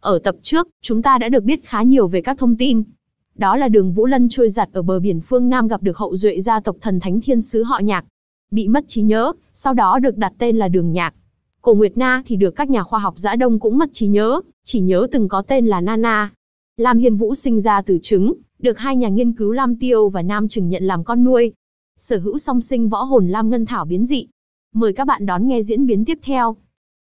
Ở tập trước, chúng ta đã được biết khá nhiều về các thông tin. Đó là Đường Vũ Lân trôi giạt ở bờ biển phương Nam gặp được hậu duệ gia tộc thần thánh thiên sứ họ Nhạc. Bị mất trí nhớ, sau đó được đặt tên là Đường Nhạc. Cổ Nguyệt Na thì được các nhà khoa học Dã Đông cũng mất trí nhớ, chỉ nhớ từng có tên là Nana. Lam Hiên Vũ sinh ra từ trứng, được hai nhà nghiên cứu Lam Tiêu và Nam Trừng nhận làm con nuôi. Sở hữu song sinh võ hồn Lam Ngân Thảo biến dị. Mời các bạn đón nghe diễn biến tiếp theo.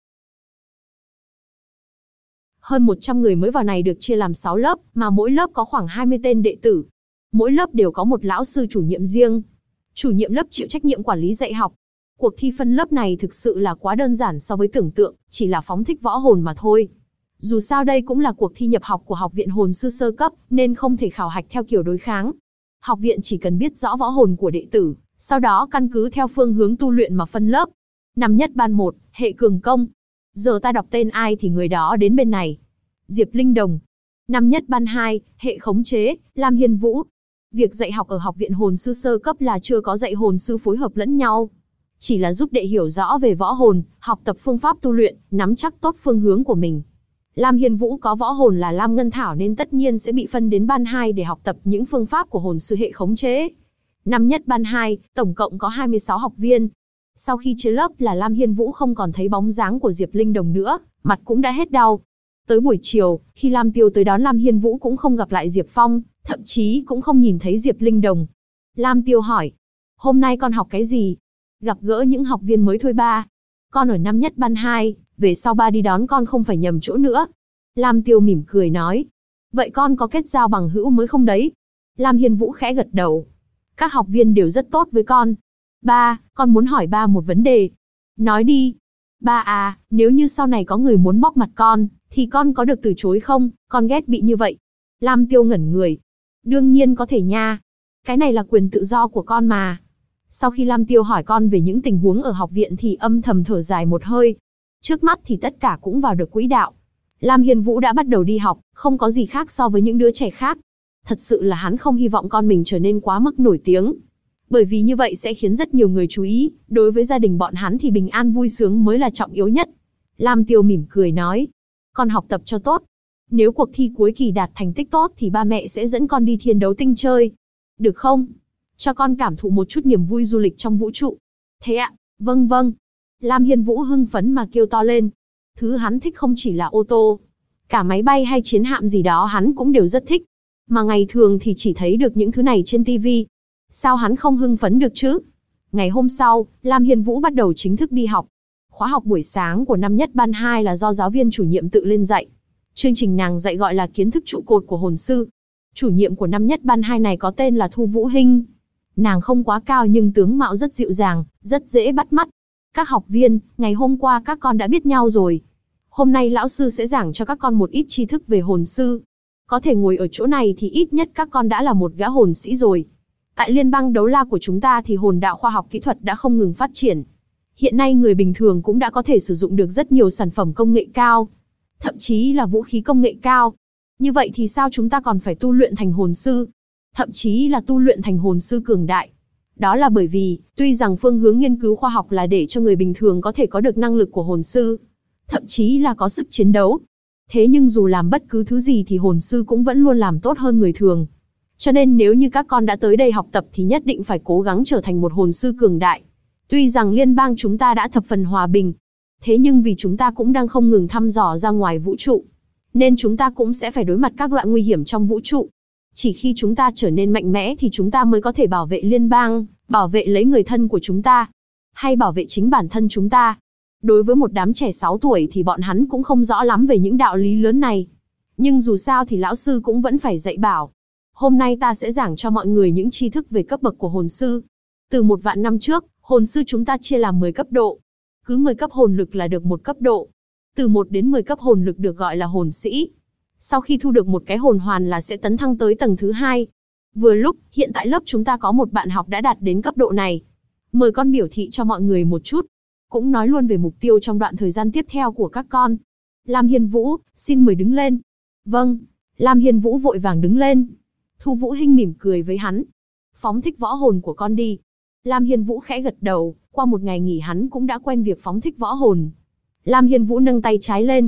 Hơn 100 người mới vào này được chia làm 6 lớp, mà mỗi lớp có khoảng 20 tên đệ tử. Mỗi lớp đều có một lão sư chủ nhiệm riêng. Chủ nhiệm lớp chịu trách nhiệm quản lý dạy học. Cuộc thi phân lớp này thực sự là quá đơn giản so với tưởng tượng, chỉ là phóng thích võ hồn mà thôi. Dù sao đây cũng là cuộc thi nhập học của Học viện Hồn sư sơ cấp, nên không thể khảo hạch theo kiểu đối kháng. Học viện chỉ cần biết rõ võ hồn của đệ tử, sau đó căn cứ theo phương hướng tu luyện mà phân lớp. Năm nhất ban 1, hệ cường công. Giờ ta đọc tên ai thì người đó đến bên này. Diệp Linh Đồng. Năm nhất ban 2, hệ khống chế, Lam Hiên Vũ. Việc dạy học ở Học viện Hồn sư sơ cấp là chưa có dạy hồn sư phối hợp lẫn nhau. Chỉ là giúp đệ hiểu rõ về võ hồn, học tập phương pháp tu luyện, nắm chắc tốt phương hướng của mình. Lam Hiên Vũ có võ hồn là Lam Ngân Thảo nên tất nhiên sẽ bị phân đến ban 2 để học tập những phương pháp của hồn sư hệ khống chế. Năm nhất ban 2, tổng cộng có 26 học viên. Sau khi chia lớp là Lam Hiên Vũ không còn thấy bóng dáng của Diệp Linh Đồng nữa, mặt cũng đã hết đau. Tới buổi chiều, khi Lam Tiêu tới đón Lam Hiên Vũ cũng không gặp lại Diệp Phong, thậm chí cũng không nhìn thấy Diệp Linh Đồng. Lam Tiêu hỏi, hôm nay con học cái gì? Gặp gỡ những học viên mới thôi ba. Con ở năm nhất ban 2, về sau ba đi đón con không phải nhầm chỗ nữa. Lam Tiêu mỉm cười nói, vậy con có kết giao bằng hữu mới không đấy? Lam Hiên Vũ khẽ gật đầu. Các học viên đều rất tốt với con. Ba, con muốn hỏi ba một vấn đề. Nói đi. Ba à, nếu như sau này có người muốn bóc mặt con, thì con có được từ chối không? Con ghét bị như vậy. Lam Tiêu ngẩn người. Đương nhiên có thể nha. Cái này là quyền tự do của con mà. Sau khi Lam Tiêu hỏi con về những tình huống ở học viện thì âm thầm thở dài một hơi. Trước mắt thì tất cả cũng vào được quỹ đạo. Lam Hiên Vũ đã bắt đầu đi học, không có gì khác so với những đứa trẻ khác. Thật sự là hắn không hy vọng con mình trở nên quá mức nổi tiếng. Bởi vì như vậy sẽ khiến rất nhiều người chú ý, đối với gia đình bọn hắn thì bình an vui sướng mới là trọng yếu nhất. Lam Tiêu mỉm cười nói, con học tập cho tốt. Nếu cuộc thi cuối kỳ đạt thành tích tốt thì ba mẹ sẽ dẫn con đi Thiên Đấu Tinh chơi. Được không? Cho con cảm thụ một chút niềm vui du lịch trong vũ trụ. Thế ạ, vâng vâng. Lam Hiên Vũ hưng phấn mà kêu to lên. Thứ hắn thích không chỉ là ô tô. Cả máy bay hay chiến hạm gì đó hắn cũng đều rất thích. Mà ngày thường thì chỉ thấy được những thứ này trên TV. Sao hắn không hưng phấn được chứ? Ngày hôm sau, Lam Hiên Vũ bắt đầu chính thức đi học. Khóa học buổi sáng của năm nhất ban 2 là do giáo viên chủ nhiệm tự lên dạy. Chương trình nàng dạy gọi là kiến thức trụ cột của hồn sư. Chủ nhiệm của năm nhất ban 2 này có tên là Thu Vũ Hinh. Nàng không quá cao nhưng tướng mạo rất dịu dàng, rất dễ bắt mắt. Các học viên, ngày hôm qua các con đã biết nhau rồi. Hôm nay lão sư sẽ giảng cho các con một ít tri thức về hồn sư. Có thể ngồi ở chỗ này thì ít nhất các con đã là một gã hồn sĩ rồi. Tại liên bang đấu la của chúng ta thì hồn đạo khoa học kỹ thuật đã không ngừng phát triển. Hiện nay người bình thường cũng đã có thể sử dụng được rất nhiều sản phẩm công nghệ cao. Thậm chí là vũ khí công nghệ cao. Như vậy thì sao chúng ta còn phải tu luyện thành hồn sư? Thậm chí là tu luyện thành hồn sư cường đại. Đó là bởi vì, tuy rằng phương hướng nghiên cứu khoa học là để cho người bình thường có thể có được năng lực của hồn sư, thậm chí là có sức chiến đấu. Thế nhưng dù làm bất cứ thứ gì thì hồn sư cũng vẫn luôn làm tốt hơn người thường. Cho nên nếu như các con đã tới đây học tập thì nhất định phải cố gắng trở thành một hồn sư cường đại. Tuy rằng liên bang chúng ta đã thập phần hòa bình, thế nhưng vì chúng ta cũng đang không ngừng thăm dò ra ngoài vũ trụ, nên chúng ta cũng sẽ phải đối mặt các loại nguy hiểm trong vũ trụ. Chỉ khi chúng ta trở nên mạnh mẽ thì chúng ta mới có thể bảo vệ liên bang, bảo vệ lấy người thân của chúng ta, hay bảo vệ chính bản thân chúng ta. Đối với một đám trẻ 6 tuổi thì bọn hắn cũng không rõ lắm về những đạo lý lớn này. Nhưng dù sao thì lão sư cũng vẫn phải dạy bảo. Hôm nay ta sẽ giảng cho mọi người những tri thức về cấp bậc của hồn sư. Từ 1 vạn năm trước, hồn sư chúng ta chia làm 10 cấp độ. Cứ 10 cấp hồn lực là được một cấp độ. Từ 1 đến 10 cấp hồn lực được gọi là hồn sĩ. Sau khi thu được một cái hồn hoàn là sẽ tấn thăng tới tầng thứ 2. Vừa lúc, hiện tại lớp chúng ta có một bạn học đã đạt đến cấp độ này. Mời con biểu thị cho mọi người một chút. Cũng nói luôn về mục tiêu trong đoạn thời gian tiếp theo của các con. Lam Hiên Vũ, xin mời đứng lên. Vâng, Lam Hiên Vũ vội vàng đứng lên. Thu Vũ Hinh mỉm cười với hắn. Phóng thích võ hồn của con đi. Lam Hiên Vũ khẽ gật đầu, qua một ngày nghỉ hắn cũng đã quen việc phóng thích võ hồn. Lam Hiên Vũ nâng tay trái lên.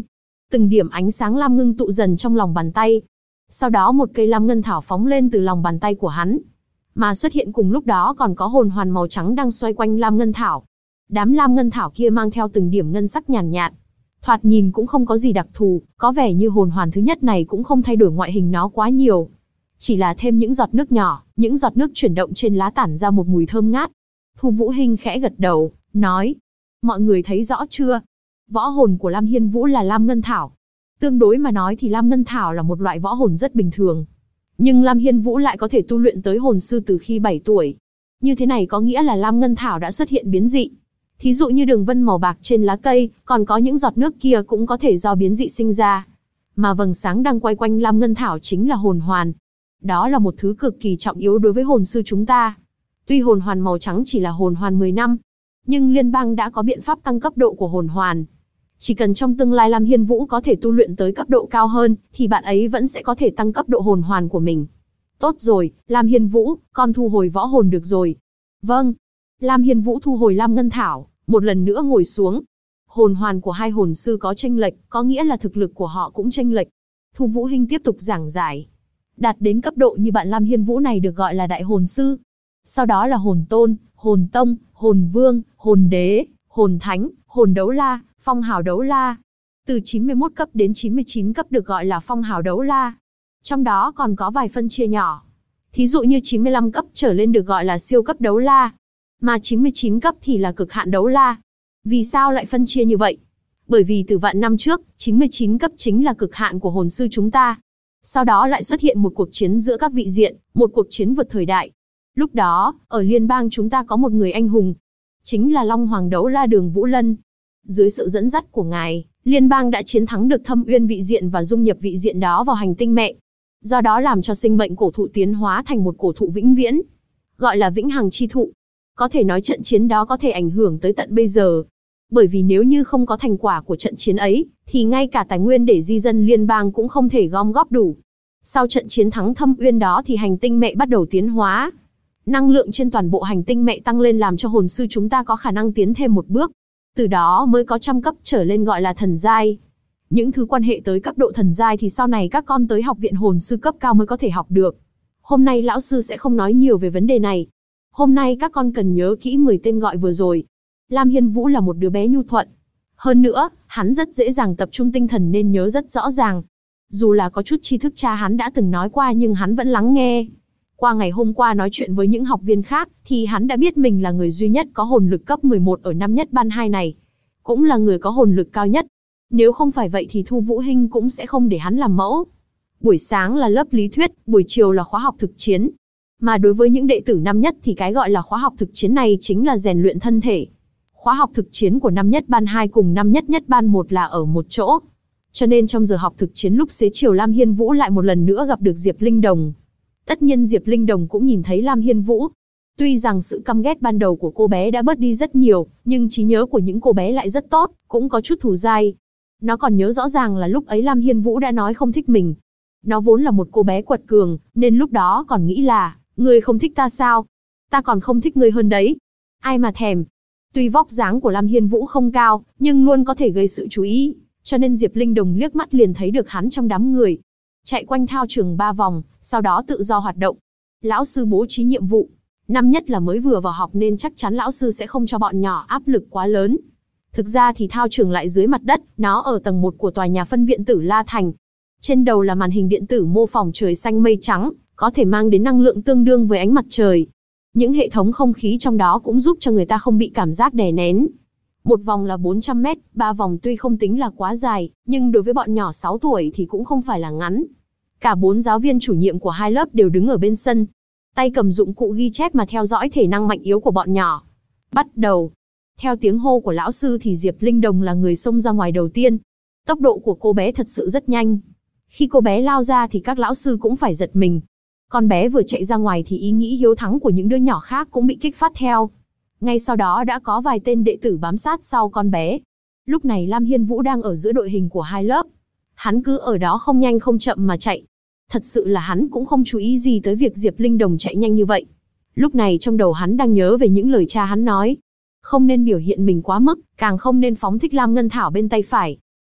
Từng điểm ánh sáng lam ngưng tụ dần trong lòng bàn tay. Sau đó một cây lam ngân thảo phóng lên từ lòng bàn tay của hắn. Mà xuất hiện cùng lúc đó còn có hồn hoàn màu trắng đang xoay quanh lam ngân thảo. Đám lam ngân thảo kia mang theo từng điểm ngân sắc nhàn nhạt. Thoạt nhìn cũng không có gì đặc thù, có vẻ như hồn hoàn thứ nhất này cũng không thay đổi ngoại hình nó quá nhiều. Chỉ là thêm những giọt nước nhỏ, những giọt nước chuyển động trên lá tản ra một mùi thơm ngát. Thu Vũ Hinh khẽ gật đầu, nói: mọi người thấy rõ chưa? Võ hồn của Lam Hiên Vũ là lam ngân thảo. Tương đối mà nói thì lam ngân thảo là một loại võ hồn rất bình thường. Nhưng Lam Hiên Vũ lại có thể tu luyện tới hồn sư từ khi 7 tuổi. Như thế này có nghĩa là lam ngân thảo đã xuất hiện biến dị. Thí dụ như đường vân màu bạc trên lá cây, còn có những giọt nước kia cũng có thể do biến dị sinh ra. Mà vầng sáng đang quay quanh lam ngân thảo chính là hồn hoàn. Đó là một thứ cực kỳ trọng yếu đối với hồn sư chúng ta. Tuy hồn hoàn màu trắng chỉ là hồn hoàn 10 năm, nhưng liên bang đã có biện pháp tăng cấp độ của hồn hoàn. Chỉ cần trong tương lai Lam Hiên Vũ có thể tu luyện tới cấp độ cao hơn, thì bạn ấy vẫn sẽ có thể tăng cấp độ hồn hoàn của mình. Tốt rồi, Lam Hiên Vũ, con thu hồi võ hồn được rồi. Vâng. Lam Hiên Vũ thu hồi lam ngân thảo, một lần nữa ngồi xuống. Hồn hoàn của hai hồn sư có chênh lệch, có nghĩa là thực lực của họ cũng chênh lệch. Thu Vũ Hinh tiếp tục giảng giải. Đạt đến cấp độ như bạn Lam Hiên Vũ này được gọi là đại hồn sư. Sau đó là hồn tôn, hồn tông, hồn vương, hồn đế, hồn thánh, hồn đấu la, phong hào đấu la. Từ 91 cấp đến 99 cấp được gọi là phong hào đấu la. Trong đó còn có vài phân chia nhỏ. Thí dụ như 95 cấp trở lên được gọi là siêu cấp đấu la. Mà 99 cấp thì là cực hạn đấu la. Vì sao lại phân chia như vậy? Bởi vì từ vạn năm trước, 99 cấp chính là cực hạn của hồn sư chúng ta. Sau đó lại xuất hiện một cuộc chiến giữa các vị diện, một cuộc chiến vượt thời đại. Lúc đó, ở liên bang chúng ta có một người anh hùng. Chính là Long Hoàng đấu la Đường Vũ Lân. Dưới sự dẫn dắt của ngài, liên bang đã chiến thắng được Thâm Uyên vị diện và dung nhập vị diện đó vào hành tinh mẹ. Do đó làm cho sinh mệnh cổ thụ tiến hóa thành một cổ thụ vĩnh viễn. Gọi là vĩnh hằng chi thụ. Có thể nói trận chiến đó có thể ảnh hưởng tới tận bây giờ. Bởi vì nếu như không có thành quả của trận chiến ấy, thì ngay cả tài nguyên để di dân liên bang cũng không thể gom góp đủ. Sau trận chiến thắng Thâm Uyên đó thì hành tinh mẹ bắt đầu tiến hóa. Năng lượng trên toàn bộ hành tinh mẹ tăng lên làm cho hồn sư chúng ta có khả năng tiến thêm một bước. Từ đó mới có trăm cấp trở lên gọi là thần giai. Những thứ quan hệ tới cấp độ thần giai thì sau này các con tới học viện hồn sư cấp cao mới có thể học được. Hôm nay lão sư sẽ không nói nhiều về vấn đề này. Hôm nay các con cần nhớ kỹ 10 tên gọi vừa rồi. Lam Hiên Vũ là một đứa bé nhu thuận. Hơn nữa, hắn rất dễ dàng tập trung tinh thần nên nhớ rất rõ ràng. Dù là có chút tri thức cha hắn đã từng nói qua nhưng hắn vẫn lắng nghe. Qua ngày hôm qua nói chuyện với những học viên khác, thì hắn đã biết mình là người duy nhất có hồn lực cấp 11 ở năm nhất ban 2 này. Cũng là người có hồn lực cao nhất. Nếu không phải vậy thì Thu Vũ Hinh cũng sẽ không để hắn làm mẫu. Buổi sáng là lớp lý thuyết, buổi chiều là khóa học thực chiến. Mà đối với những đệ tử năm nhất thì cái gọi là khóa học thực chiến này chính là rèn luyện thân thể. Khóa học thực chiến của năm nhất ban 2 cùng năm nhất nhất ban 1 là ở một chỗ. Cho nên trong giờ học thực chiến lúc xế chiều Lam Hiên Vũ lại một lần nữa gặp được Diệp Linh Đồng. Tất nhiên Diệp Linh Đồng cũng nhìn thấy Lam Hiên Vũ. Tuy rằng sự căm ghét ban đầu của cô bé đã bớt đi rất nhiều, nhưng trí nhớ của những cô bé lại rất tốt, cũng có chút thù dai. Nó còn nhớ rõ ràng là lúc ấy Lam Hiên Vũ đã nói không thích mình. Nó vốn là một cô bé quật cường, nên lúc đó còn nghĩ là, ngươi không thích ta sao? Ta còn không thích ngươi hơn đấy. Ai mà thèm. Tuy vóc dáng của Lam Hiên Vũ không cao, nhưng luôn có thể gây sự chú ý, cho nên Diệp Linh Đồng liếc mắt liền thấy được hắn trong đám người. Chạy quanh thao trường 3 vòng, sau đó tự do hoạt động. Lão sư bố trí nhiệm vụ. Năm nhất là mới vừa vào học nên chắc chắn lão sư sẽ không cho bọn nhỏ áp lực quá lớn. Thực ra thì thao trường lại dưới mặt đất, nó ở tầng 1 của tòa nhà phân viện Tử La Thành. Trên đầu là màn hình điện tử mô phỏng trời xanh mây trắng, có thể mang đến năng lượng tương đương với ánh mặt trời. Những hệ thống không khí trong đó cũng giúp cho người ta không bị cảm giác đè nén. Một vòng là 400 mét, 3 vòng tuy không tính là quá dài, nhưng đối với bọn nhỏ 6 tuổi thì cũng không phải là ngắn. Cả 4 giáo viên chủ nhiệm của hai lớp đều đứng ở bên sân, tay cầm dụng cụ ghi chép mà theo dõi thể năng mạnh yếu của bọn nhỏ. Bắt đầu. Theo tiếng hô của lão sư thì Diệp Linh Đồng là người xông ra ngoài đầu tiên. Tốc độ của cô bé thật sự rất nhanh. Khi cô bé lao ra thì các lão sư cũng phải giật mình. Con bé vừa chạy ra ngoài thì ý nghĩ hiếu thắng của những đứa nhỏ khác cũng bị kích phát theo. Ngay sau đó đã có vài tên đệ tử bám sát sau con bé. Lúc này Lam Hiên Vũ đang ở giữa đội hình của hai lớp. Hắn cứ ở đó không nhanh không chậm mà chạy. Thật sự là hắn cũng không chú ý gì tới việc Diệp Linh Đồng chạy nhanh như vậy. Lúc này trong đầu hắn đang nhớ về những lời cha hắn nói. Không nên biểu hiện mình quá mức, càng không nên phóng thích lam ngân thảo bên tay phải.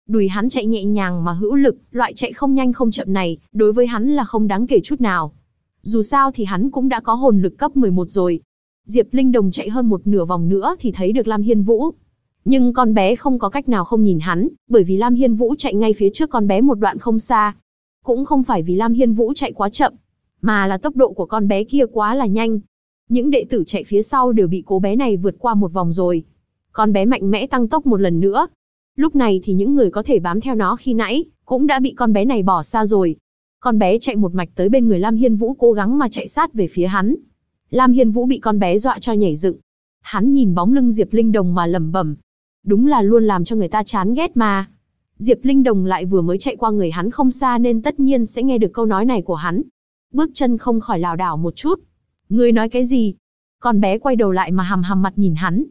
Đùi hắn chạy nhẹ nhàng mà hữu lực, loại chạy không nhanh không chậm này, đối với hắn là không đáng kể chút nào. Dù sao thì hắn cũng đã có hồn lực cấp 11 rồi. Diệp Linh Đồng chạy hơn một nửa vòng nữa thì thấy được Lam Hiên Vũ. Nhưng con bé không có cách nào không nhìn hắn, bởi vì Lam Hiên Vũ chạy ngay phía trước con bé một đoạn không xa. Cũng không phải vì Lam Hiên Vũ chạy quá chậm, mà là tốc độ của con bé kia quá là nhanh. Những đệ tử chạy phía sau đều bị cô bé này vượt qua một vòng rồi. Con bé mạnh mẽ tăng tốc một lần nữa. Lúc này thì những người có thể bám theo nó khi nãy, cũng đã bị con bé này bỏ xa rồi. Con bé chạy một mạch tới bên người Lam Hiên Vũ cố gắng mà chạy sát về phía hắn. Lam Hiên Vũ bị con bé dọa cho nhảy dựng. Hắn nhìn bóng lưng Diệp Linh Đồng mà lẩm bẩm. Đúng là luôn làm cho người ta chán ghét mà. Diệp Linh Đồng lại vừa mới chạy qua người hắn không xa nên tất nhiên sẽ nghe được câu nói này của hắn. Bước chân không khỏi lảo đảo một chút. Ngươi nói cái gì? Con bé quay đầu lại mà hằm hằm mặt nhìn hắn.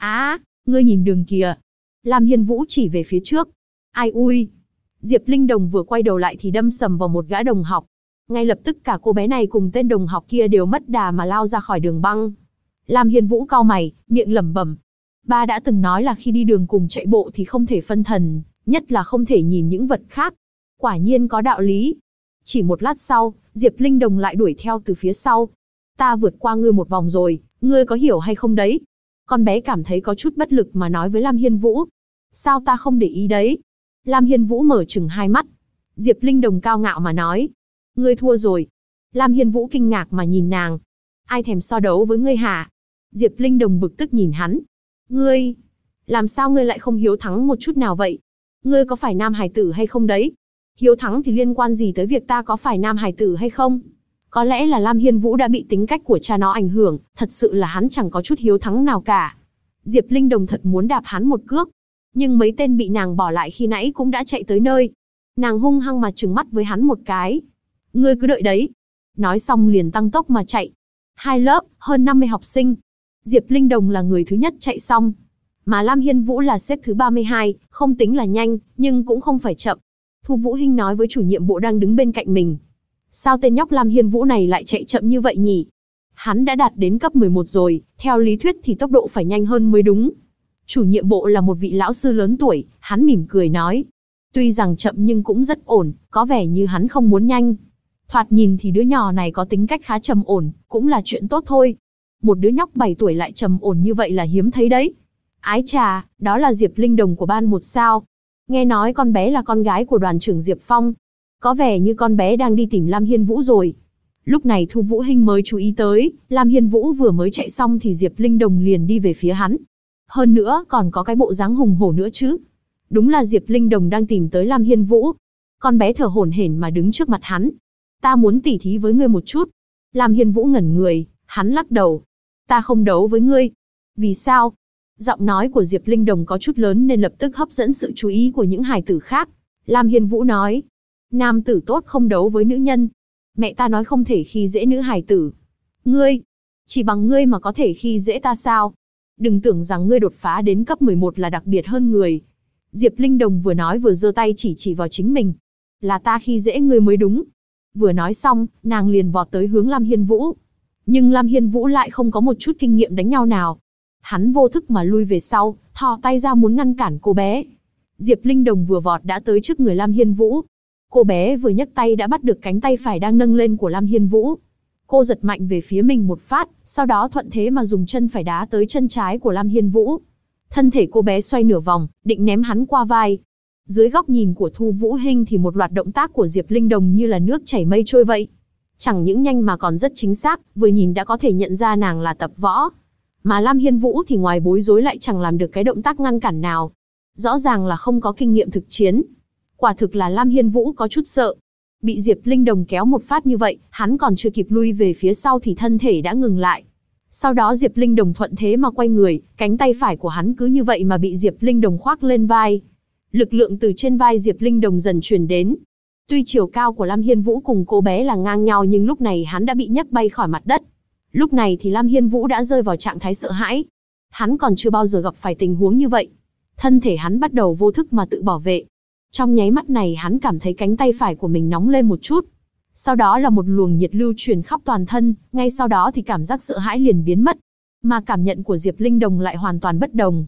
Ngươi nhìn đường kìa. Lam Hiên Vũ chỉ về phía trước. Ai ui. Diệp Linh Đồng vừa quay đầu lại thì đâm sầm vào một gã đồng học. Ngay lập tức cả cô bé này cùng tên đồng học kia đều mất đà mà lao ra khỏi đường băng. Lam Hiên Vũ cau mày, miệng lẩm bẩm. Ba đã từng nói là khi đi đường cùng chạy bộ thì không thể phân thần, nhất là không thể nhìn những vật khác. Quả nhiên có đạo lý. Chỉ một lát sau, Diệp Linh Đồng lại đuổi theo từ phía sau. Ta vượt qua ngươi một vòng rồi, ngươi có hiểu hay không đấy? Con bé cảm thấy có chút bất lực mà nói với Lam Hiên Vũ. Sao ta không để ý đấy? Lam Hiên Vũ mở trừng hai mắt. Diệp Linh Đồng cao ngạo mà nói. Ngươi thua rồi. Lam Hiên Vũ kinh ngạc mà nhìn nàng. Ai thèm so đấu với ngươi hả? Diệp Linh Đồng bực tức nhìn hắn. Ngươi, làm sao ngươi lại không hiếu thắng một chút nào vậy? Ngươi có phải nam hài tử hay không đấy? Hiếu thắng thì liên quan gì tới việc ta có phải nam hài tử hay không? Có lẽ là Lam Hiên Vũ đã bị tính cách của cha nó ảnh hưởng, thật sự là hắn chẳng có chút hiếu thắng nào cả. Diệp Linh Đồng thật muốn đạp hắn một cước. Nhưng mấy tên bị nàng bỏ lại khi nãy cũng đã chạy tới nơi. Nàng hung hăng mà trừng mắt với hắn một cái. Ngươi cứ đợi đấy. Nói xong liền tăng tốc mà chạy. Hai lớp, hơn 50 học sinh. Diệp Linh Đồng là người thứ nhất chạy xong. Mà Lam Hiên Vũ là xếp thứ 32, không tính là nhanh, nhưng cũng không phải chậm. Thu Vũ Hinh nói với chủ nhiệm bộ đang đứng bên cạnh mình. Sao tên nhóc Lam Hiên Vũ này lại chạy chậm như vậy nhỉ? Hắn đã đạt đến cấp 11 rồi, theo lý thuyết thì tốc độ phải nhanh hơn mới đúng. Chủ nhiệm bộ là một vị lão sư lớn tuổi, hắn mỉm cười nói. Tuy rằng chậm nhưng cũng rất ổn, có vẻ như hắn không muốn nhanh. Thoạt nhìn thì đứa nhỏ này có tính cách khá trầm ổn, cũng là chuyện tốt thôi. Một đứa nhóc 7 tuổi lại trầm ổn như vậy là hiếm thấy đấy. Ái chà, đó là Diệp Linh Đồng của ban 1 sao. Nghe nói con bé là con gái của đoàn trưởng Diệp Phong. Có vẻ như con bé đang đi tìm Lam Hiên Vũ rồi. Lúc này Thu Vũ Hinh mới chú ý tới, Lam Hiên Vũ vừa mới chạy xong thì Diệp Linh Đồng liền đi về phía hắn. Hơn nữa còn có cái bộ dáng hùng hổ nữa chứ. Đúng là Diệp Linh Đồng đang tìm tới Lam Hiên Vũ. Con bé thở hổn hển mà đứng trước mặt hắn. Ta muốn tỉ thí với ngươi một chút. Lam Hiên Vũ ngẩn người, hắn lắc đầu. Ta không đấu với ngươi. Vì sao? Giọng nói của Diệp Linh Đồng có chút lớn nên lập tức hấp dẫn sự chú ý của những hài tử khác. Lam Hiên Vũ nói. Nam tử tốt không đấu với nữ nhân. Mẹ ta nói không thể khi dễ nữ hài tử. Ngươi, chỉ bằng ngươi mà có thể khi dễ ta sao? Đừng tưởng rằng ngươi đột phá đến cấp 11 là đặc biệt hơn người. Diệp Linh Đồng vừa nói vừa giơ tay chỉ vào chính mình. Là ta khi dễ ngươi mới đúng. Vừa nói xong, nàng liền vọt tới hướng Lam Hiên Vũ. Nhưng Lam Hiên Vũ lại không có một chút kinh nghiệm đánh nhau nào. Hắn vô thức mà lui về sau, thò tay ra muốn ngăn cản cô bé. Diệp Linh Đồng vừa vọt đã tới trước người Lam Hiên Vũ. Cô bé vừa nhấc tay đã bắt được cánh tay phải đang nâng lên của Lam Hiên Vũ. Cô giật mạnh về phía mình một phát, sau đó thuận thế mà dùng chân phải đá tới chân trái của Lam Hiên Vũ. Thân thể cô bé xoay nửa vòng, định ném hắn qua vai. Dưới góc nhìn của Thu Vũ Hinh thì một loạt động tác của Diệp Linh Đồng như là nước chảy mây trôi vậy. Chẳng những nhanh mà còn rất chính xác, vừa nhìn đã có thể nhận ra nàng là tập võ. Mà Lam Hiên Vũ thì ngoài bối rối lại chẳng làm được cái động tác ngăn cản nào. Rõ ràng là không có kinh nghiệm thực chiến. Quả thực là Lam Hiên Vũ có chút sợ. Bị Diệp Linh Đồng kéo một phát như vậy, hắn còn chưa kịp lui về phía sau thì thân thể đã ngừng lại. Sau đó Diệp Linh Đồng thuận thế mà quay người, cánh tay phải của hắn cứ như vậy mà bị Diệp Linh Đồng khoác lên vai. Lực lượng từ trên vai Diệp Linh Đồng dần truyền đến. Tuy chiều cao của Lam Hiên Vũ cùng cô bé là ngang nhau nhưng lúc này hắn đã bị nhấc bay khỏi mặt đất. Lúc này thì Lam Hiên Vũ đã rơi vào trạng thái sợ hãi. Hắn còn chưa bao giờ gặp phải tình huống như vậy. Thân thể hắn bắt đầu vô thức mà tự bảo vệ. Trong nháy mắt này hắn cảm thấy cánh tay phải của mình nóng lên một chút. Sau đó là một luồng nhiệt lưu truyền khắp toàn thân, ngay sau đó thì cảm giác sợ hãi liền biến mất. Mà cảm nhận của Diệp Linh Đồng lại hoàn toàn bất đồng.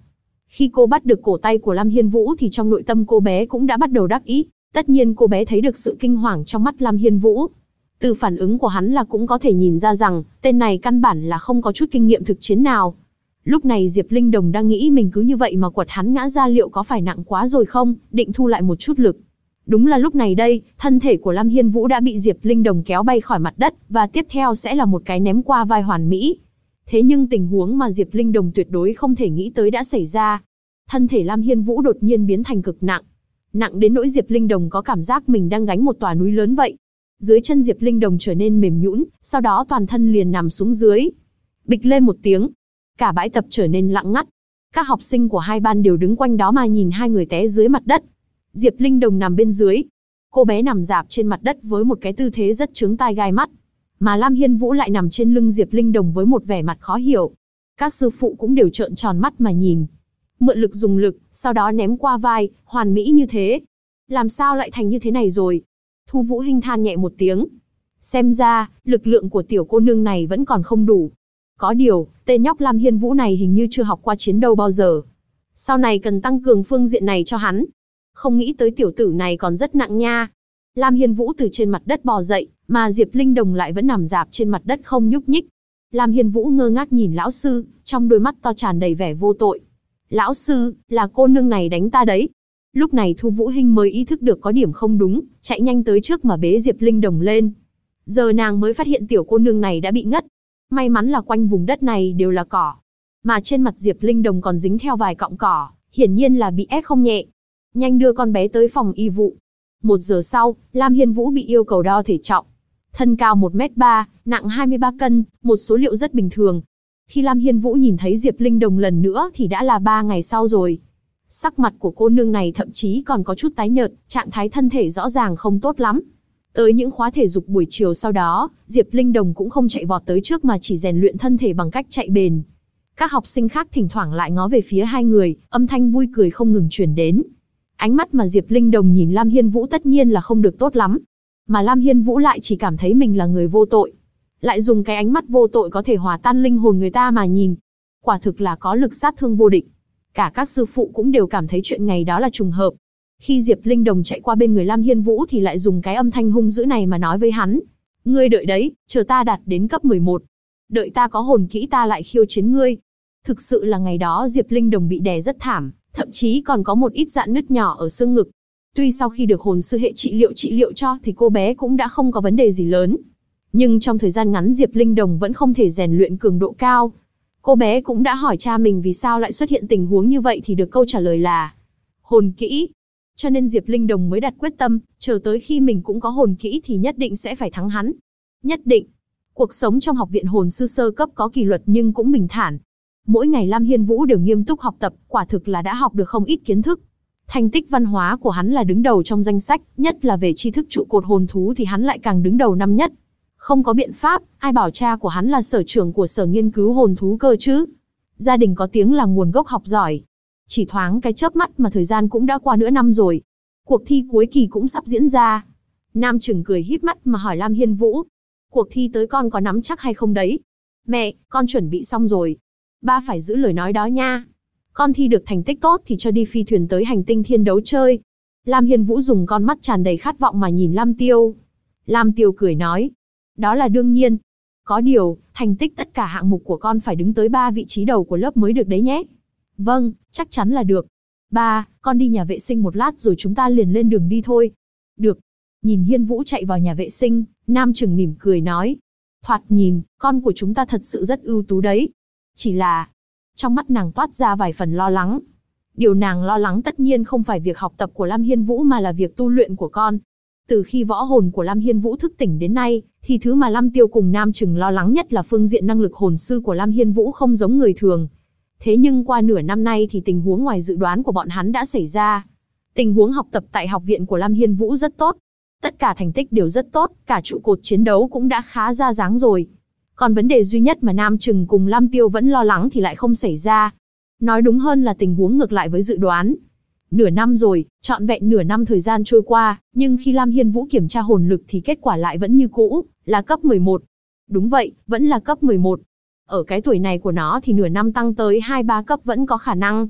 Khi cô bắt được cổ tay của Lam Hiên Vũ thì trong nội tâm cô bé cũng đã bắt đầu đắc ý. Tất nhiên cô bé thấy được sự kinh hoàng trong mắt Lam Hiên Vũ. Từ phản ứng của hắn là cũng có thể nhìn ra rằng, tên này căn bản là không có chút kinh nghiệm thực chiến nào. Lúc này Diệp Linh Đồng đang nghĩ mình cứ như vậy mà quật hắn ngã ra liệu có phải nặng quá rồi không, định thu lại một chút lực. Đúng là lúc này đây, thân thể của Lam Hiên Vũ đã bị Diệp Linh Đồng kéo bay khỏi mặt đất, và tiếp theo sẽ là một cái ném qua vai hoàn mỹ. Thế nhưng tình huống mà Diệp Linh Đồng tuyệt đối không thể nghĩ tới đã xảy ra. Thân thể Lam Hiên Vũ đột nhiên biến thành cực nặng. Nặng đến nỗi Diệp Linh Đồng có cảm giác mình đang gánh một tòa núi lớn vậy. Dưới chân Diệp Linh Đồng trở nên mềm nhũn, sau đó toàn thân liền nằm xuống dưới. Bịch lên một tiếng, cả bãi tập trở nên lặng ngắt. Các học sinh của hai ban đều đứng quanh đó mà nhìn hai người té dưới mặt đất. Diệp Linh Đồng nằm bên dưới. Cô bé nằm rạp trên mặt đất với một cái tư thế rất chướng tai gai mắt. Mà Lam Hiên Vũ lại nằm trên lưng Diệp Linh Đồng với một vẻ mặt khó hiểu. Các sư phụ cũng đều trợn tròn mắt mà nhìn. Mượn lực dùng lực, sau đó ném qua vai, hoàn mỹ như thế. Làm sao lại thành như thế này rồi? Thu Vũ Hinh than nhẹ một tiếng. Xem ra, lực lượng của tiểu cô nương này vẫn còn không đủ. Có điều, tên nhóc Lam Hiên Vũ này hình như chưa học qua chiến đấu bao giờ. Sau này cần tăng cường phương diện này cho hắn. Không nghĩ tới tiểu tử này còn rất nặng nha. Lam Hiên Vũ từ trên mặt đất bò dậy, mà Diệp Linh Đồng lại vẫn nằm rạp trên mặt đất không nhúc nhích. Lam Hiên Vũ ngơ ngác nhìn lão sư, trong đôi mắt to tràn đầy vẻ vô tội. Lão sư, là cô nương này đánh ta đấy. Lúc này Thu Vũ Hinh mới ý thức được có điểm không đúng, chạy nhanh tới trước mà bế Diệp Linh Đồng lên. Giờ nàng mới phát hiện tiểu cô nương này đã bị ngất. May mắn là quanh vùng đất này đều là cỏ, mà trên mặt Diệp Linh Đồng còn dính theo vài cọng cỏ, hiển nhiên là bị ép không nhẹ. Nhanh đưa con bé tới phòng y vụ. 1 giờ sau, Lam Hiên Vũ bị yêu cầu đo thể trọng. Thân cao 1m3, nặng 23 cân, một số liệu rất bình thường. Khi Lam Hiên Vũ nhìn thấy Diệp Linh Đồng lần nữa thì đã là 3 ngày sau rồi. Sắc mặt của cô nương này thậm chí còn có chút tái nhợt, trạng thái thân thể rõ ràng không tốt lắm. Tới những khóa thể dục buổi chiều sau đó, Diệp Linh Đồng cũng không chạy vọt tới trước mà chỉ rèn luyện thân thể bằng cách chạy bền. Các học sinh khác thỉnh thoảng lại ngó về phía hai người, âm thanh vui cười không ngừng truyền đến. Ánh mắt mà Diệp Linh Đồng nhìn Lam Hiên Vũ tất nhiên là không được tốt lắm. Mà Lam Hiên Vũ lại chỉ cảm thấy mình là người vô tội. Lại dùng cái ánh mắt vô tội có thể hòa tan linh hồn người ta mà nhìn. Quả thực là có lực sát thương vô địch. Cả các sư phụ cũng đều cảm thấy chuyện ngày đó là trùng hợp. Khi Diệp Linh Đồng chạy qua bên người Lam Hiên Vũ thì lại dùng cái âm thanh hung dữ này mà nói với hắn. Ngươi đợi đấy, chờ ta đạt đến cấp 11. Đợi ta có hồn kỹ ta lại khiêu chiến ngươi. Thực sự là ngày đó Diệp Linh Đồng bị đè rất thảm, thậm chí còn có một ít rạn nứt nhỏ ở xương ngực. Tuy sau khi được hồn sư hệ trị liệu cho thì cô bé cũng đã không có vấn đề gì lớn. Nhưng trong thời gian ngắn Diệp Linh Đồng vẫn không thể rèn luyện cường độ cao. Cô bé cũng đã hỏi cha mình vì sao lại xuất hiện tình huống như vậy thì được câu trả lời là hồn kỹ. Cho nên Diệp Linh Đồng mới đặt quyết tâm, chờ tới khi mình cũng có hồn kỹ thì nhất định sẽ phải thắng hắn. Nhất định. Cuộc sống trong học viện hồn sư sơ cấp có kỷ luật nhưng cũng bình thản. Mỗi ngày Lam Hiên Vũ đều nghiêm túc học tập, quả thực là đã học được không ít kiến thức. Thành tích văn hóa của hắn là đứng đầu trong danh sách, nhất là về tri thức trụ cột hồn thú thì hắn lại càng đứng đầu năm nhất. Không có biện pháp, ai bảo cha của hắn là sở trưởng của sở nghiên cứu hồn thú cơ chứ. Gia đình có tiếng là nguồn gốc học giỏi. Chỉ thoáng cái chớp mắt mà thời gian cũng đã qua nửa năm rồi. Cuộc thi cuối kỳ cũng sắp diễn ra. Nam Trừng cười híp mắt mà hỏi Lam Hiên Vũ. Cuộc thi tới con có nắm chắc hay không đấy? Mẹ, con chuẩn bị xong rồi. Ba phải giữ lời nói đó nha. Con thi được thành tích tốt thì cho đi phi thuyền tới hành tinh thiên đấu chơi. Lam Hiên Vũ dùng con mắt tràn đầy khát vọng mà nhìn Lam Tiêu. Lam Tiêu cười nói. Đó là đương nhiên. Có điều, thành tích tất cả hạng mục của con phải đứng tới 3 vị trí đầu của lớp mới được đấy nhé. Vâng, chắc chắn là được. Ba, con đi nhà vệ sinh một lát rồi chúng ta liền lên đường đi thôi. Được. Nhìn Hiên Vũ chạy vào nhà vệ sinh, Nam Trừng mỉm cười nói. Thoạt nhìn, con của chúng ta thật sự rất ưu tú đấy. Chỉ là, trong mắt nàng toát ra vài phần lo lắng. Điều nàng lo lắng tất nhiên không phải việc học tập của Lam Hiên Vũ mà là việc tu luyện của con. Từ khi võ hồn của Lam Hiên Vũ thức tỉnh đến nay, thì thứ mà Lam Tiêu cùng Nam Trừng lo lắng nhất là phương diện năng lực hồn sư của Lam Hiên Vũ không giống người thường. Thế nhưng qua nửa năm nay thì tình huống ngoài dự đoán của bọn hắn đã xảy ra. Tình huống học tập tại học viện của Lam Hiên Vũ rất tốt. Tất cả thành tích đều rất tốt, cả trụ cột chiến đấu cũng đã khá ra dáng rồi. Còn vấn đề duy nhất mà Nam Trừng cùng Lam Tiêu vẫn lo lắng thì lại không xảy ra. Nói đúng hơn là tình huống ngược lại với dự đoán. Nửa năm rồi, trọn vẹn nửa năm thời gian trôi qua, nhưng khi Lam Hiên Vũ kiểm tra hồn lực thì kết quả lại vẫn như cũ, là cấp 11. Đúng vậy, vẫn là cấp 11. Ở cái tuổi này của nó thì nửa năm tăng tới 2-3 cấp vẫn có khả năng.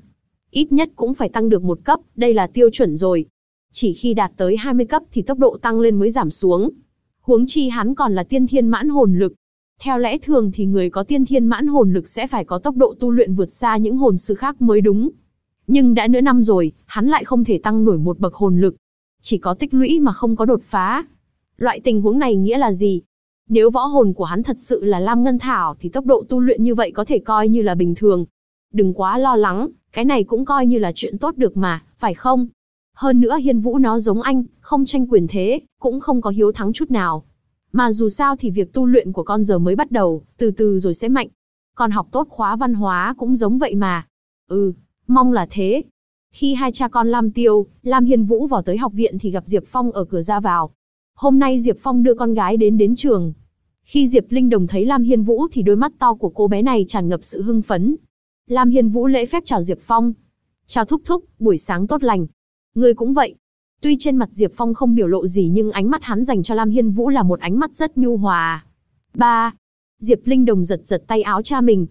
Ít nhất cũng phải tăng được một cấp, đây là tiêu chuẩn rồi. Chỉ khi đạt tới 20 cấp thì tốc độ tăng lên mới giảm xuống. Huống chi hắn còn là tiên thiên mãn hồn lực. Theo lẽ thường thì người có tiên thiên mãn hồn lực sẽ phải có tốc độ tu luyện vượt xa những hồn sư khác mới đúng. Nhưng đã nửa năm rồi, hắn lại không thể tăng nổi một bậc hồn lực. Chỉ có tích lũy mà không có đột phá. Loại tình huống này nghĩa là gì? Nếu võ hồn của hắn thật sự là Lam Ngân Thảo thì tốc độ tu luyện như vậy có thể coi như là bình thường. Đừng quá lo lắng, cái này cũng coi như là chuyện tốt được mà, phải không? Hơn nữa Hiên Vũ nó giống anh, không tranh quyền thế, cũng không có hiếu thắng chút nào. Mà dù sao thì việc tu luyện của con giờ mới bắt đầu, từ từ rồi sẽ mạnh. Còn học tốt khóa văn hóa cũng giống vậy mà. Mong là thế. Khi hai cha con Lam Tiêu, Lam Hiên Vũ vào tới học viện thì gặp Diệp Phong ở cửa ra vào. Hôm nay Diệp Phong đưa con gái đến trường. Khi Diệp Linh Đồng thấy Lam Hiên Vũ thì đôi mắt to của cô bé này tràn ngập sự hưng phấn. Lam Hiên Vũ lễ phép chào Diệp Phong. Chào thúc thúc, buổi sáng tốt lành. Ngươi cũng vậy. Tuy trên mặt Diệp Phong không biểu lộ gì nhưng ánh mắt hắn dành cho Lam Hiên Vũ là một ánh mắt rất nhu hòa. Ba. Diệp Linh Đồng giật giật tay áo cha mình.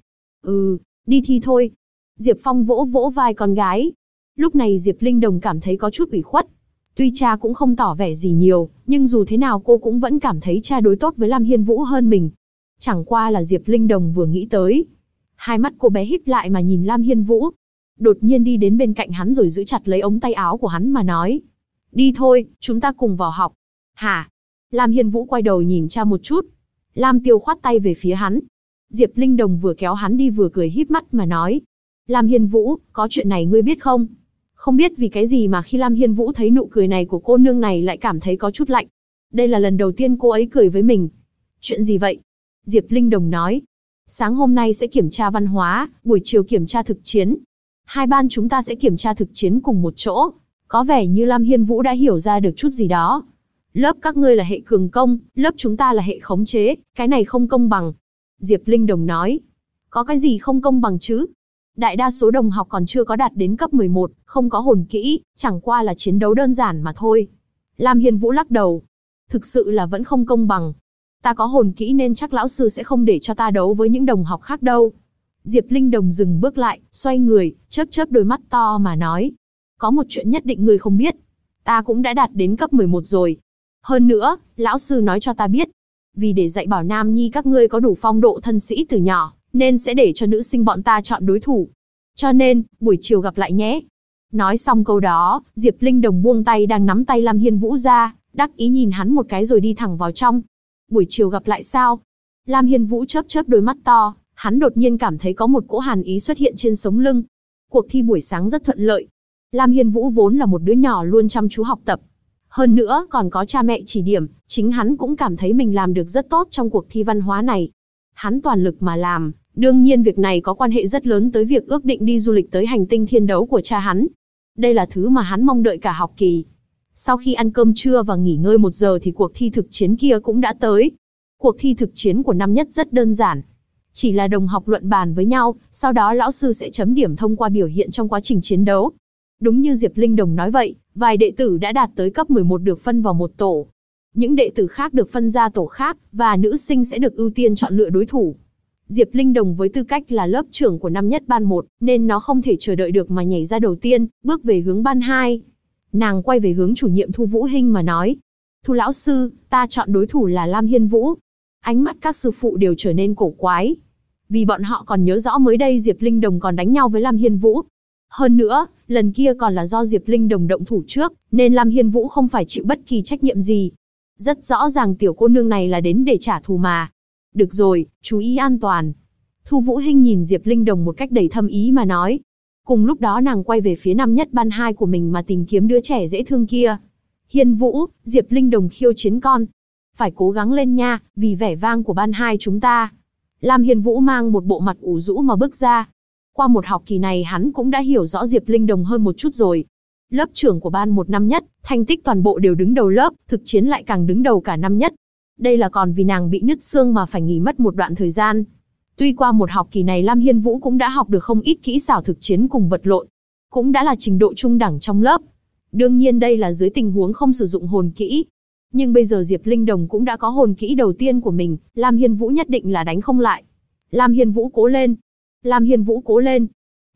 Đi thi thôi. Diệp Phong vỗ vỗ vai con gái. Lúc này Diệp Linh Đồng cảm thấy có chút ủy khuất. Tuy cha cũng không tỏ vẻ gì nhiều, nhưng dù thế nào cô cũng vẫn cảm thấy cha đối tốt với Lam Hiên Vũ hơn mình. Chẳng qua là Diệp Linh Đồng vừa nghĩ tới. Hai mắt cô bé híp lại mà nhìn Lam Hiên Vũ. Đột nhiên đi đến bên cạnh hắn rồi giữ chặt lấy ống tay áo của hắn mà nói. Đi thôi, chúng ta cùng vào học. Hả? Lam Hiên Vũ quay đầu nhìn cha một chút. Lam Tiêu khoát tay về phía hắn. Diệp Linh Đồng vừa kéo hắn đi vừa cười híp mắt mà nói. Lam Hiên Vũ, có chuyện này ngươi biết không? Không biết vì cái gì mà khi Lam Hiên Vũ thấy nụ cười này của cô nương này lại cảm thấy có chút lạnh. Đây là lần đầu tiên cô ấy cười với mình. Chuyện gì vậy? Diệp Linh Đồng nói. Sáng hôm nay sẽ kiểm tra văn hóa, buổi chiều kiểm tra thực chiến. Hai ban chúng ta sẽ kiểm tra thực chiến cùng một chỗ. Có vẻ như Lam Hiên Vũ đã hiểu ra được chút gì đó. Lớp các ngươi là hệ cường công, lớp chúng ta là hệ khống chế, cái này không công bằng. Diệp Linh Đồng nói. Có cái gì không công bằng chứ? Đại đa số đồng học còn chưa có đạt đến cấp 11, không có hồn kỹ, chẳng qua là chiến đấu đơn giản mà thôi. Lam Hiên Vũ lắc đầu. Thực sự là vẫn không công bằng. Ta có hồn kỹ nên chắc lão sư sẽ không để cho ta đấu với những đồng học khác đâu. Diệp Linh Đồng dừng bước lại, xoay người, chớp chớp đôi mắt to mà nói. Có một chuyện nhất định ngươi không biết. Ta cũng đã đạt đến cấp 11 rồi. Hơn nữa, lão sư nói cho ta biết. Vì để dạy bảo nam nhi các ngươi có đủ phong độ thân sĩ từ nhỏ, nên sẽ để cho nữ sinh bọn ta chọn đối thủ. Cho nên, buổi chiều gặp lại nhé. Nói xong câu đó, Diệp Linh Đồng buông tay đang nắm tay Lam Hiên Vũ ra, đắc ý nhìn hắn một cái rồi đi thẳng vào trong. Buổi chiều gặp lại sao? Lam Hiên Vũ chớp chớp đôi mắt to, hắn đột nhiên cảm thấy có một cỗ hàn ý xuất hiện trên sống lưng. Cuộc thi buổi sáng rất thuận lợi. Lam Hiên Vũ vốn là một đứa nhỏ luôn chăm chú học tập. Hơn nữa còn có cha mẹ chỉ điểm, chính hắn cũng cảm thấy mình làm được rất tốt trong cuộc thi văn hóa này. Hắn toàn lực mà làm, đương nhiên việc này có quan hệ rất lớn tới việc ước định đi du lịch tới hành tinh thiên đấu của cha hắn. Đây là thứ mà hắn mong đợi cả học kỳ. Sau khi ăn cơm trưa và nghỉ ngơi 1 giờ thì cuộc thi thực chiến kia cũng đã tới. Cuộc thi thực chiến của năm nhất rất đơn giản. Chỉ là đồng học luận bàn với nhau, sau đó lão sư sẽ chấm điểm thông qua biểu hiện trong quá trình chiến đấu. Đúng như Diệp Linh Đồng nói vậy, vài đệ tử đã đạt tới cấp 11 được phân vào một tổ. Những đệ tử khác được phân ra tổ khác, và nữ sinh sẽ được ưu tiên chọn lựa đối thủ. Diệp Linh Đồng với tư cách là lớp trưởng của năm nhất ban 1, nên nó không thể chờ đợi được mà nhảy ra đầu tiên, bước về hướng ban 2. Nàng quay về hướng chủ nhiệm Thu Vũ Hinh mà nói. Thu lão sư, ta chọn đối thủ là Lam Hiên Vũ. Ánh mắt các sư phụ đều trở nên cổ quái. Vì bọn họ còn nhớ rõ mới đây Diệp Linh Đồng còn đánh nhau với Lam Hiên Vũ. Hơn nữa, lần kia còn là do Diệp Linh Đồng động thủ trước, nên Lam Hiên Vũ không phải chịu bất kỳ trách nhiệm gì. Rất rõ ràng tiểu cô nương này là đến để trả thù mà. Được rồi, chú ý an toàn. Thu Vũ Hinh nhìn Diệp Linh Đồng một cách đầy thâm ý mà nói. Cùng lúc đó nàng quay về phía năm nhất ban 2 của mình mà tìm kiếm đứa trẻ dễ thương kia. Hiên Vũ, Diệp Linh Đồng khiêu chiến con. Phải cố gắng lên nha, vì vẻ vang của ban 2 chúng ta. Lam Hiên Vũ mang một bộ mặt ủ rũ mà bước ra. Qua một học kỳ này hắn cũng đã hiểu rõ Diệp Linh Đồng hơn một chút rồi. Lớp trưởng của ban 1 năm nhất, thành tích toàn bộ đều đứng đầu lớp, thực chiến lại càng đứng đầu cả năm nhất. Đây là còn vì nàng bị nứt xương mà phải nghỉ mất một đoạn thời gian. Tuy qua một học kỳ này Lam Hiên Vũ cũng đã học được không ít kỹ xảo thực chiến cùng vật lộn. Cũng đã là trình độ trung đẳng trong lớp. Đương nhiên đây là dưới tình huống không sử dụng hồn kỹ. Nhưng bây giờ Diệp Linh Đồng cũng đã có hồn kỹ đầu tiên của mình, Lam Hiên Vũ nhất định là đánh không lại. Lam Hiên Vũ cố lên. Lam Hiên Vũ cố lên.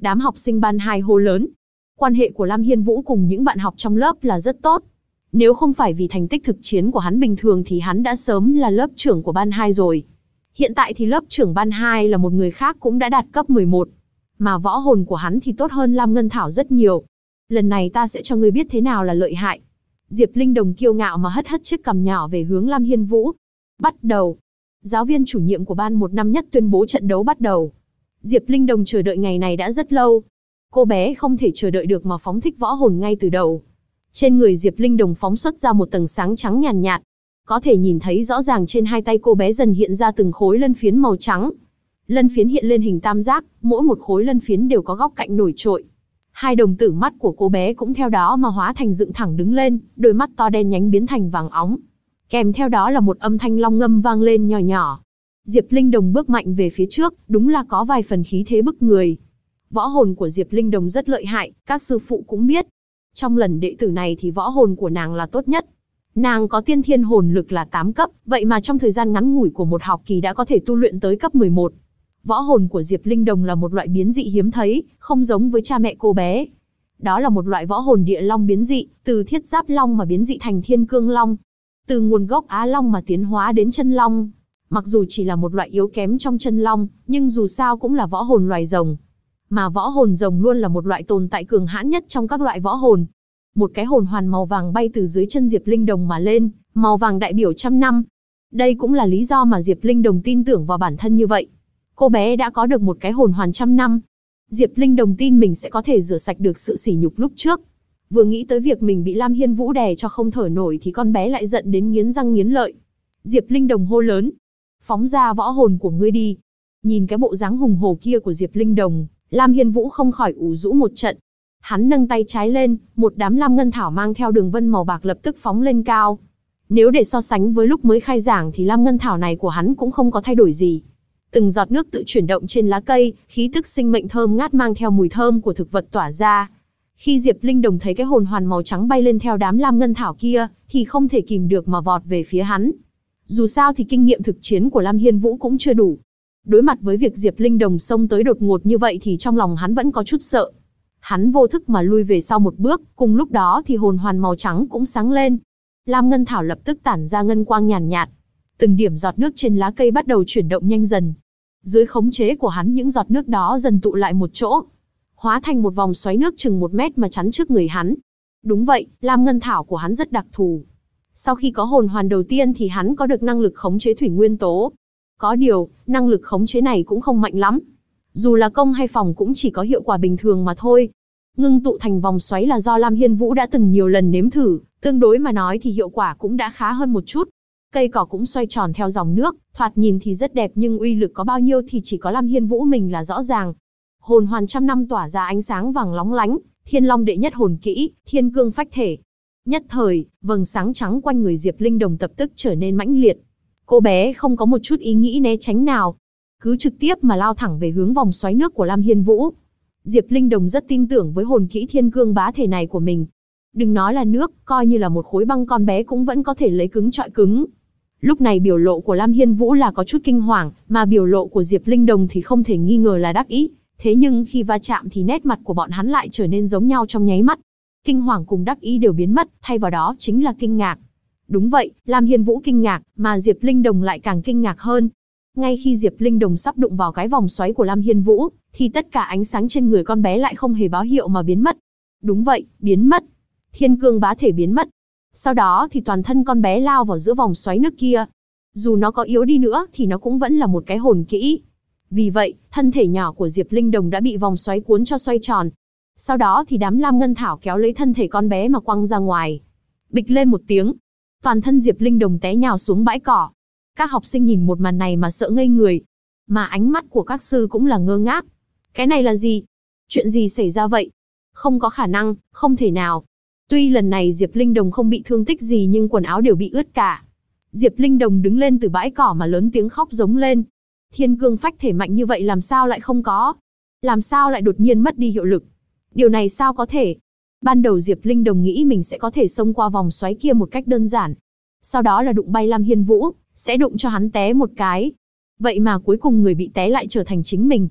Đám học sinh ban 2 hô lớn. Quan hệ của Lam Hiên Vũ cùng những bạn học trong lớp là rất tốt. Nếu không phải vì thành tích thực chiến của hắn bình thường thì hắn đã sớm là lớp trưởng của ban 2 rồi. Hiện tại thì lớp trưởng ban 2 là một người khác cũng đã đạt cấp 11. Mà võ hồn của hắn thì tốt hơn Lam Ngân Thảo rất nhiều. Lần này ta sẽ cho ngươi biết thế nào là lợi hại. Diệp Linh Đồng kiêu ngạo mà hất hất chiếc cằm nhỏ về hướng Lam Hiên Vũ. Bắt đầu. Giáo viên chủ nhiệm của ban 1 năm nhất tuyên bố trận đấu bắt đầu. Diệp Linh Đồng chờ đợi ngày này đã rất lâu. Cô bé không thể chờ đợi được mà phóng thích võ hồn ngay từ đầu. Trên người Diệp Linh Đồng phóng xuất ra một tầng sáng trắng nhàn nhạt. Có thể nhìn thấy rõ ràng trên hai tay cô bé dần hiện ra từng khối lân phiến màu trắng. Lân phiến hiện lên hình tam giác, mỗi một khối lân phiến đều có góc cạnh nổi trội. Hai đồng tử mắt của cô bé cũng theo đó mà hóa thành dựng thẳng đứng lên, đôi mắt to đen nhánh biến thành vàng óng. Kèm theo đó là một âm thanh long ngâm vang lên nhỏ nhỏ. Diệp Linh Đồng bước mạnh về phía trước, đúng là có vài phần khí thế bức người. Võ hồn của Diệp Linh Đồng rất lợi hại, các sư phụ cũng biết. Trong lần đệ tử này thì võ hồn của nàng là tốt nhất. Nàng có tiên thiên hồn lực là 8 cấp, vậy mà trong thời gian ngắn ngủi của một học kỳ đã có thể tu luyện tới cấp 11. Võ hồn của Diệp Linh Đồng là một loại biến dị hiếm thấy, không giống với cha mẹ cô bé. Đó là một loại võ hồn địa long biến dị, từ thiết giáp long mà biến dị thành thiên cương long. Từ nguồn gốc Á Long mà tiến hóa đến chân long. Mặc dù chỉ là một loại yếu kém trong chân long, nhưng dù sao cũng là võ hồn loài rồng. Mà võ hồn rồng luôn là một loại tồn tại cường hãn nhất trong các loại võ hồn. Một cái hồn hoàn màu vàng bay từ dưới chân Diệp Linh Đồng mà lên, màu vàng đại biểu 100 năm. Đây cũng là lý do mà Diệp Linh Đồng tin tưởng vào bản thân như vậy. Cô bé đã có được một cái hồn hoàn 100 năm. Diệp Linh Đồng tin mình sẽ có thể rửa sạch được sự sỉ nhục lúc trước. Vừa nghĩ tới việc mình bị Lam Hiên Vũ đè cho không thở nổi thì con bé lại giận đến nghiến răng nghiến lợi. Diệp Linh Đồng hô lớn. Phóng ra võ hồn của ngươi đi. Nhìn cái bộ dáng hùng hổ kia của Diệp Linh Đồng, Lam Hiên Vũ không khỏi ủ rũ một trận. Hắn nâng tay trái lên, một đám lam ngân thảo mang theo đường vân màu bạc lập tức phóng lên cao. Nếu để so sánh với lúc mới khai giảng thì lam ngân thảo này của hắn cũng không có thay đổi gì. Từng giọt nước tự chuyển động trên lá cây, khí tức sinh mệnh thơm ngát mang theo mùi thơm của thực vật tỏa ra. Khi Diệp Linh Đồng thấy cái hồn hoàn màu trắng bay lên theo đám lam ngân thảo kia, thì không thể kìm được mà vọt về phía hắn. Dù sao thì kinh nghiệm thực chiến của Lam Hiên Vũ cũng chưa đủ. Đối mặt với việc Diệp Linh Đồng xông tới đột ngột như vậy thì trong lòng hắn vẫn có chút sợ. Hắn vô thức mà lui về sau một bước, cùng lúc đó thì hồn hoàn màu trắng cũng sáng lên. Lam ngân thảo lập tức tản ra ngân quang nhàn nhạt. Từng điểm giọt nước trên lá cây bắt đầu chuyển động nhanh dần. Dưới khống chế của hắn những giọt nước đó dần tụ lại một chỗ, hóa thành một vòng xoáy nước chừng 1 mét mà chắn trước người hắn. Đúng vậy, lam ngân thảo của hắn rất đặc thù. Sau khi có hồn hoàn đầu tiên thì hắn có được năng lực khống chế thủy nguyên tố. Có điều, năng lực khống chế này cũng không mạnh lắm. Dù là công hay phòng cũng chỉ có hiệu quả bình thường mà thôi. Ngưng tụ thành vòng xoáy là do Lam Hiên Vũ đã từng nhiều lần nếm thử, tương đối mà nói thì hiệu quả cũng đã khá hơn một chút. Cây cỏ cũng xoay tròn theo dòng nước, thoạt nhìn thì rất đẹp nhưng uy lực có bao nhiêu thì chỉ có Lam Hiên Vũ mình là rõ ràng. Hồn hoàn 100 năm tỏa ra ánh sáng vàng lóng lánh, Thiên Long đệ nhất hồn kỹ, Thiên Cương phách thể. Nhất thời, vầng sáng trắng quanh người Diệp Linh Đồng lập tức trở nên mãnh liệt. Cô bé không có một chút ý nghĩ né tránh nào, cứ trực tiếp mà lao thẳng về hướng vòng xoáy nước của Lam Hiên Vũ. Diệp Linh Đồng rất tin tưởng với hồn kỹ Thiên Cương bá thể này của mình. Đừng nói là nước, coi như là một khối băng con bé cũng vẫn có thể lấy cứng trọi cứng. Lúc này biểu lộ của Lam Hiên Vũ là có chút kinh hoàng, mà biểu lộ của Diệp Linh Đồng thì không thể nghi ngờ là đắc ý. Thế nhưng khi va chạm thì nét mặt của bọn hắn lại trở nên giống nhau trong nháy mắt. Kinh hoàng cùng đắc ý đều biến mất, thay vào đó chính là kinh ngạc. Đúng vậy, Lam Hiên Vũ kinh ngạc, mà Diệp Linh Đồng lại càng kinh ngạc hơn. Ngay khi Diệp Linh Đồng sắp đụng vào cái vòng xoáy của Lam Hiên Vũ, thì tất cả ánh sáng trên người con bé lại không hề báo hiệu mà biến mất. Đúng vậy, biến mất. Thiên Cương bá thể biến mất. Sau đó thì toàn thân con bé lao vào giữa vòng xoáy nước kia. Dù nó có yếu đi nữa thì nó cũng vẫn là một cái hồn kỹ. Vì vậy, thân thể nhỏ của Diệp Linh Đồng đã bị vòng xoáy cuốn cho xoay tròn. Sau đó thì đám lam ngân thảo kéo lấy thân thể con bé mà quăng ra ngoài. Bịch lên một tiếng, toàn thân Diệp Linh Đồng té nhào xuống bãi cỏ. Các học sinh nhìn một màn này mà sợ ngây người. Mà ánh mắt của các sư cũng là ngơ ngác. Cái này là gì? Chuyện gì xảy ra vậy? Không có khả năng, không thể nào. Tuy lần này Diệp Linh Đồng không bị thương tích gì nhưng quần áo đều bị ướt cả. Diệp Linh Đồng đứng lên từ bãi cỏ mà lớn tiếng khóc giống lên. Thiên Cương phách thể mạnh như vậy làm sao lại không có? Làm sao lại đột nhiên mất đi hiệu lực? Điều này sao có thể? Ban đầu Diệp Linh Đồng nghĩ mình sẽ có thể xông qua vòng xoáy kia một cách đơn giản. Sau đó là đụng bay Lam Hiên Vũ, sẽ đụng cho hắn té một cái. Vậy mà cuối cùng người bị té lại trở thành chính mình.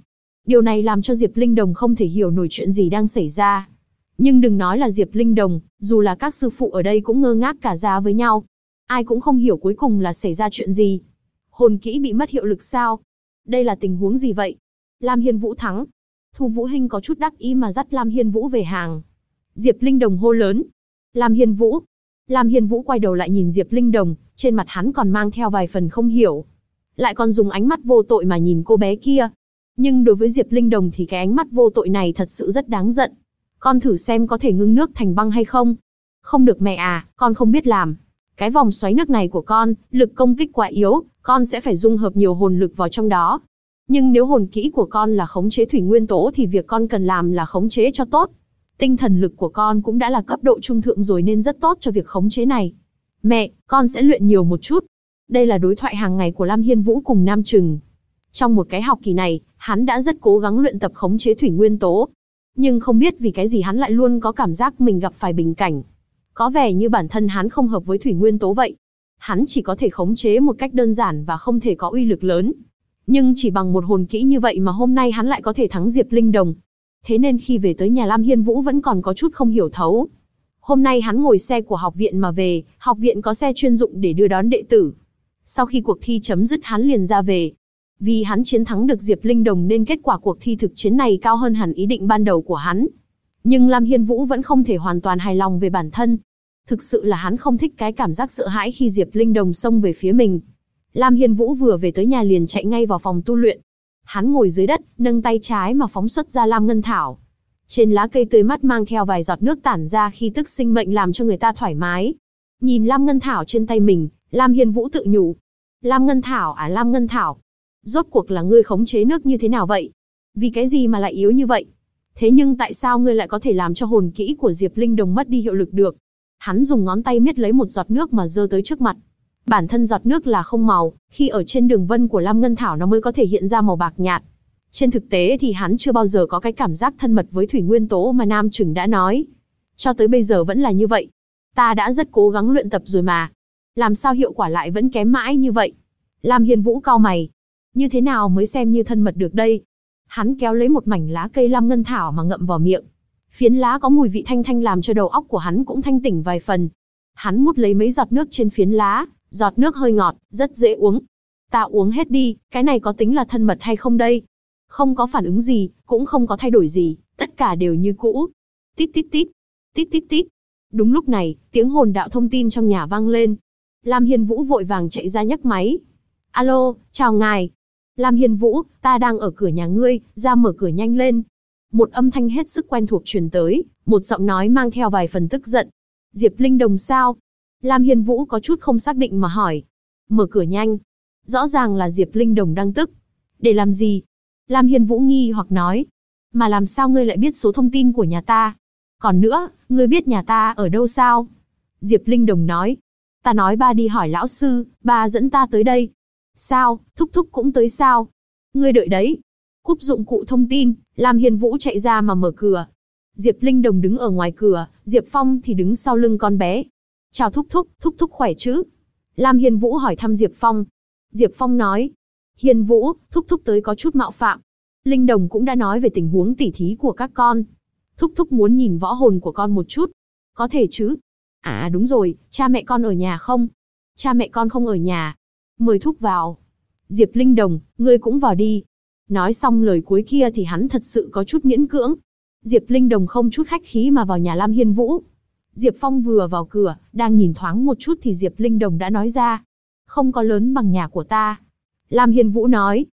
Điều này làm cho Diệp Linh Đồng không thể hiểu nổi chuyện gì đang xảy ra. Nhưng đừng nói là Diệp Linh Đồng, dù là các sư phụ ở đây cũng ngơ ngác cả ra với nhau. Ai cũng không hiểu cuối cùng là xảy ra chuyện gì. Hồn kỹ bị mất hiệu lực sao? Đây là tình huống gì vậy? Lam Hiên Vũ thắng. Thu Vũ Hinh có chút đắc ý mà dắt Lam Hiên Vũ về hàng. Diệp Linh Đồng hô lớn. Lam Hiên Vũ. Lam Hiên Vũ quay đầu lại nhìn Diệp Linh Đồng, trên mặt hắn còn mang theo vài phần không hiểu. Lại còn dùng ánh mắt vô tội mà nhìn cô bé kia. Nhưng đối với Diệp Linh Đồng thì cái ánh mắt vô tội này thật sự rất đáng giận. Con thử xem có thể ngưng nước thành băng hay không? Không được mẹ à, con không biết làm. Cái vòng xoáy nước này của con, lực công kích quá yếu, con sẽ phải dung hợp nhiều hồn lực vào trong đó. Nhưng nếu hồn kỹ của con là khống chế thủy nguyên tố thì việc con cần làm là khống chế cho tốt. Tinh thần lực của con cũng đã là cấp độ trung thượng rồi nên rất tốt cho việc khống chế này. Mẹ, con sẽ luyện nhiều một chút. Đây là đối thoại hàng ngày của Lam Hiên Vũ cùng Nam Trừng. Trong một cái học kỳ này, hắn đã rất cố gắng luyện tập khống chế thủy nguyên tố. Nhưng không biết vì cái gì hắn lại luôn có cảm giác mình gặp phải bình cảnh. Có vẻ như bản thân hắn không hợp với thủy nguyên tố vậy. Hắn chỉ có thể khống chế một cách đơn giản và không thể có uy lực lớn. Nhưng chỉ bằng một hồn kỹ như vậy mà hôm nay hắn lại có thể thắng Diệp Linh Đồng. Thế nên khi về tới nhà Lam Hiên Vũ vẫn còn có chút không hiểu thấu. Hôm nay hắn ngồi xe của học viện mà về, học viện có xe chuyên dụng để đưa đón đệ tử. Sau khi cuộc thi chấm dứt hắn liền ra về. Vì hắn chiến thắng được Diệp Linh Đồng nên kết quả cuộc thi thực chiến này cao hơn hẳn ý định ban đầu của hắn. Nhưng Lam Hiên Vũ vẫn không thể hoàn toàn hài lòng về bản thân. Thực sự là hắn không thích cái cảm giác sợ hãi khi Diệp Linh Đồng xông về phía mình. Lam Hiên Vũ vừa về tới nhà liền chạy ngay vào phòng tu luyện. Hắn ngồi dưới đất, nâng tay trái mà phóng xuất ra Lam Ngân Thảo. Trên lá cây tươi mát mang theo vài giọt nước tản ra khi tức sinh mệnh làm cho người ta thoải mái. Nhìn Lam Ngân Thảo trên tay mình, Lam Hiên Vũ tự nhủ. Lam Ngân Thảo à Lam Ngân Thảo. Rốt cuộc là ngươi khống chế nước như thế nào vậy? Vì cái gì mà lại yếu như vậy? Thế nhưng tại sao ngươi lại có thể làm cho hồn kỹ của Diệp Linh Đồng mất đi hiệu lực được? Hắn dùng ngón tay miết lấy một giọt nước mà giơ tới trước mặt. Bản thân giọt nước là không màu, khi ở trên đường vân của Lam Ngân Thảo nó mới có thể hiện ra màu bạc nhạt. Trên thực tế thì hắn chưa bao giờ có cái cảm giác thân mật với thủy nguyên tố mà Nam Trừng đã nói. Cho tới bây giờ vẫn là như vậy. Ta đã rất cố gắng luyện tập rồi mà. Làm sao hiệu quả lại vẫn kém mãi như vậy? Lam Hiên Vũ cau mày. Như thế nào mới xem như thân mật được đây? Hắn kéo lấy một mảnh lá cây Lam Ngân Thảo mà ngậm vào miệng. Phiến lá có mùi vị thanh thanh làm cho đầu óc của hắn cũng thanh tỉnh vài phần. Hắn mút lấy mấy giọt nước trên phiến lá, giọt nước hơi ngọt, rất dễ uống. Ta uống hết đi, cái này có tính là thân mật hay không đây? Không có phản ứng gì, cũng không có thay đổi gì, tất cả đều như cũ. Tít tít tít, tít tít tít. Đúng lúc này, tiếng hồn đạo thông tin trong nhà vang lên. Lam Hiên Vũ vội vàng chạy ra nhấc máy. Alo, chào ngài. Lam Hiên Vũ, ta đang ở cửa nhà ngươi, ra mở cửa nhanh lên. Một âm thanh hết sức quen thuộc truyền tới, một giọng nói mang theo vài phần tức giận. Diệp Linh Đồng sao? Lam Hiên Vũ có chút không xác định mà hỏi. Mở cửa nhanh. Rõ ràng là Diệp Linh Đồng đang tức. Để làm gì? Lam Hiên Vũ nghi hoặc nói. Mà làm sao ngươi lại biết số thông tin của nhà ta? Còn nữa, ngươi biết nhà ta ở đâu sao? Diệp Linh Đồng nói. Ta nói ba đi hỏi lão sư, ba dẫn ta tới đây. Sao, thúc thúc cũng tới sao? Ngươi đợi đấy. Cúp dụng cụ thông tin, Lam Hiên Vũ chạy ra mà mở cửa. Diệp Linh Đồng đứng ở ngoài cửa, Diệp Phong thì đứng sau lưng con bé. Chào thúc thúc khỏe chứ? Lam Hiên Vũ hỏi thăm Diệp Phong. Diệp Phong nói. Hiên Vũ, thúc thúc tới có chút mạo phạm. Linh Đồng cũng đã nói về tình huống tỉ thí của các con. Thúc thúc muốn nhìn võ hồn của con một chút. Có thể chứ? À đúng rồi, cha mẹ con ở nhà không? Cha mẹ con không ở nhà. Mời thúc vào. Diệp Linh Đồng, ngươi cũng vào đi. Nói xong lời cuối kia thì hắn thật sự có chút miễn cưỡng. Diệp Linh Đồng không chút khách khí mà vào nhà Lam Hiên Vũ. Diệp Phong vừa vào cửa, đang nhìn thoáng một chút thì Diệp Linh Đồng đã nói ra. Không có lớn bằng nhà của ta. Lam Hiên Vũ nói.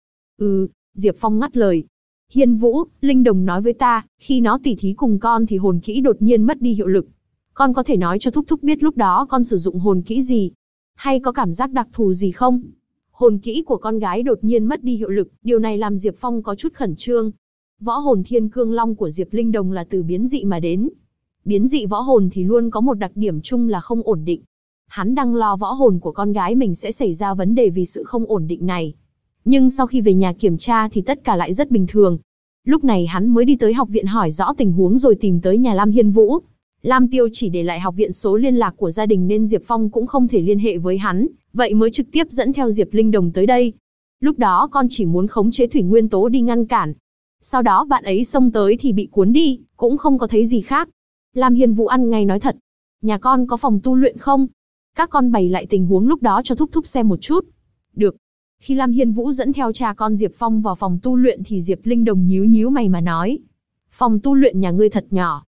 Diệp Phong ngắt lời. Hiên Vũ, Linh Đồng nói với ta, khi nó tỉ thí cùng con thì hồn kỹ đột nhiên mất đi hiệu lực. Con có thể nói cho thúc thúc biết lúc đó con sử dụng hồn kỹ gì? Hay có cảm giác đặc thù gì không? Hồn kỹ của con gái đột nhiên mất đi hiệu lực, điều này làm Diệp Phong có chút khẩn trương. Võ hồn Thiên Cương Long của Diệp Linh Đồng là từ biến dị mà đến. Biến dị võ hồn thì luôn có một đặc điểm chung là không ổn định. Hắn đang lo võ hồn của con gái mình sẽ xảy ra vấn đề vì sự không ổn định này. Nhưng sau khi về nhà kiểm tra thì tất cả lại rất bình thường. Lúc này hắn mới đi tới học viện hỏi rõ tình huống rồi tìm tới nhà Lam Hiên Vũ. Lam Tiêu chỉ để lại học viện số liên lạc của gia đình nên Diệp Phong cũng không thể liên hệ với hắn, vậy mới trực tiếp dẫn theo Diệp Linh Đồng tới đây. Lúc đó con chỉ muốn khống chế thủy nguyên tố đi ngăn cản. Sau đó bạn ấy xông tới thì bị cuốn đi, cũng không có thấy gì khác. Lam Hiên Vũ ăn ngay nói thật. Nhà con có phòng tu luyện không? Các con bày lại tình huống lúc đó cho Thúc Thúc xem một chút. Được. Khi Lam Hiên Vũ dẫn theo cha con Diệp Phong vào phòng tu luyện thì Diệp Linh Đồng nhíu nhíu mày mà nói. Phòng tu luyện nhà ngươi thật nhỏ.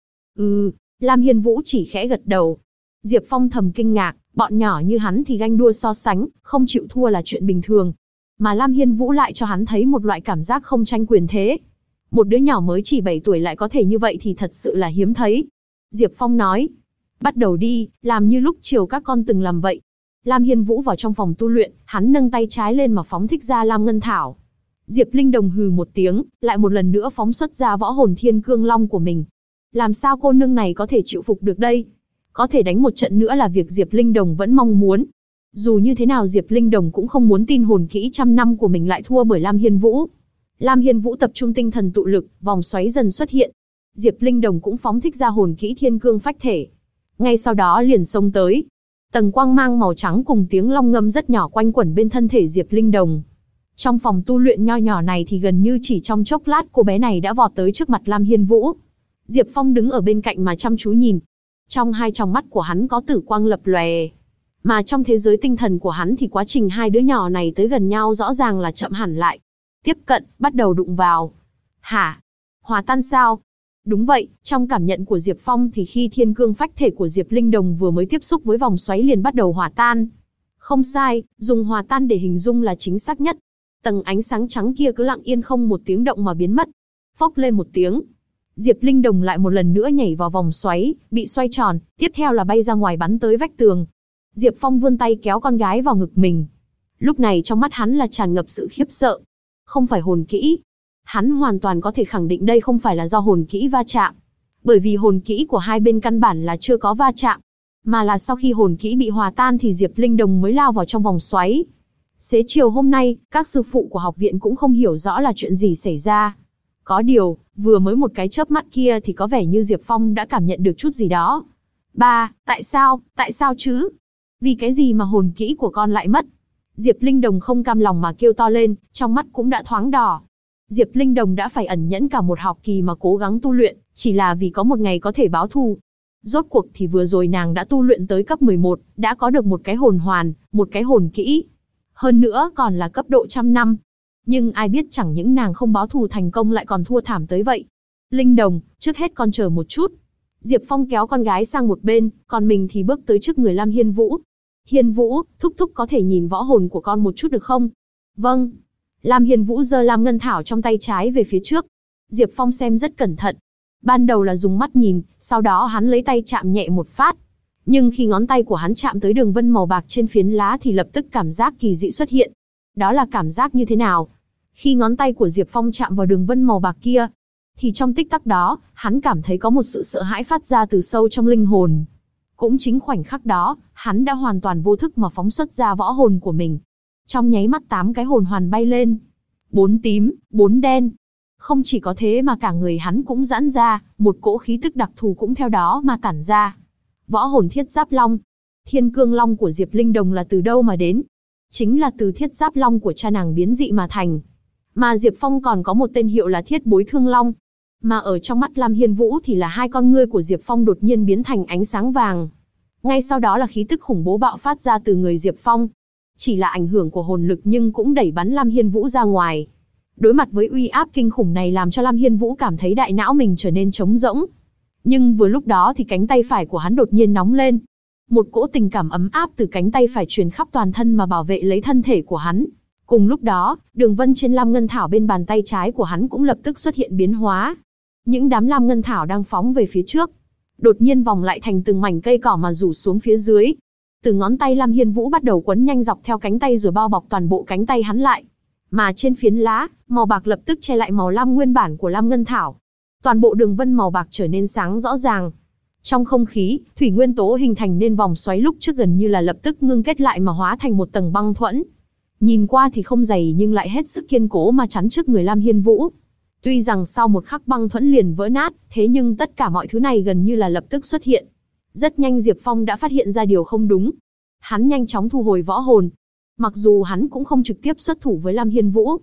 Lam Hiên Vũ chỉ khẽ gật đầu. Diệp Phong thầm kinh ngạc, bọn nhỏ như hắn thì ganh đua so sánh, không chịu thua là chuyện bình thường. Mà Lam Hiên Vũ lại cho hắn thấy một loại cảm giác không tranh quyền thế. Một đứa nhỏ mới chỉ 7 tuổi lại có thể như vậy thì thật sự là hiếm thấy. Diệp Phong nói, bắt đầu đi, làm như lúc chiều các con từng làm vậy. Lam Hiên Vũ vào trong phòng tu luyện, hắn nâng tay trái lên mà phóng thích ra Lam Ngân Thảo. Diệp Linh Đồng hừ một tiếng, lại một lần nữa phóng xuất ra võ hồn Thiên Cương Long của mình. Làm sao cô nương này có thể chịu phục được đây? Có thể đánh một trận nữa là việc Diệp Linh Đồng vẫn mong muốn. Dù như thế nào Diệp Linh Đồng cũng không muốn tin hồn kỹ trăm năm của mình lại thua bởi Lam Hiên Vũ. Lam Hiên Vũ tập trung tinh thần tụ lực, vòng xoáy dần xuất hiện. Diệp Linh Đồng cũng phóng thích ra hồn kỹ Thiên Cương Phách Thể. Ngay sau đó liền xông tới. Tầng quang mang màu trắng cùng tiếng long ngâm rất nhỏ quanh quẩn bên thân thể Diệp Linh Đồng. Trong phòng tu luyện nho nhỏ này thì gần như chỉ trong chốc lát cô bé này đã vọt tới trước mặt Lam Hiên Vũ. Diệp Phong đứng ở bên cạnh mà chăm chú nhìn. Trong hai tròng mắt của hắn có tử quang lập lòe. Mà trong thế giới tinh thần của hắn thì quá trình hai đứa nhỏ này tới gần nhau rõ ràng là chậm hẳn lại. Tiếp cận, bắt đầu đụng vào. Hả? Hòa tan sao? Đúng vậy, trong cảm nhận của Diệp Phong thì khi Thiên Cương Phách Thể của Diệp Linh Đồng vừa mới tiếp xúc với vòng xoáy liền bắt đầu hòa tan. Không sai, dùng hòa tan để hình dung là chính xác nhất. Tầng ánh sáng trắng kia cứ lặng yên không một tiếng động mà biến mất. Phốc lên một tiếng. Diệp Linh Đồng lại một lần nữa nhảy vào vòng xoáy, bị xoay tròn, tiếp theo là bay ra ngoài bắn tới vách tường. Diệp Phong vươn tay kéo con gái vào ngực mình. Lúc này trong mắt hắn là tràn ngập sự khiếp sợ. Không phải hồn kỹ. Hắn hoàn toàn có thể khẳng định đây không phải là do hồn kỹ va chạm. Bởi vì hồn kỹ của hai bên căn bản là chưa có va chạm. Mà là sau khi hồn kỹ bị hòa tan thì Diệp Linh Đồng mới lao vào trong vòng xoáy. Xế chiều hôm nay, các sư phụ của học viện cũng không hiểu rõ là chuyện gì xảy ra. Có điều, vừa mới một cái chớp mắt kia thì có vẻ như Diệp Phong đã cảm nhận được chút gì đó. Ba, tại sao chứ? Vì cái gì mà hồn kỹ của con lại mất? Diệp Linh Đồng không cam lòng mà kêu to lên, trong mắt cũng đã thoáng đỏ. Diệp Linh Đồng đã phải ẩn nhẫn cả một học kỳ mà cố gắng tu luyện, chỉ là vì có một ngày có thể báo thù. Rốt cuộc thì vừa rồi nàng đã tu luyện tới cấp 11, đã có được một cái hồn hoàn, một cái hồn kỹ. Hơn nữa còn là cấp độ trăm năm. Nhưng ai biết chẳng những nàng không báo thù thành công lại còn thua thảm tới vậy. Linh Đồng, trước hết con chờ một chút. Diệp Phong kéo con gái sang một bên, còn mình thì bước tới trước người Lam Hiên Vũ. Hiên Vũ, thúc thúc có thể nhìn võ hồn của con một chút được không? Vâng. Lam Hiên Vũ giơ Lam Ngân Thảo trong tay trái về phía trước. Diệp Phong xem rất cẩn thận. Ban đầu là dùng mắt nhìn, sau đó hắn lấy tay chạm nhẹ một phát. Nhưng khi ngón tay của hắn chạm tới đường vân màu bạc trên phiến lá thì lập tức cảm giác kỳ dị xuất hiện. Đó là cảm giác như thế nào? Khi ngón tay của Diệp Phong chạm vào đường vân màu bạc kia, thì trong tích tắc đó, hắn cảm thấy có một sự sợ hãi phát ra từ sâu trong linh hồn. Cũng chính khoảnh khắc đó, hắn đã hoàn toàn vô thức mà phóng xuất ra võ hồn của mình. Trong nháy mắt 8 cái hồn hoàn bay lên. 4 tím, 4 đen. Không chỉ có thế mà cả người hắn cũng giãn ra, một cỗ khí tức đặc thù cũng theo đó mà tản ra. Võ hồn Thiết Giáp Long. Thiên Cương Long của Diệp Linh Đồng là từ đâu mà đến? Chính là từ Thiết Giáp Long của cha nàng biến dị mà thành. Mà Diệp Phong còn có một tên hiệu là Thiết Bối Thương Long. Mà ở trong mắt Lam Hiên Vũ thì là hai con ngươi của Diệp Phong đột nhiên biến thành ánh sáng vàng. Ngay sau đó là khí tức khủng bố bạo phát ra từ người Diệp Phong. Chỉ là ảnh hưởng của hồn lực nhưng cũng đẩy bắn Lam Hiên Vũ ra ngoài. Đối mặt với uy áp kinh khủng này làm cho Lam Hiên Vũ cảm thấy đại não mình trở nên trống rỗng. Nhưng vừa lúc đó thì cánh tay phải của hắn đột nhiên nóng lên. Một cỗ tình cảm ấm áp từ cánh tay phải truyền khắp toàn thân mà bảo vệ lấy thân thể của hắn. Cùng lúc đó, đường vân trên Lam Ngân Thảo bên bàn tay trái của hắn cũng lập tức xuất hiện biến hóa. Những đám Lam Ngân Thảo đang phóng về phía trước, đột nhiên vòng lại thành từng mảnh cây cỏ mà rủ xuống phía dưới. Từ ngón tay Lam Hiên Vũ bắt đầu quấn nhanh dọc theo cánh tay rồi bao bọc toàn bộ cánh tay hắn lại. Mà trên phiến lá, màu bạc lập tức che lại màu lam nguyên bản của Lam Ngân Thảo. Toàn bộ đường vân màu bạc trở nên sáng rõ ràng. Trong không khí, thủy nguyên tố hình thành nên vòng xoáy lúc trước gần như là lập tức ngưng kết lại mà hóa thành một tầng băng thuẫn. Nhìn qua thì không dày nhưng lại hết sức kiên cố mà chắn trước người Lam Hiên Vũ. Tuy rằng sau một khắc băng thuẫn liền vỡ nát, thế nhưng tất cả mọi thứ này gần như là lập tức xuất hiện. Rất nhanh Diệp Phong đã phát hiện ra điều không đúng. Hắn nhanh chóng thu hồi võ hồn. Mặc dù hắn cũng không trực tiếp xuất thủ với Lam Hiên Vũ,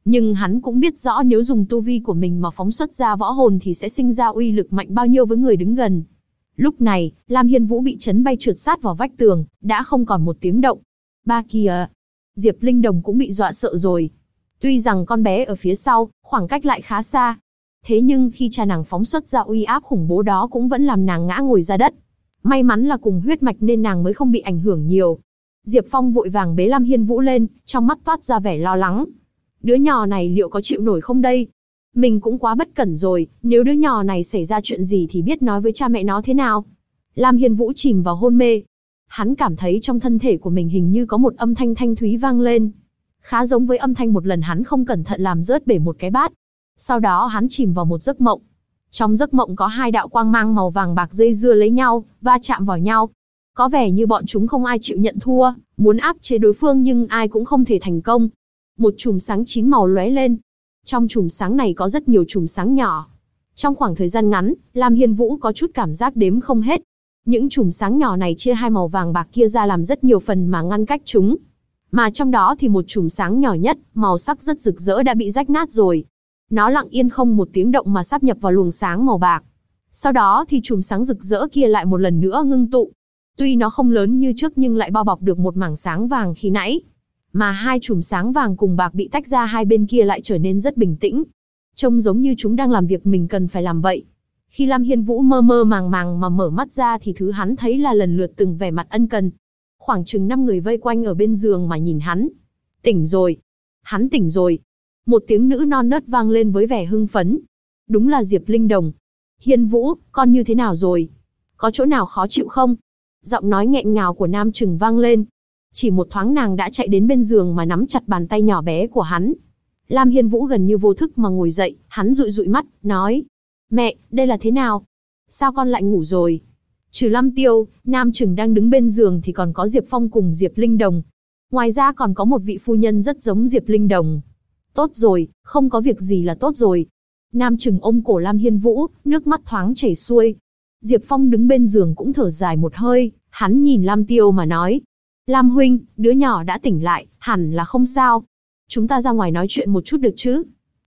Nhưng hắn cũng biết rõ nếu dùng tu vi của mình mà phóng xuất ra võ hồn thì sẽ sinh ra uy lực mạnh bao nhiêu với người đứng gần. Lúc này, Lam Hiên Vũ bị chấn bay trượt sát vào vách tường, đã không còn một tiếng động. Ba kìa! Diệp Linh Đồng cũng bị dọa sợ rồi. Tuy rằng con bé ở phía sau, khoảng cách lại khá xa. Thế nhưng khi cha nàng phóng xuất ra uy áp khủng bố đó cũng vẫn làm nàng ngã ngồi ra đất. May mắn là cùng huyết mạch nên nàng mới không bị ảnh hưởng nhiều. Diệp Phong vội vàng bế Lam Hiên Vũ lên, trong mắt toát ra vẻ lo lắng. Đứa nhỏ này liệu có chịu nổi không đây? Mình cũng quá bất cẩn rồi, nếu đứa nhỏ này xảy ra chuyện gì thì biết nói với cha mẹ nó thế nào? Lam Hiên Vũ chìm vào hôn mê. Hắn cảm thấy trong thân thể của mình hình như có một âm thanh thanh thúy vang lên. Khá giống với âm thanh một lần hắn không cẩn thận làm rớt bể một cái bát. Sau đó hắn chìm vào một giấc mộng. Trong giấc mộng có hai đạo quang mang màu vàng bạc dây dưa lấy nhau, va chạm vào nhau. Có vẻ như bọn chúng không ai chịu nhận thua, muốn áp chế đối phương nhưng ai cũng không thể thành công. Một chùm sáng chín màu lóe lên. Trong chùm sáng này có rất nhiều chùm sáng nhỏ. Trong khoảng thời gian ngắn, Lam Hiên Vũ có chút cảm giác đếm không hết. Những chùm sáng nhỏ này chia hai màu vàng bạc kia ra làm rất nhiều phần mà ngăn cách chúng. Mà trong đó thì một chùm sáng nhỏ nhất, màu sắc rất rực rỡ đã bị rách nát rồi. Nó lặng yên không một tiếng động mà sáp nhập vào luồng sáng màu bạc. Sau đó thì chùm sáng rực rỡ kia lại một lần nữa ngưng tụ. Tuy nó không lớn như trước nhưng lại bao bọc được một mảng sáng vàng khi nãy. Mà hai chùm sáng vàng cùng bạc bị tách ra hai bên kia lại trở nên rất bình tĩnh. Trông giống như chúng đang làm việc mình cần phải làm vậy. Khi Lam Hiên Vũ mơ mơ màng màng mà mở mắt ra thì thứ hắn thấy là lần lượt từng vẻ mặt ân cần. Khoảng chừng 5 người vây quanh ở bên giường mà nhìn hắn. Tỉnh rồi. Hắn tỉnh rồi. Một tiếng nữ non nớt vang lên với vẻ hưng phấn. Đúng là Diệp Linh Đồng. Hiên Vũ, con như thế nào rồi? Có chỗ nào khó chịu không? Giọng nói nghẹn ngào của Nam Trừng vang lên. Chỉ một thoáng nàng đã chạy đến bên giường mà nắm chặt bàn tay nhỏ bé của hắn. Lam Hiên Vũ gần như vô thức mà ngồi dậy, hắn dụi dụi mắt, nói. Mẹ, đây là thế nào? Sao con lại ngủ rồi? Trừ Lam Tiêu, Nam Trừng đang đứng bên giường thì còn có Diệp Phong cùng Diệp Linh Đồng. Ngoài ra còn có một vị phu nhân rất giống Diệp Linh Đồng. Tốt rồi, không có việc gì là tốt rồi. Nam Trừng ôm cổ Lam Hiên Vũ, nước mắt thoáng chảy xuôi. Diệp Phong đứng bên giường cũng thở dài một hơi, hắn nhìn Lam Tiêu mà nói. Lam huynh, đứa nhỏ đã tỉnh lại, hẳn là không sao. Chúng ta ra ngoài nói chuyện một chút được chứ?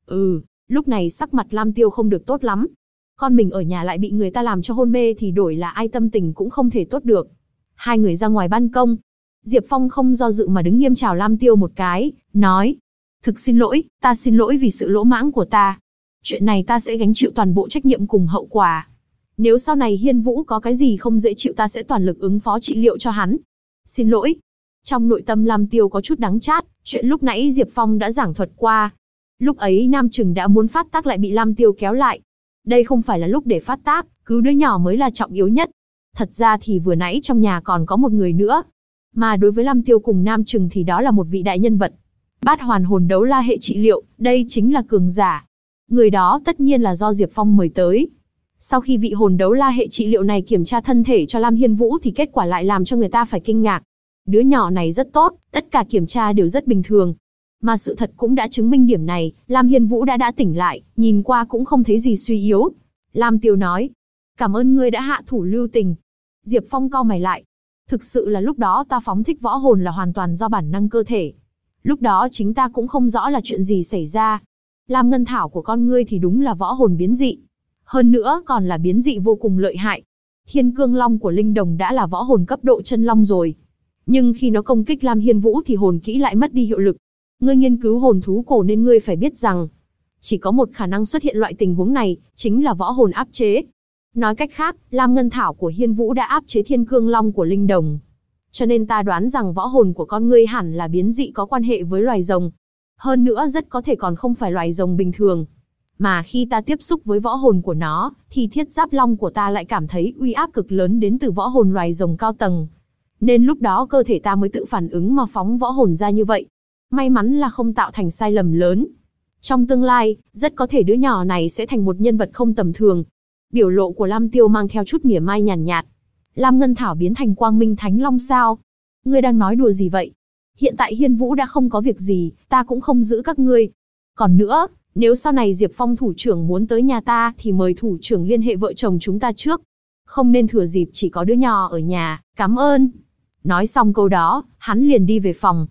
Lúc này sắc mặt Lam Tiêu không được tốt lắm. Con mình ở nhà lại bị người ta làm cho hôn mê thì đổi là ai tâm tình cũng không thể tốt được. Hai người ra ngoài ban công. Diệp Phong không do dự mà đứng nghiêm chào Lam Tiêu một cái, nói. Thực xin lỗi, ta xin lỗi vì sự lỗ mãng của ta. Chuyện này ta sẽ gánh chịu toàn bộ trách nhiệm cùng hậu quả. Nếu sau này Hiên Vũ có cái gì không dễ chịu ta sẽ toàn lực ứng phó trị liệu cho hắn. Xin lỗi. Trong nội tâm Lam Tiêu có chút đắng chát, chuyện lúc nãy Diệp Phong đã giảng thuật qua. Lúc ấy Nam Trừng đã muốn phát tác lại bị Lam Tiêu kéo lại. Đây không phải là lúc để phát tác, cứu đứa nhỏ mới là trọng yếu nhất. Thật ra thì vừa nãy trong nhà còn có một người nữa. Mà đối với Lam Tiêu cùng Nam Trừng thì đó là một vị đại nhân vật. Bát hoàn hồn đấu la hệ trị liệu, đây chính là cường giả. Người đó tất nhiên là do Diệp Phong mời tới. Sau khi vị hồn đấu la hệ trị liệu này kiểm tra thân thể cho Lam Hiên Vũ thì kết quả lại làm cho người ta phải kinh ngạc. Đứa nhỏ này rất tốt, tất cả kiểm tra đều rất bình thường. Mà sự thật cũng đã chứng minh điểm này, Lam Hiên Vũ đã tỉnh lại, nhìn qua cũng không thấy gì suy yếu. Lam Tiêu nói, cảm ơn ngươi đã hạ thủ lưu tình. Diệp Phong cau mày lại. Thực sự là lúc đó ta phóng thích võ hồn là hoàn toàn do bản năng cơ thể. Lúc đó chính ta cũng không rõ là chuyện gì xảy ra. Lam ngân thảo của con ngươi thì đúng là võ hồn biến dị. Hơn nữa còn là biến dị vô cùng lợi hại. Thiên cương long của Linh Đồng đã là võ hồn cấp độ chân long rồi. Nhưng khi nó công kích Lam Hiên Vũ thì hồn kỹ lại mất đi hiệu lực. Ngươi nghiên cứu hồn thú cổ nên ngươi phải biết rằng chỉ có một khả năng xuất hiện loại tình huống này, chính là võ hồn áp chế. Nói cách khác, Lam ngân thảo của Hiên Vũ đã áp chế thiên cương long của Linh Đồng. Cho nên ta đoán rằng võ hồn của con ngươi hẳn là biến dị có quan hệ với loài rồng. Hơn nữa rất có thể còn không phải loài rồng bình thường. Mà khi ta tiếp xúc với võ hồn của nó, thì thiết giáp long của ta lại cảm thấy uy áp cực lớn đến từ võ hồn loài rồng cao tầng. Nên lúc đó cơ thể ta mới tự phản ứng mà phóng võ hồn ra như vậy. May mắn là không tạo thành sai lầm lớn. Trong tương lai, rất có thể đứa nhỏ này sẽ thành một nhân vật không tầm thường. Biểu lộ của Lam Tiêu mang theo chút mỉa mai nhàn nhạt. Lam Ngân Thảo biến thành Quang Minh Thánh Long sao? Ngươi đang nói đùa gì vậy? Hiện tại Hiên Vũ đã không có việc gì, ta cũng không giữ các ngươi. Còn nữa, nếu sau này Diệp Phong thủ trưởng muốn tới nhà ta thì mời thủ trưởng liên hệ vợ chồng chúng ta trước. Không nên thừa dịp chỉ có đứa nhỏ ở nhà, cảm ơn. Nói xong câu đó, hắn liền đi về phòng.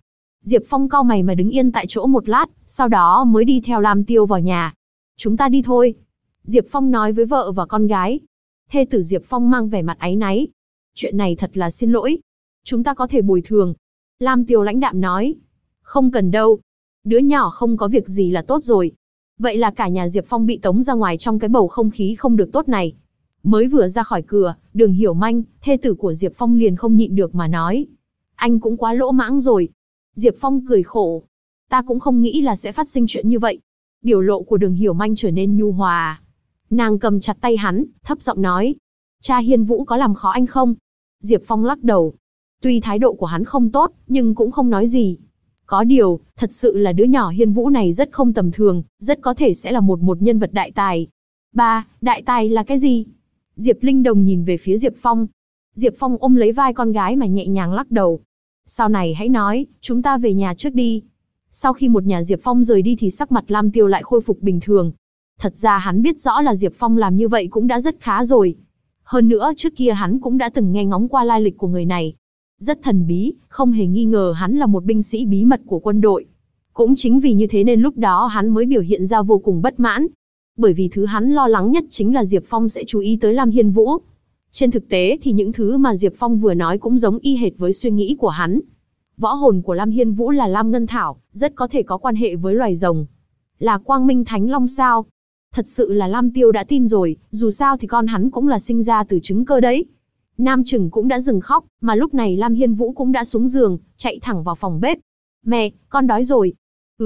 Diệp Phong cau mày mà đứng yên tại chỗ một lát, sau đó mới đi theo Lam Tiêu vào nhà. Chúng ta đi thôi. Diệp Phong nói với vợ và con gái. Thê tử Diệp Phong mang vẻ mặt áy náy. Chuyện này thật là xin lỗi. Chúng ta có thể bồi thường. Lam Tiêu lãnh đạm nói. Không cần đâu. Đứa nhỏ không có việc gì là tốt rồi. Vậy là cả nhà Diệp Phong bị tống ra ngoài trong cái bầu không khí không được tốt này. Mới vừa ra khỏi cửa, Đường Hiểu Manh, thê tử của Diệp Phong liền không nhịn được mà nói. Anh cũng quá lỗ mãng rồi. Diệp Phong cười khổ. Ta cũng không nghĩ là sẽ phát sinh chuyện như vậy. Biểu lộ của Đường Hiểu Manh trở nên nhu hòa. Nàng cầm chặt tay hắn, thấp giọng nói. Cha Hiên Vũ có làm khó anh không? Diệp Phong lắc đầu. Tuy thái độ của hắn không tốt, nhưng cũng không nói gì. Có điều, thật sự là đứa nhỏ Hiên Vũ này rất không tầm thường, rất có thể sẽ là một nhân vật đại tài. Ba, đại tài là cái gì? Diệp Linh Đồng nhìn về phía Diệp Phong. Diệp Phong ôm lấy vai con gái mà nhẹ nhàng lắc đầu. Sau này hãy nói, chúng ta về nhà trước đi. Sau khi một nhà Diệp Phong rời đi thì sắc mặt Lam Tiêu lại khôi phục bình thường. Thật ra hắn biết rõ là Diệp Phong làm như vậy cũng đã rất khá rồi. Hơn nữa trước kia hắn cũng đã từng nghe ngóng qua lai lịch của người này. Rất thần bí, không hề nghi ngờ hắn là một binh sĩ bí mật của quân đội. Cũng chính vì như thế nên lúc đó hắn mới biểu hiện ra vô cùng bất mãn. Bởi vì thứ hắn lo lắng nhất chính là Diệp Phong sẽ chú ý tới Lam Hiên Vũ. Trên thực tế thì những thứ mà Diệp Phong vừa nói cũng giống y hệt với suy nghĩ của hắn. Võ hồn của Lam Hiên Vũ là Lam Ngân Thảo, rất có thể có quan hệ với loài rồng. Là Quang Minh Thánh Long sao? Thật sự là Lam Tiêu đã tin rồi, dù sao thì con hắn cũng là sinh ra từ trứng cơ đấy. Nam Trừng cũng đã dừng khóc, mà lúc này Lam Hiên Vũ cũng đã xuống giường, chạy thẳng vào phòng bếp. Mẹ, con đói rồi.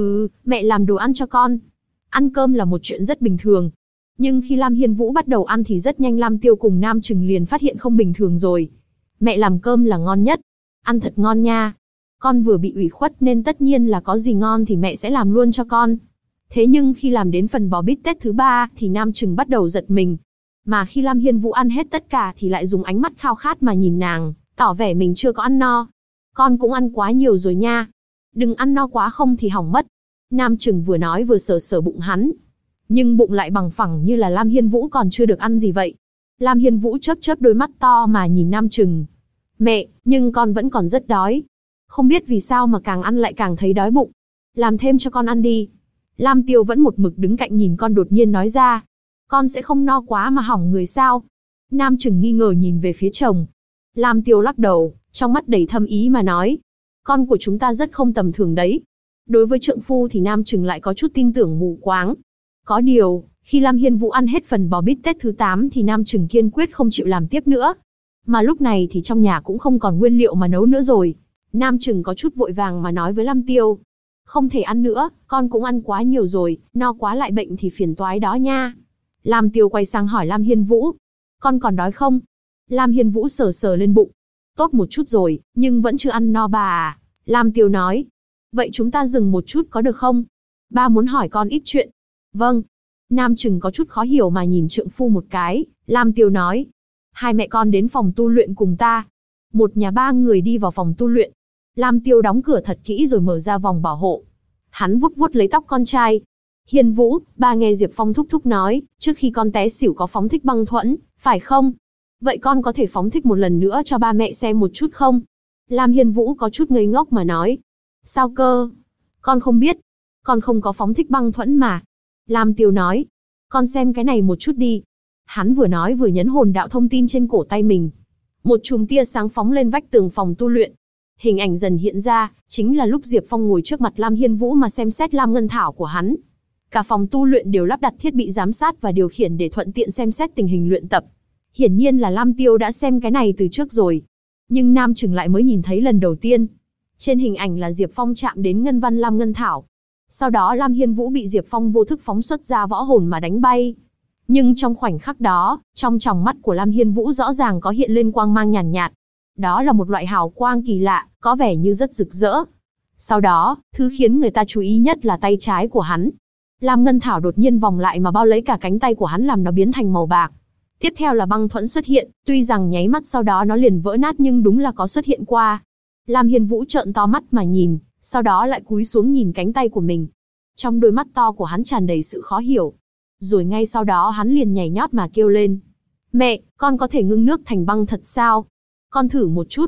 Mẹ làm đồ ăn cho con. Ăn cơm là một chuyện rất bình thường. Nhưng khi Lam Hiên Vũ bắt đầu ăn thì rất nhanh Lam Tiêu cùng Nam Trừng liền phát hiện không bình thường rồi. Mẹ làm cơm là ngon nhất. Ăn thật ngon nha. Con vừa bị ủy khuất nên tất nhiên là có gì ngon thì mẹ sẽ làm luôn cho con. Thế nhưng khi làm đến phần bò bít tết thứ 3 thì Nam Trừng bắt đầu giật mình. Mà khi Lam Hiên Vũ ăn hết tất cả thì lại dùng ánh mắt khao khát mà nhìn nàng, tỏ vẻ mình chưa có ăn no. Con cũng ăn quá nhiều rồi nha. Đừng ăn no quá không thì hỏng mất. Nam Trừng vừa nói vừa sờ sờ bụng hắn. Nhưng bụng lại bằng phẳng như là Lam Hiên Vũ còn chưa được ăn gì vậy. Lam Hiên Vũ chớp chớp đôi mắt to mà nhìn Nam Trừng. Mẹ, nhưng con vẫn còn rất đói. Không biết vì sao mà càng ăn lại càng thấy đói bụng. Làm thêm cho con ăn đi. Lam Tiêu vẫn một mực đứng cạnh nhìn con đột nhiên nói ra. Con sẽ không no quá mà hỏng người sao? Nam Trừng nghi ngờ nhìn về phía chồng. Lam Tiêu lắc đầu, trong mắt đầy thâm ý mà nói. Con của chúng ta rất không tầm thường đấy. Đối với trượng phu thì Nam Trừng lại có chút tin tưởng mù quáng. Có điều, khi Lam Hiên Vũ ăn hết phần bò bít tết thứ 8 thì Nam Trừng kiên quyết không chịu làm tiếp nữa. Mà lúc này thì trong nhà cũng không còn nguyên liệu mà nấu nữa rồi. Nam Trừng có chút vội vàng mà nói với Lam Tiêu. Không thể ăn nữa, con cũng ăn quá nhiều rồi, no quá lại bệnh thì phiền toái đó nha. Lam Tiêu quay sang hỏi Lam Hiên Vũ. Con còn đói không? Lam Hiên Vũ sờ sờ lên bụng. Tốt một chút rồi, nhưng vẫn chưa ăn no bà à. Lam Tiêu nói. Vậy chúng ta dừng một chút có được không? Ba muốn hỏi con ít chuyện. Vâng. Nam Trừng có chút khó hiểu mà nhìn trượng phu một cái. Lam Tiêu nói. Hai mẹ con đến phòng tu luyện cùng ta. Một nhà ba người đi vào phòng tu luyện. Lam Tiêu đóng cửa thật kỹ rồi mở ra vòng bảo hộ. Hắn vuốt vuốt lấy tóc con trai. Hiên Vũ, ba nghe Diệp Phong thúc thúc nói, trước khi con té xỉu có phóng thích băng thuẫn, phải không? Vậy con có thể phóng thích một lần nữa cho ba mẹ xem một chút không? Lam Hiên Vũ có chút ngây ngốc mà nói. Sao cơ? Con không biết. Con không có phóng thích băng thuẫn mà. Lam Tiêu nói. Con xem cái này một chút đi. Hắn vừa nói vừa nhấn hồn đạo thông tin trên cổ tay mình. Một chùm tia sáng phóng lên vách tường phòng tu luyện. Hình ảnh dần hiện ra, chính là lúc Diệp Phong ngồi trước mặt Lam Hiên Vũ mà xem xét Lam Ngân Thảo của hắn. Cả phòng tu luyện đều lắp đặt thiết bị giám sát và điều khiển để thuận tiện xem xét tình hình luyện tập. Hiển nhiên là Lam Tiêu đã xem cái này từ trước rồi. Nhưng Nam Trừng lại mới nhìn thấy lần đầu tiên. Trên hình ảnh là Diệp Phong chạm đến ngân văn Lam Ngân Thảo. Sau đó Lam Hiên Vũ bị Diệp Phong vô thức phóng xuất ra võ hồn mà đánh bay. Nhưng trong khoảnh khắc đó, trong tròng mắt của Lam Hiên Vũ rõ ràng có hiện lên quang mang nhàn nhạt. Đó là một loại hào quang kỳ lạ, có vẻ như rất rực rỡ. Sau đó, thứ khiến người ta chú ý nhất là tay trái của hắn. Lam Ngân Thảo đột nhiên vòng lại mà bao lấy cả cánh tay của hắn làm nó biến thành màu bạc. Tiếp theo là băng thuẫn xuất hiện, tuy rằng nháy mắt sau đó nó liền vỡ nát nhưng đúng là có xuất hiện qua. Lam Hiên Vũ trợn to mắt mà nhìn, sau đó lại cúi xuống nhìn cánh tay của mình. Trong đôi mắt to của hắn tràn đầy sự khó hiểu. Rồi ngay sau đó hắn liền nhảy nhót mà kêu lên. Mẹ, con có thể ngưng nước thành băng thật sao? Con thử một chút.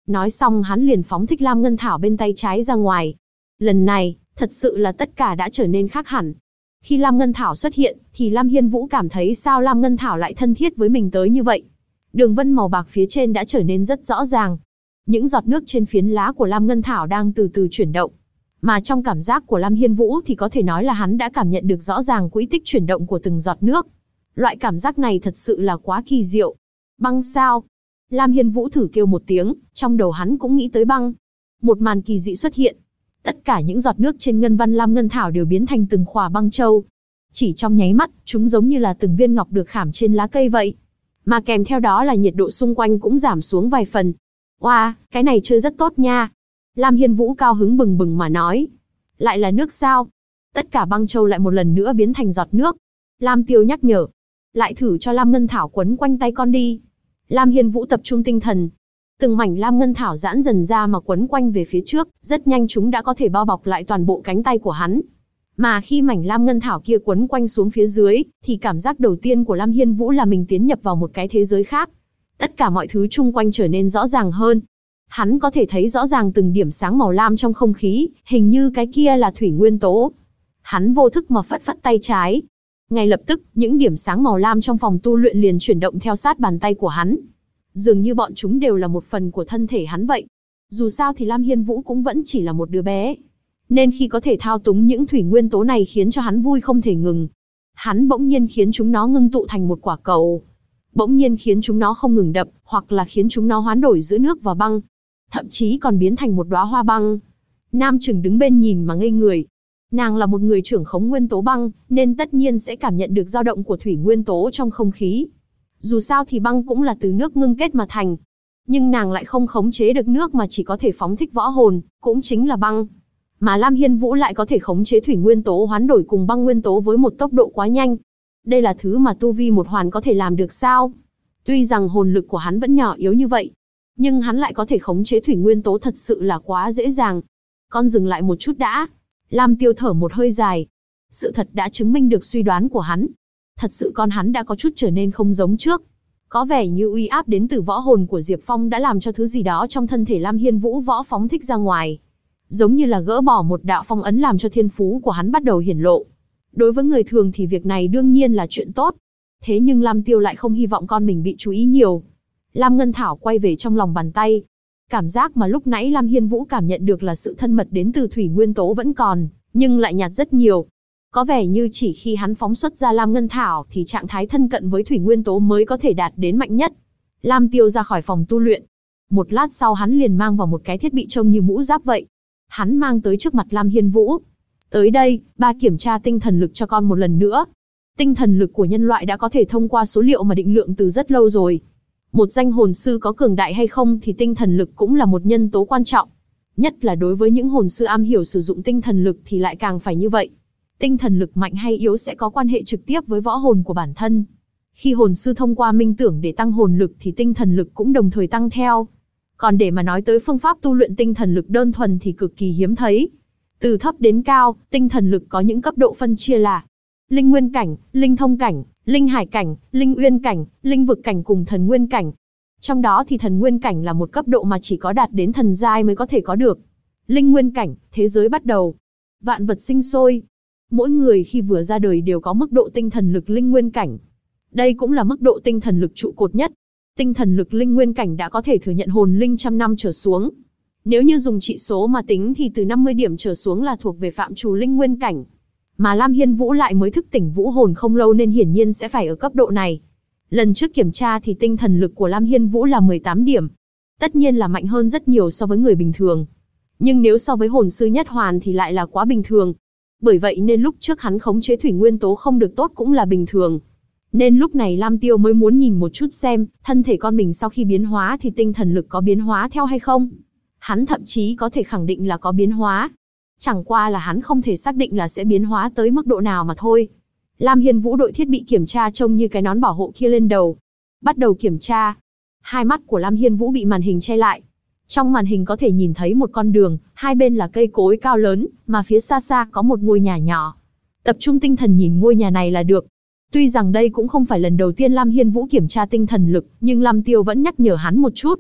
Nói xong hắn liền phóng thích Lam Ngân Thảo bên tay trái ra ngoài. Lần này, thật sự là tất cả đã trở nên khác hẳn. Khi Lam Ngân Thảo xuất hiện, thì Lam Hiên Vũ cảm thấy sao Lam Ngân Thảo lại thân thiết với mình tới như vậy. Đường vân màu bạc phía trên đã trở nên rất rõ ràng. Những giọt nước trên phiến lá của Lam Ngân Thảo đang từ từ chuyển động. Mà trong cảm giác của Lam Hiên Vũ thì có thể nói là hắn đã cảm nhận được rõ ràng quỹ tích chuyển động của từng giọt nước. Loại cảm giác này thật sự là quá kỳ diệu. Băng sao? Lam Hiên Vũ thử kêu một tiếng, trong đầu hắn cũng nghĩ tới băng. Một màn kỳ dị xuất hiện. Tất cả những giọt nước trên ngân văn Lam Ngân Thảo đều biến thành từng khỏa băng châu. Chỉ trong nháy mắt, chúng giống như là từng viên ngọc được khảm trên lá cây vậy. Mà kèm theo đó là nhiệt độ xung quanh cũng giảm xuống vài phần. Wow, cái này chơi rất tốt nha. Lam Hiên Vũ cao hứng bừng bừng mà nói. Lại là nước sao? Tất cả băng châu lại một lần nữa biến thành giọt nước. Lam Tiêu nhắc nhở. Lại thử cho Lam Ngân Thảo quấn quanh tay con đi. Lam Hiên Vũ tập trung tinh thần. Từng mảnh Lam Ngân Thảo giãn dần ra mà quấn quanh về phía trước, rất nhanh chúng đã có thể bao bọc lại toàn bộ cánh tay của hắn. Mà khi mảnh Lam Ngân Thảo kia quấn quanh xuống phía dưới, thì cảm giác đầu tiên của Lam Hiên Vũ là mình tiến nhập vào một cái thế giới khác. Tất cả mọi thứ chung quanh trở nên rõ ràng hơn. Hắn có thể thấy rõ ràng từng điểm sáng màu lam trong không khí, hình như cái kia là thủy nguyên tố. Hắn vô thức mà phất phất tay trái. Ngay lập tức, những điểm sáng màu lam trong phòng tu luyện liền chuyển động theo sát bàn tay của hắn. Dường như bọn chúng đều là một phần của thân thể hắn vậy. Dù sao thì Lam Hiên Vũ cũng vẫn chỉ là một đứa bé. Nên khi có thể thao túng những thủy nguyên tố này khiến cho hắn vui không thể ngừng. Hắn bỗng nhiên khiến chúng nó ngưng tụ thành một quả cầu. Bỗng nhiên khiến chúng nó không ngừng đập, hoặc là khiến chúng nó hoán đổi giữa nước và băng. Thậm chí còn biến thành một đóa hoa băng. Nam Trừng đứng bên nhìn mà ngây người. Nàng là một người trưởng khống nguyên tố băng, nên tất nhiên sẽ cảm nhận được dao động của thủy nguyên tố trong không khí. Dù sao thì băng cũng là từ nước ngưng kết mà thành. Nhưng nàng lại không khống chế được nước mà chỉ có thể phóng thích võ hồn, cũng chính là băng. Mà Lam Hiên Vũ lại có thể khống chế thủy nguyên tố hoán đổi cùng băng nguyên tố với một tốc độ quá nhanh. Đây là thứ mà tu vi một hoàn có thể làm được sao? Tuy rằng hồn lực của hắn vẫn nhỏ yếu như vậy, nhưng hắn lại có thể khống chế thủy nguyên tố thật sự là quá dễ dàng. Con dừng lại một chút đã. Lam Tiêu thở một hơi dài. Sự thật đã chứng minh được suy đoán của hắn. Thật sự con hắn đã có chút trở nên không giống trước. Có vẻ như uy áp đến từ võ hồn của Diệp Phong đã làm cho thứ gì đó trong thân thể Lam Hiên Vũ võ phóng thích ra ngoài. Giống như là gỡ bỏ một đạo phong ấn làm cho thiên phú của hắn bắt đầu hiển lộ. Đối với người thường thì việc này đương nhiên là chuyện tốt. Thế nhưng Lam Tiêu lại không hy vọng con mình bị chú ý nhiều. Lam Ngân Thảo quay về trong lòng bàn tay. Cảm giác mà lúc nãy Lam Hiên Vũ cảm nhận được là sự thân mật đến từ thủy nguyên tố vẫn còn, nhưng lại nhạt rất nhiều. Có vẻ như chỉ khi hắn phóng xuất ra Lam Ngân Thảo thì trạng thái thân cận với thủy nguyên tố mới có thể đạt đến mạnh nhất. Lam Tiêu ra khỏi phòng tu luyện. Một lát sau hắn liền mang vào một cái thiết bị trông như mũ giáp vậy. Hắn mang tới trước mặt Lam Hiên Vũ. Tới đây, ba kiểm tra tinh thần lực cho con một lần nữa. Tinh thần lực của nhân loại đã có thể thông qua số liệu mà định lượng từ rất lâu rồi. Một danh hồn sư có cường đại hay không thì tinh thần lực cũng là một nhân tố quan trọng. Nhất là đối với những hồn sư am hiểu sử dụng tinh thần lực thì lại càng phải như vậy. Tinh thần lực mạnh hay yếu sẽ có quan hệ trực tiếp với võ hồn của bản thân. Khi hồn sư thông qua minh tưởng để tăng hồn lực thì tinh thần lực cũng đồng thời tăng theo. Còn để mà nói tới phương pháp tu luyện tinh thần lực đơn thuần thì cực kỳ hiếm thấy. Từ thấp đến cao, tinh thần lực có những cấp độ phân chia là linh nguyên cảnh, linh thông cảnh, linh hải cảnh, linh uyên cảnh, linh vực cảnh cùng thần nguyên cảnh. Trong đó thì thần nguyên cảnh là một cấp độ mà chỉ có đạt đến thần giai mới có thể có được. Linh nguyên cảnh, thế giới bắt đầu. Vạn vật sinh sôi. Mỗi người khi vừa ra đời đều có mức độ tinh thần lực linh nguyên cảnh. Đây cũng là mức độ tinh thần lực trụ cột nhất. Tinh thần lực linh nguyên cảnh đã có thể thừa nhận hồn linh trăm năm trở xuống. Nếu như dùng trị số mà tính thì từ 50 điểm trở xuống là thuộc về phạm trù linh nguyên cảnh. Mà Lam Hiên Vũ lại mới thức tỉnh vũ hồn không lâu nên hiển nhiên sẽ phải ở cấp độ này. Lần trước kiểm tra thì tinh thần lực của Lam Hiên Vũ là 18 điểm. Tất nhiên là mạnh hơn rất nhiều so với người bình thường. Nhưng nếu so với hồn sư nhất hoàn thì lại là quá bình thường. Bởi vậy nên lúc trước hắn khống chế thủy nguyên tố không được tốt cũng là bình thường. Nên lúc này Lam Tiêu mới muốn nhìn một chút xem, thân thể con mình sau khi biến hóa thì tinh thần lực có biến hóa theo hay không. Hắn thậm chí có thể khẳng định là có biến hóa. Chẳng qua là hắn không thể xác định là sẽ biến hóa tới mức độ nào mà thôi. Lam Hiên Vũ đội thiết bị kiểm tra trông như cái nón bảo hộ kia lên đầu. Bắt đầu kiểm tra. Hai mắt của Lam Hiên Vũ bị màn hình che lại. Trong màn hình có thể nhìn thấy một con đường, hai bên là cây cối cao lớn, mà phía xa xa có một ngôi nhà nhỏ. Tập trung tinh thần nhìn ngôi nhà này là được. Tuy rằng đây cũng không phải lần đầu tiên Lam Hiên Vũ kiểm tra tinh thần lực, nhưng Lam Tiêu vẫn nhắc nhở hắn một chút.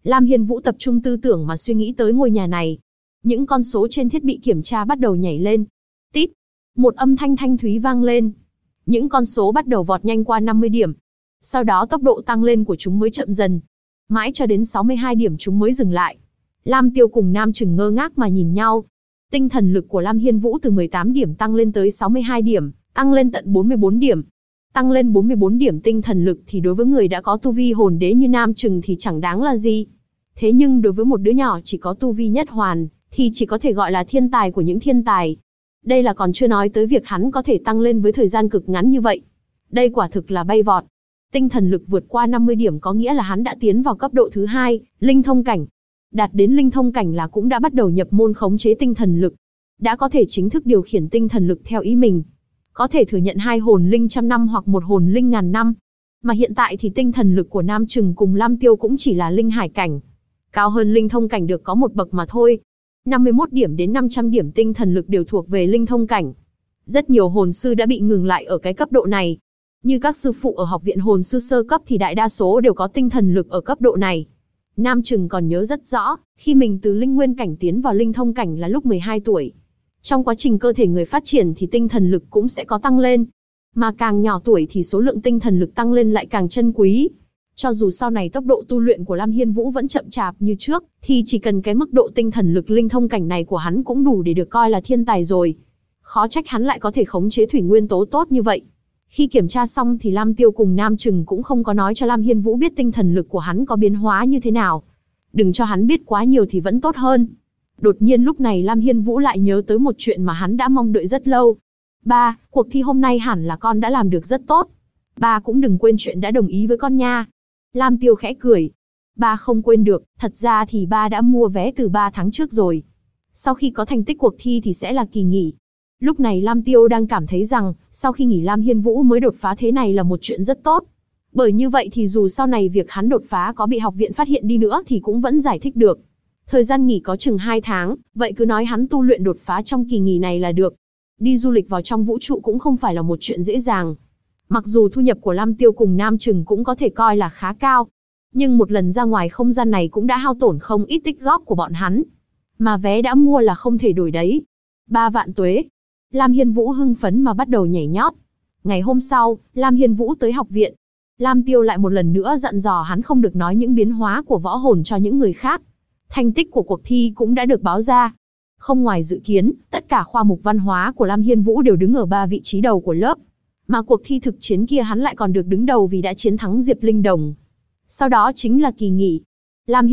Lam Hiên Vũ tập trung tư tưởng mà suy nghĩ tới ngôi nhà này. Những con số trên thiết bị kiểm tra bắt đầu nhảy lên. Tít, một âm thanh thanh thúy vang lên. Những con số bắt đầu vọt nhanh qua 50 điểm. Sau đó tốc độ tăng lên của chúng mới chậm dần. Mãi cho đến 62 điểm chúng mới dừng lại. Lam Tiêu cùng Nam Trừng ngơ ngác mà nhìn nhau. Tinh thần lực của Lam Hiên Vũ từ 18 điểm tăng lên tới 62 điểm, tăng lên tận 44 điểm. Tăng lên 44 điểm tinh thần lực thì đối với người đã có tu vi hồn đế như Nam Trừng thì chẳng đáng là gì. Thế nhưng đối với một đứa nhỏ chỉ có tu vi nhất hoàn, thì chỉ có thể gọi là thiên tài của những thiên tài. Đây là còn chưa nói tới việc hắn có thể tăng lên với thời gian cực ngắn như vậy. Đây quả thực là bay vọt. Tinh thần lực vượt qua 50 điểm có nghĩa là hắn đã tiến vào cấp độ thứ 2, linh thông cảnh. Đạt đến linh thông cảnh là cũng đã bắt đầu nhập môn khống chế tinh thần lực. Đã có thể chính thức điều khiển tinh thần lực theo ý mình. Có thể thừa nhận 2 hồn linh trăm năm hoặc 1 hồn linh ngàn năm. Mà hiện tại thì tinh thần lực của Nam Trừng cùng Lam Tiêu cũng chỉ là linh hải cảnh. Cao hơn linh thông cảnh được có một bậc mà thôi. 51 điểm đến 500 điểm tinh thần lực đều thuộc về linh thông cảnh. Rất nhiều hồn sư đã bị ngừng lại ở cái cấp độ này. Như các sư phụ ở học viện hồn sư sơ cấp thì đại đa số đều có tinh thần lực ở cấp độ này. Nam Trừng còn nhớ rất rõ, khi mình từ linh nguyên cảnh tiến vào linh thông cảnh là lúc 12 tuổi. Trong quá trình cơ thể người phát triển thì tinh thần lực cũng sẽ có tăng lên. Mà càng nhỏ tuổi thì số lượng tinh thần lực tăng lên lại càng chân quý. Cho dù sau này tốc độ tu luyện của Lam Hiên Vũ vẫn chậm chạp như trước, thì chỉ cần cái mức độ tinh thần lực linh thông cảnh này của hắn cũng đủ để được coi là thiên tài rồi. Khó trách hắn lại có thể khống chế thủy nguyên tố tốt như vậy. Khi kiểm tra xong thì Lam Tiêu cùng Nam Trừng cũng không có nói cho Lam Hiên Vũ biết tinh thần lực của hắn có biến hóa như thế nào. Đừng cho hắn biết quá nhiều thì vẫn tốt hơn. Đột nhiên lúc này Lam Hiên Vũ lại nhớ tới một chuyện mà hắn đã mong đợi rất lâu. Ba, cuộc thi hôm nay hẳn là con đã làm được rất tốt. Ba cũng đừng quên chuyện đã đồng ý với con nha. Lam Tiêu khẽ cười. Ba không quên được, thật ra thì ba đã mua vé từ 3 tháng trước rồi. Sau khi có thành tích cuộc thi thì sẽ là kỳ nghỉ. Lúc này Lam Tiêu đang cảm thấy rằng, sau khi nghỉ Lam Hiên Vũ mới đột phá thế này là một chuyện rất tốt. Bởi như vậy thì dù sau này việc hắn đột phá có bị học viện phát hiện đi nữa thì cũng vẫn giải thích được. Thời gian nghỉ có chừng 2 tháng, vậy cứ nói hắn tu luyện đột phá trong kỳ nghỉ này là được. Đi du lịch vào trong vũ trụ cũng không phải là một chuyện dễ dàng. Mặc dù thu nhập của Lam Tiêu cùng Nam Trừng cũng có thể coi là khá cao, nhưng một lần ra ngoài không gian này cũng đã hao tổn không ít tích góp của bọn hắn. Mà vé đã mua là không thể đổi đấy. 3 vạn tuế. Lam Hiên Vũ hưng phấn mà bắt đầu nhảy nhót. Ngày hôm sau, Lam Hiên Vũ tới học viện. Lam Tiêu lại một lần nữa dặn dò hắn không được nói những biến hóa của võ hồn cho những người khác. Thành tích của cuộc thi cũng đã được báo ra. Không ngoài dự kiến, tất cả khoa mục văn hóa của Lam Hiên Vũ đều đứng ở 3 vị trí đầu của lớp. Mà cuộc thi thực chiến kia hắn lại còn được đứng đầu vì đã chiến thắng Diệp Linh Đồng. Sau đó chính là kỳ nghỉ. Lam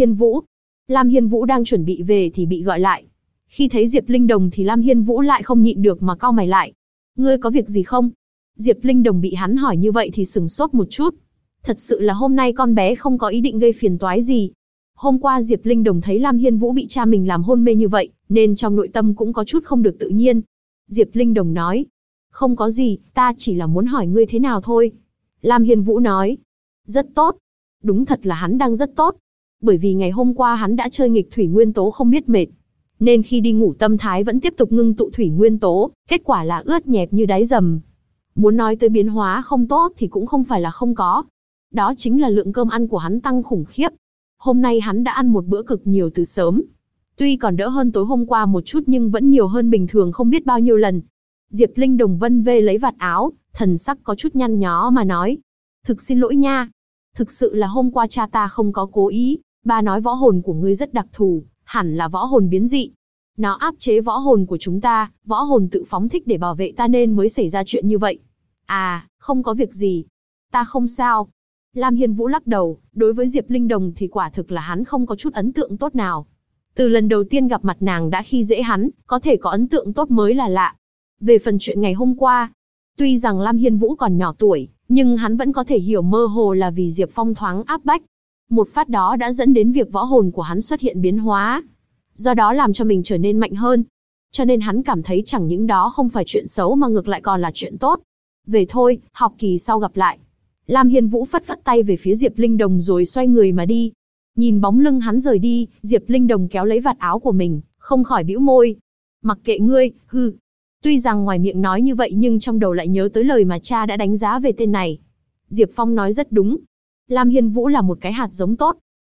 Hiên Vũ đang chuẩn bị về thì bị gọi lại. Khi thấy Diệp Linh Đồng thì Lam Hiên Vũ lại không nhịn được mà cau mày lại. Ngươi có việc gì không? Diệp Linh Đồng bị hắn hỏi như vậy thì sửng sốt một chút. Thật sự là hôm nay con bé không có ý định gây phiền toái gì. Hôm qua Diệp Linh Đồng thấy Lam Hiên Vũ bị cha mình làm hôn mê như vậy, nên trong nội tâm cũng có chút không được tự nhiên. Diệp Linh Đồng nói. Không có gì, ta chỉ là muốn hỏi ngươi thế nào thôi. Lam Hiên Vũ nói. Rất tốt. Đúng thật là hắn đang rất tốt. Bởi vì ngày hôm qua hắn đã chơi nghịch thủy nguyên tố không biết mệt. Nên khi đi ngủ tâm thái vẫn tiếp tục ngưng tụ thủy nguyên tố, kết quả là ướt nhẹp như đáy dầm. Muốn nói tới biến hóa không tốt thì cũng không phải là không có. Đó chính là lượng cơm ăn của hắn tăng khủng khiếp. Hôm nay hắn đã ăn một bữa cực nhiều từ sớm. Tuy còn đỡ hơn tối hôm qua một chút nhưng vẫn nhiều hơn bình thường không biết bao nhiêu lần. Diệp Linh Đồng vân vê lấy vạt áo, thần sắc có chút nhăn nhó mà nói. Thực xin lỗi nha. Thực sự là hôm qua cha ta không có cố ý. Ba nói võ hồn của ngươi rất đặc thù, hẳn là võ hồn biến dị. Nó áp chế võ hồn của chúng ta, võ hồn tự phóng thích để bảo vệ ta nên mới xảy ra chuyện như vậy. À, không có việc gì. Ta không sao. Lam Hiên Vũ lắc đầu, đối với Diệp Linh Đồng thì quả thực là hắn không có chút ấn tượng tốt nào. Từ lần đầu tiên gặp mặt nàng đã khi dễ hắn, có thể có ấn tượng tốt mới là lạ. Về phần chuyện ngày hôm qua, tuy rằng Lam Hiên Vũ còn nhỏ tuổi, nhưng hắn vẫn có thể hiểu mơ hồ là vì Diệp Phong thoáng áp bách. Một phát đó đã dẫn đến việc võ hồn của hắn xuất hiện biến hóa. Do đó làm cho mình trở nên mạnh hơn. Cho nên hắn cảm thấy chẳng những đó không phải chuyện xấu mà ngược lại còn là chuyện tốt. Về thôi, học kỳ sau gặp lại. Lam Hiên Vũ phất phất tay về phía Diệp Linh Đồng rồi xoay người mà đi. Nhìn bóng lưng hắn rời đi, Diệp Linh Đồng kéo lấy vạt áo của mình, không khỏi bĩu môi. Mặc kệ ngươi, hừ. Tuy rằng ngoài miệng nói như vậy nhưng trong đầu lại nhớ tới lời mà cha đã đánh giá về tên này. Diệp Phong nói rất đúng. Lam Hiên Vũ là một cái hạt giống tốt.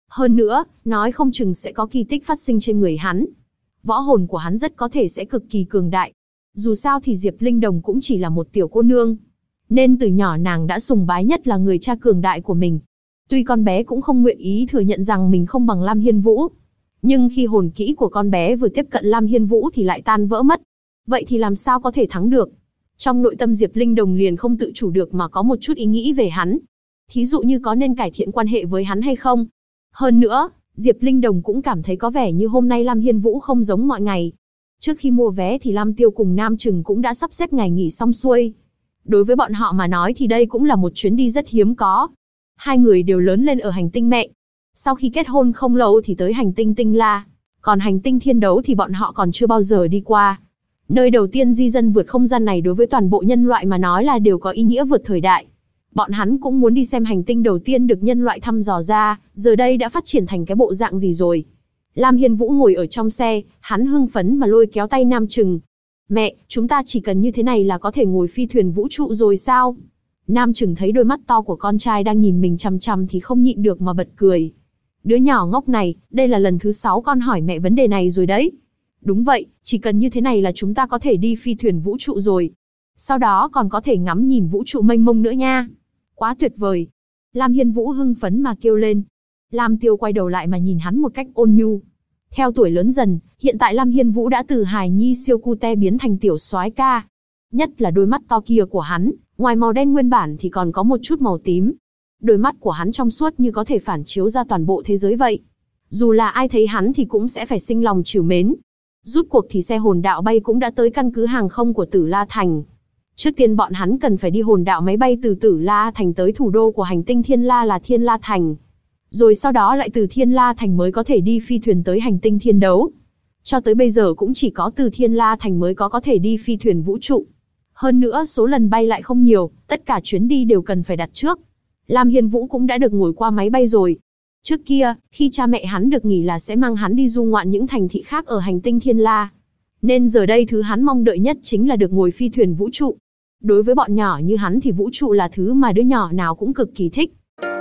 Hơn nữa, nói không chừng sẽ có kỳ tích phát sinh trên người hắn. Võ hồn của hắn rất có thể sẽ cực kỳ cường đại. Dù sao thì Diệp Linh Đồng cũng chỉ là một tiểu cô nương. Nên từ nhỏ nàng đã sùng bái nhất là người cha cường đại của mình. Tuy con bé cũng không nguyện ý thừa nhận rằng mình không bằng Lam Hiên Vũ. Nhưng khi hồn kỹ của con bé vừa tiếp cận Lam Hiên Vũ thì lại tan vỡ mất. Vậy thì làm sao có thể thắng được? Trong nội tâm Diệp Linh Đồng liền không tự chủ được mà có một chút ý nghĩ về hắn. Thí dụ như có nên cải thiện quan hệ với hắn hay không? Hơn nữa, Diệp Linh Đồng cũng cảm thấy có vẻ như hôm nay Lam Hiên Vũ không giống mọi ngày. Trước khi mua vé thì Lam Tiêu cùng Nam Trừng cũng đã sắp xếp ngày nghỉ xong xuôi. Đối với bọn họ mà nói thì đây cũng là một chuyến đi rất hiếm có. Hai người đều lớn lên ở hành tinh mẹ. Sau khi kết hôn không lâu thì tới hành tinh Tinh La. Còn hành tinh Thiên Đấu thì bọn họ còn chưa bao giờ đi qua. Nơi đầu tiên di dân vượt không gian này đối với toàn bộ nhân loại mà nói là đều có ý nghĩa vượt thời đại. Bọn hắn cũng muốn đi xem hành tinh đầu tiên được nhân loại thăm dò ra, giờ đây đã phát triển thành cái bộ dạng gì rồi. Lam Hiên Vũ ngồi ở trong xe, hắn hưng phấn mà lôi kéo tay Nam Trừng. Mẹ, chúng ta chỉ cần như thế này là có thể ngồi phi thuyền vũ trụ rồi sao? Nam Trừng thấy đôi mắt to của con trai đang nhìn mình chằm chằm thì không nhịn được mà bật cười. Đứa nhỏ ngốc này, đây là lần thứ 6 con hỏi mẹ vấn đề này rồi đấy. Đúng vậy, chỉ cần như thế này là chúng ta có thể đi phi thuyền vũ trụ rồi. Sau đó còn có thể ngắm nhìn vũ trụ mênh mông nữa nha. Quá tuyệt vời. Lam Hiên Vũ hưng phấn mà kêu lên. Lam Tiêu quay đầu lại mà nhìn hắn một cách ôn nhu. Theo tuổi lớn dần, hiện tại Lam Hiên Vũ đã từ hài nhi siêu cute biến thành tiểu soái ca. Nhất là đôi mắt to kia của hắn, ngoài màu đen nguyên bản thì còn có một chút màu tím. Đôi mắt của hắn trong suốt như có thể phản chiếu ra toàn bộ thế giới vậy. Dù là ai thấy hắn thì cũng sẽ phải sinh lòng trìu mến. Rút cuộc thì xe hồn đạo bay cũng đã tới căn cứ hàng không của Tử La Thành. Trước tiên bọn hắn cần phải đi hồn đạo máy bay từ Tử La Thành tới thủ đô của hành tinh Thiên La là Thiên La Thành. Rồi sau đó lại từ Thiên La Thành mới có thể đi phi thuyền tới hành tinh Thiên Đấu. Cho tới bây giờ cũng chỉ có từ Thiên La Thành mới có thể đi phi thuyền vũ trụ. Hơn nữa số lần bay lại không nhiều, tất cả chuyến đi đều cần phải đặt trước. Lam Hiên Vũ cũng đã được ngồi qua máy bay rồi. Trước kia, khi cha mẹ hắn được nghỉ là sẽ mang hắn đi du ngoạn những thành thị khác ở hành tinh Thiên La. Nên giờ đây thứ hắn mong đợi nhất chính là được ngồi phi thuyền vũ trụ. Đối với bọn nhỏ như hắn thì vũ trụ là thứ mà đứa nhỏ nào cũng cực kỳ thích.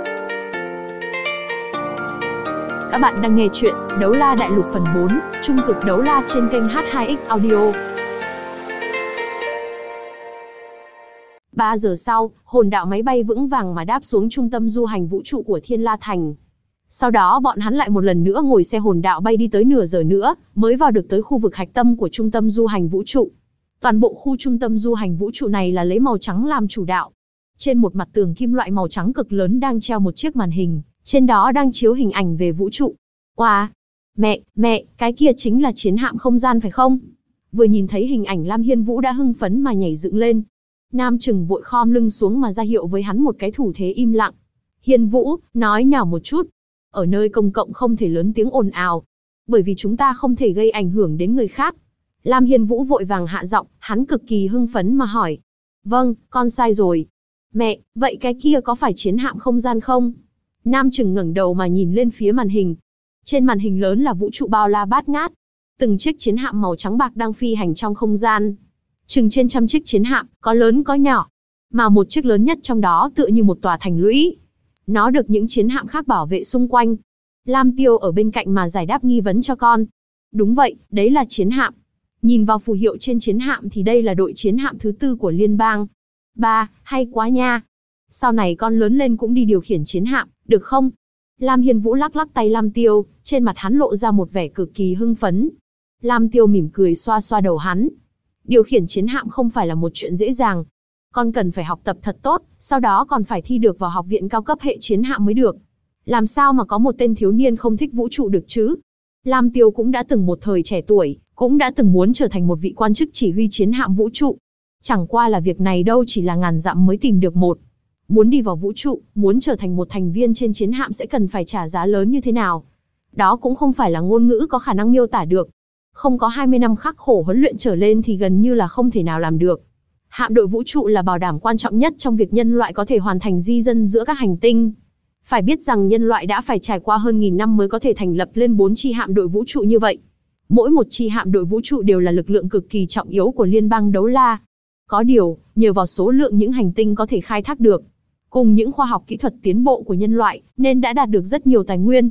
Các bạn đang nghe chuyện Đấu La Đại Lục phần 4, Trung cực đấu la trên kênh H2X Audio. 3 giờ sau, hồn đạo máy bay vững vàng mà đáp xuống trung tâm du hành vũ trụ của Thiên La Thành. Sau đó bọn hắn lại một lần nữa ngồi xe hồn đạo bay đi tới nửa giờ nữa, mới vào được tới khu vực hạch tâm của trung tâm du hành vũ trụ. Toàn bộ khu trung tâm du hành vũ trụ này là lấy màu trắng làm chủ đạo. Trên một mặt tường kim loại màu trắng cực lớn đang treo một chiếc màn hình, trên đó đang chiếu hình ảnh về vũ trụ. Wow! Mẹ, cái kia chính là chiến hạm không gian phải không? Vừa nhìn thấy hình ảnh Lam Hiên Vũ đã hưng phấn mà nhảy dựng lên. Nam Trừng vội khom lưng xuống mà ra hiệu với hắn một cái thủ thế im lặng. Hiên Vũ, nói nhỏ một chút. Ở nơi công cộng không thể lớn tiếng ồn ào. Bởi vì chúng ta không thể gây ảnh hưởng đến người khác. Lam Hiên Vũ vội vàng hạ giọng, hắn cực kỳ hưng phấn mà hỏi. Vâng, con sai rồi. Mẹ, vậy cái kia có phải chiến hạm không gian không? Nam Trừng ngẩng đầu mà nhìn lên phía màn hình. Trên màn hình lớn là vũ trụ bao la bát ngát. Từng chiếc chiến hạm màu trắng bạc đang phi hành trong không gian. Chừng trên trăm chiếc chiến hạm, có lớn có nhỏ. Mà một chiếc lớn nhất trong đó tựa như một tòa thành lũy. Nó được những chiến hạm khác bảo vệ xung quanh. Lam Tiêu ở bên cạnh mà giải đáp nghi vấn cho con. Đúng vậy, đấy là chiến hạm. Nhìn vào phù hiệu trên chiến hạm thì đây là đội chiến hạm thứ 4 của liên bang. Ba, hay quá nha. Sau này con lớn lên cũng đi điều khiển chiến hạm, được không? Lam Hiên Vũ lắc lắc tay Lam Tiêu, trên mặt hắn lộ ra một vẻ cực kỳ hưng phấn. Lam Tiêu mỉm cười xoa xoa đầu hắn. Điều khiển chiến hạm không phải là một chuyện dễ dàng. Con cần phải học tập thật tốt, sau đó còn phải thi được vào học viện cao cấp hệ chiến hạm mới được. Làm sao mà có một tên thiếu niên không thích vũ trụ được chứ? Lam Tiêu cũng đã từng một thời trẻ tuổi, cũng đã từng muốn trở thành một vị quan chức chỉ huy chiến hạm vũ trụ. Chẳng qua là việc này đâu chỉ là ngàn dặm mới tìm được một. Muốn đi vào vũ trụ, muốn trở thành một thành viên trên chiến hạm sẽ cần phải trả giá lớn như thế nào. Đó cũng không phải là ngôn ngữ có khả năng miêu tả được. Không có 20 năm khắc khổ huấn luyện trở lên thì gần như là không thể nào làm được. Hạm đội vũ trụ là bảo đảm quan trọng nhất trong việc nhân loại có thể hoàn thành di dân giữa các hành tinh. Phải biết rằng nhân loại đã phải trải qua hơn 1000 năm mới có thể thành lập lên 4 chi hạm đội vũ trụ như vậy. Mỗi một chi hạm đội vũ trụ đều là lực lượng cực kỳ trọng yếu của liên bang Đấu La. Có điều, nhờ vào số lượng những hành tinh có thể khai thác được, cùng những khoa học kỹ thuật tiến bộ của nhân loại, nên đã đạt được rất nhiều tài nguyên.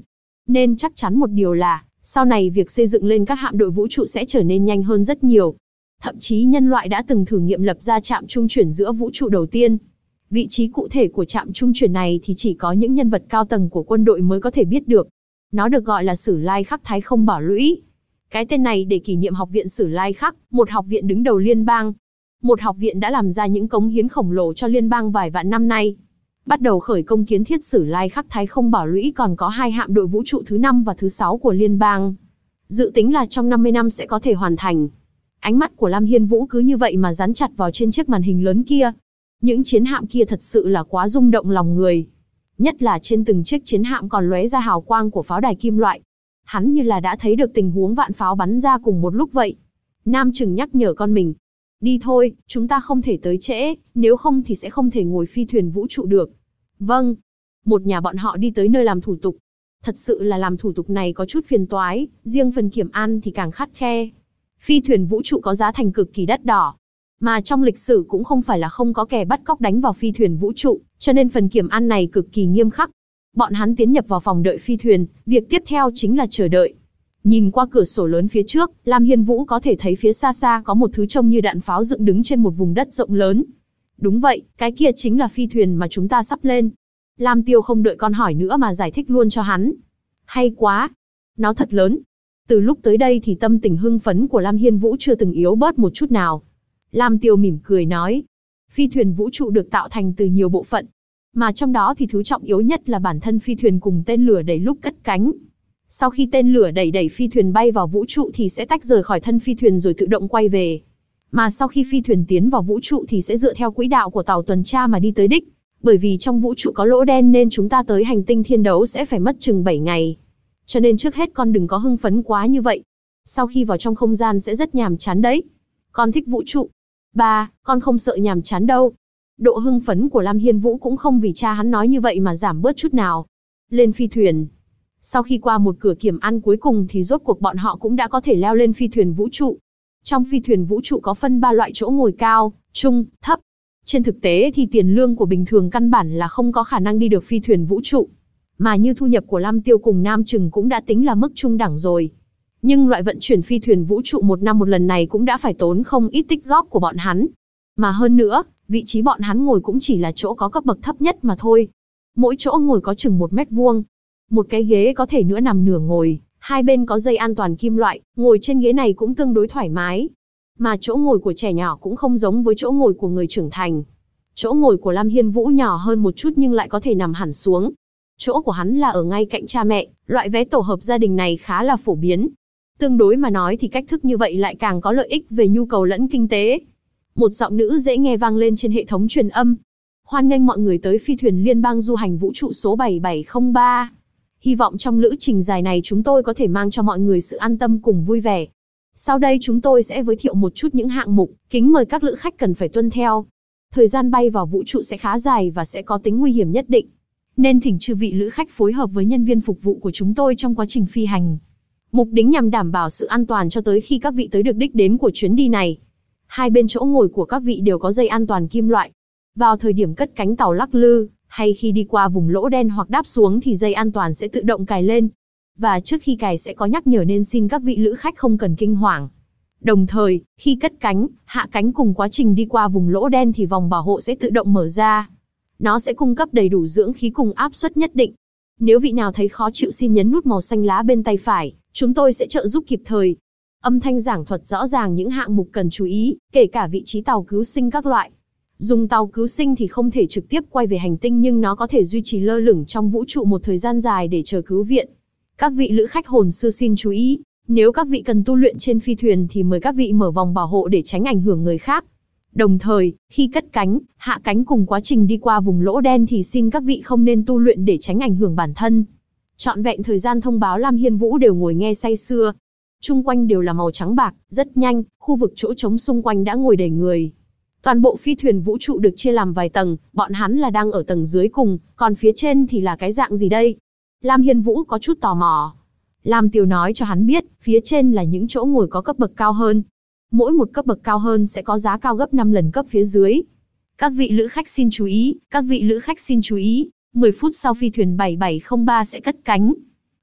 Nên chắc chắn một điều là, sau này việc xây dựng lên các hạm đội vũ trụ sẽ trở nên nhanh hơn rất nhiều. Thậm chí nhân loại đã từng thử nghiệm lập ra trạm trung chuyển giữa vũ trụ đầu tiên. Vị trí cụ thể của trạm trung chuyển này thì chỉ có những nhân vật cao tầng của quân đội mới có thể biết được. Nó được gọi là Sử Lai Khắc Thái Không Bảo Lũy. Cái tên này để kỷ niệm Học viện Sử Lai Khắc, một học viện đứng đầu liên bang. Một học viện đã làm ra những cống hiến khổng lồ cho liên bang vài vạn năm nay. Bắt đầu khởi công kiến thiết Sử Lai Khắc Thái Không Bảo Lũy còn có 2 hạm đội vũ trụ thứ 5 và thứ 6 của liên bang. Dự tính là trong 50 năm sẽ có thể hoàn thành. Ánh mắt của Lam Hiên Vũ cứ như vậy mà dán chặt vào trên chiếc màn hình lớn kia. Những chiến hạm kia thật sự là quá rung động lòng người. Nhất là trên từng chiếc chiến hạm còn lóe ra hào quang của pháo đài kim loại. Hắn như là đã thấy được tình huống vạn pháo bắn ra cùng một lúc vậy. Nam Chừng nhắc nhở con mình. Đi thôi, chúng ta không thể tới trễ, nếu không thì sẽ không thể ngồi phi thuyền vũ trụ được. Vâng. Một nhà bọn họ đi tới nơi làm thủ tục. Thật sự là làm thủ tục này có chút phiền toái, riêng phần kiểm an thì càng khắt khe. Phi thuyền vũ trụ có giá thành cực kỳ đắt đỏ. Mà trong lịch sử cũng không phải là không có kẻ bắt cóc đánh vào phi thuyền vũ trụ, cho nên phần kiểm an này cực kỳ nghiêm khắc. Bọn hắn tiến nhập vào phòng đợi phi thuyền, việc tiếp theo chính là chờ đợi. Nhìn qua cửa sổ lớn phía trước, Lam Hiên Vũ có thể thấy phía xa xa có một thứ trông như đạn pháo dựng đứng trên một vùng đất rộng lớn. Đúng vậy, cái kia chính là phi thuyền mà chúng ta sắp lên. Lam Tiêu không đợi con hỏi nữa mà giải thích luôn cho hắn. Hay quá! Nó thật lớn. Từ lúc tới đây thì tâm tình hưng phấn của Lam Hiên Vũ chưa từng yếu bớt một chút nào. Lam Tiêu mỉm cười nói. Phi thuyền vũ trụ được tạo thành từ nhiều bộ phận. Mà trong đó thì thứ trọng yếu nhất là bản thân phi thuyền cùng tên lửa đẩy lúc cất cánh. Sau khi tên lửa đẩy phi thuyền bay vào vũ trụ thì sẽ tách rời khỏi thân phi thuyền rồi tự động quay về. Mà sau khi phi thuyền tiến vào vũ trụ thì sẽ dựa theo quỹ đạo của tàu tuần tra mà đi tới đích. Bởi vì trong vũ trụ có lỗ đen nên chúng ta tới hành tinh thiên đấu sẽ phải mất chừng 7 ngày. Cho nên trước hết con đừng có hưng phấn quá như vậy. Sau khi vào trong không gian sẽ rất nhàm chán đấy. Con thích vũ trụ. Ba, con không sợ nhàm chán đâu. Độ hưng phấn của Lam Hiên Vũ cũng không vì cha hắn nói như vậy mà giảm bớt chút nào. Lên phi thuyền. Sau khi qua một cửa kiểm an cuối cùng thì rốt cuộc bọn họ cũng đã có thể leo lên phi thuyền vũ trụ. Trong phi thuyền vũ trụ có phân 3 loại chỗ ngồi cao, trung, thấp. Trên thực tế thì tiền lương của bình thường căn bản là không có khả năng đi được phi thuyền vũ trụ. Mà như thu nhập của Lam Tiêu cùng Nam Chừng cũng đã tính là mức trung đẳng rồi. Nhưng loại vận chuyển phi thuyền vũ trụ 1 năm một lần này cũng đã phải tốn không ít tích góp của bọn hắn. Mà hơn nữa, vị trí bọn hắn ngồi cũng chỉ là chỗ có cấp bậc thấp nhất mà thôi. Mỗi chỗ ngồi có chừng 1 mét vuông. Một cái ghế có thể nửa nằm nửa ngồi, hai bên có dây an toàn kim loại, ngồi trên ghế này cũng tương đối thoải mái. Mà chỗ ngồi của trẻ nhỏ cũng không giống với chỗ ngồi của người trưởng thành. Chỗ ngồi của Lam Hiên Vũ nhỏ hơn một chút nhưng lại có thể nằm hẳn xuống. Chỗ của hắn là ở ngay cạnh cha mẹ, loại vé tổ hợp gia đình này khá là phổ biến. Tương đối mà nói thì cách thức như vậy lại càng có lợi ích về nhu cầu lẫn kinh tế. Một giọng nữ dễ nghe vang lên trên hệ thống truyền âm. Hoan nghênh mọi người tới phi thuyền liên bang du hành vũ trụ số 7703. Hy vọng trong lữ trình dài này chúng tôi có thể mang cho mọi người sự an tâm cùng vui vẻ. Sau đây chúng tôi sẽ giới thiệu một chút những hạng mục, kính mời các lữ khách cần phải tuân theo. Thời gian bay vào vũ trụ sẽ khá dài và sẽ có tính nguy hiểm nhất định. Nên thỉnh chư vị lữ khách phối hợp với nhân viên phục vụ của chúng tôi trong quá trình phi hành. Mục đích nhằm đảm bảo sự an toàn cho tới khi các vị tới được đích đến của chuyến đi này. Hai bên chỗ ngồi của các vị đều có dây an toàn kim loại. Vào thời điểm cất cánh tàu lắc lư, hay khi đi qua vùng lỗ đen hoặc đáp xuống thì dây an toàn sẽ tự động cài lên. Và trước khi cài sẽ có nhắc nhở nên xin các vị lữ khách không cần kinh hoàng. Đồng thời, khi cất cánh, hạ cánh cùng quá trình đi qua vùng lỗ đen thì vòng bảo hộ sẽ tự động mở ra. Nó sẽ cung cấp đầy đủ dưỡng khí cùng áp suất nhất định. Nếu vị nào thấy khó chịu xin nhấn nút màu xanh lá bên tay phải, chúng tôi sẽ trợ giúp kịp thời. Âm thanh giảng thuật rõ ràng những hạng mục cần chú ý, kể cả vị trí tàu cứu sinh các loại. Dùng tàu cứu sinh thì không thể trực tiếp quay về hành tinh nhưng nó có thể duy trì lơ lửng trong vũ trụ một thời gian dài để chờ cứu viện. Các vị lữ khách hồn sư xin chú ý, nếu các vị cần tu luyện trên phi thuyền thì mời các vị mở vòng bảo hộ để tránh ảnh hưởng người khác. Đồng thời, khi cất cánh, hạ cánh cùng quá trình đi qua vùng lỗ đen thì xin các vị không nên tu luyện để tránh ảnh hưởng bản thân. Trọn vẹn thời gian thông báo Lam Hiên Vũ đều ngồi nghe say sưa. Chung quanh đều là màu trắng bạc, rất nhanh, khu vực chỗ trống xung quanh đã ngồi đầy người. Toàn bộ phi thuyền vũ trụ được chia làm vài tầng, bọn hắn là đang ở tầng dưới cùng, còn phía trên thì là cái dạng gì đây? Lam Hiên Vũ có chút tò mò. Lam Tiêu nói cho hắn biết, phía trên là những chỗ ngồi có cấp bậc cao hơn. Mỗi một cấp bậc cao hơn sẽ có giá cao gấp 5 lần cấp phía dưới. Các vị lữ khách xin chú ý, 10 phút sau phi thuyền 7703 sẽ cất cánh.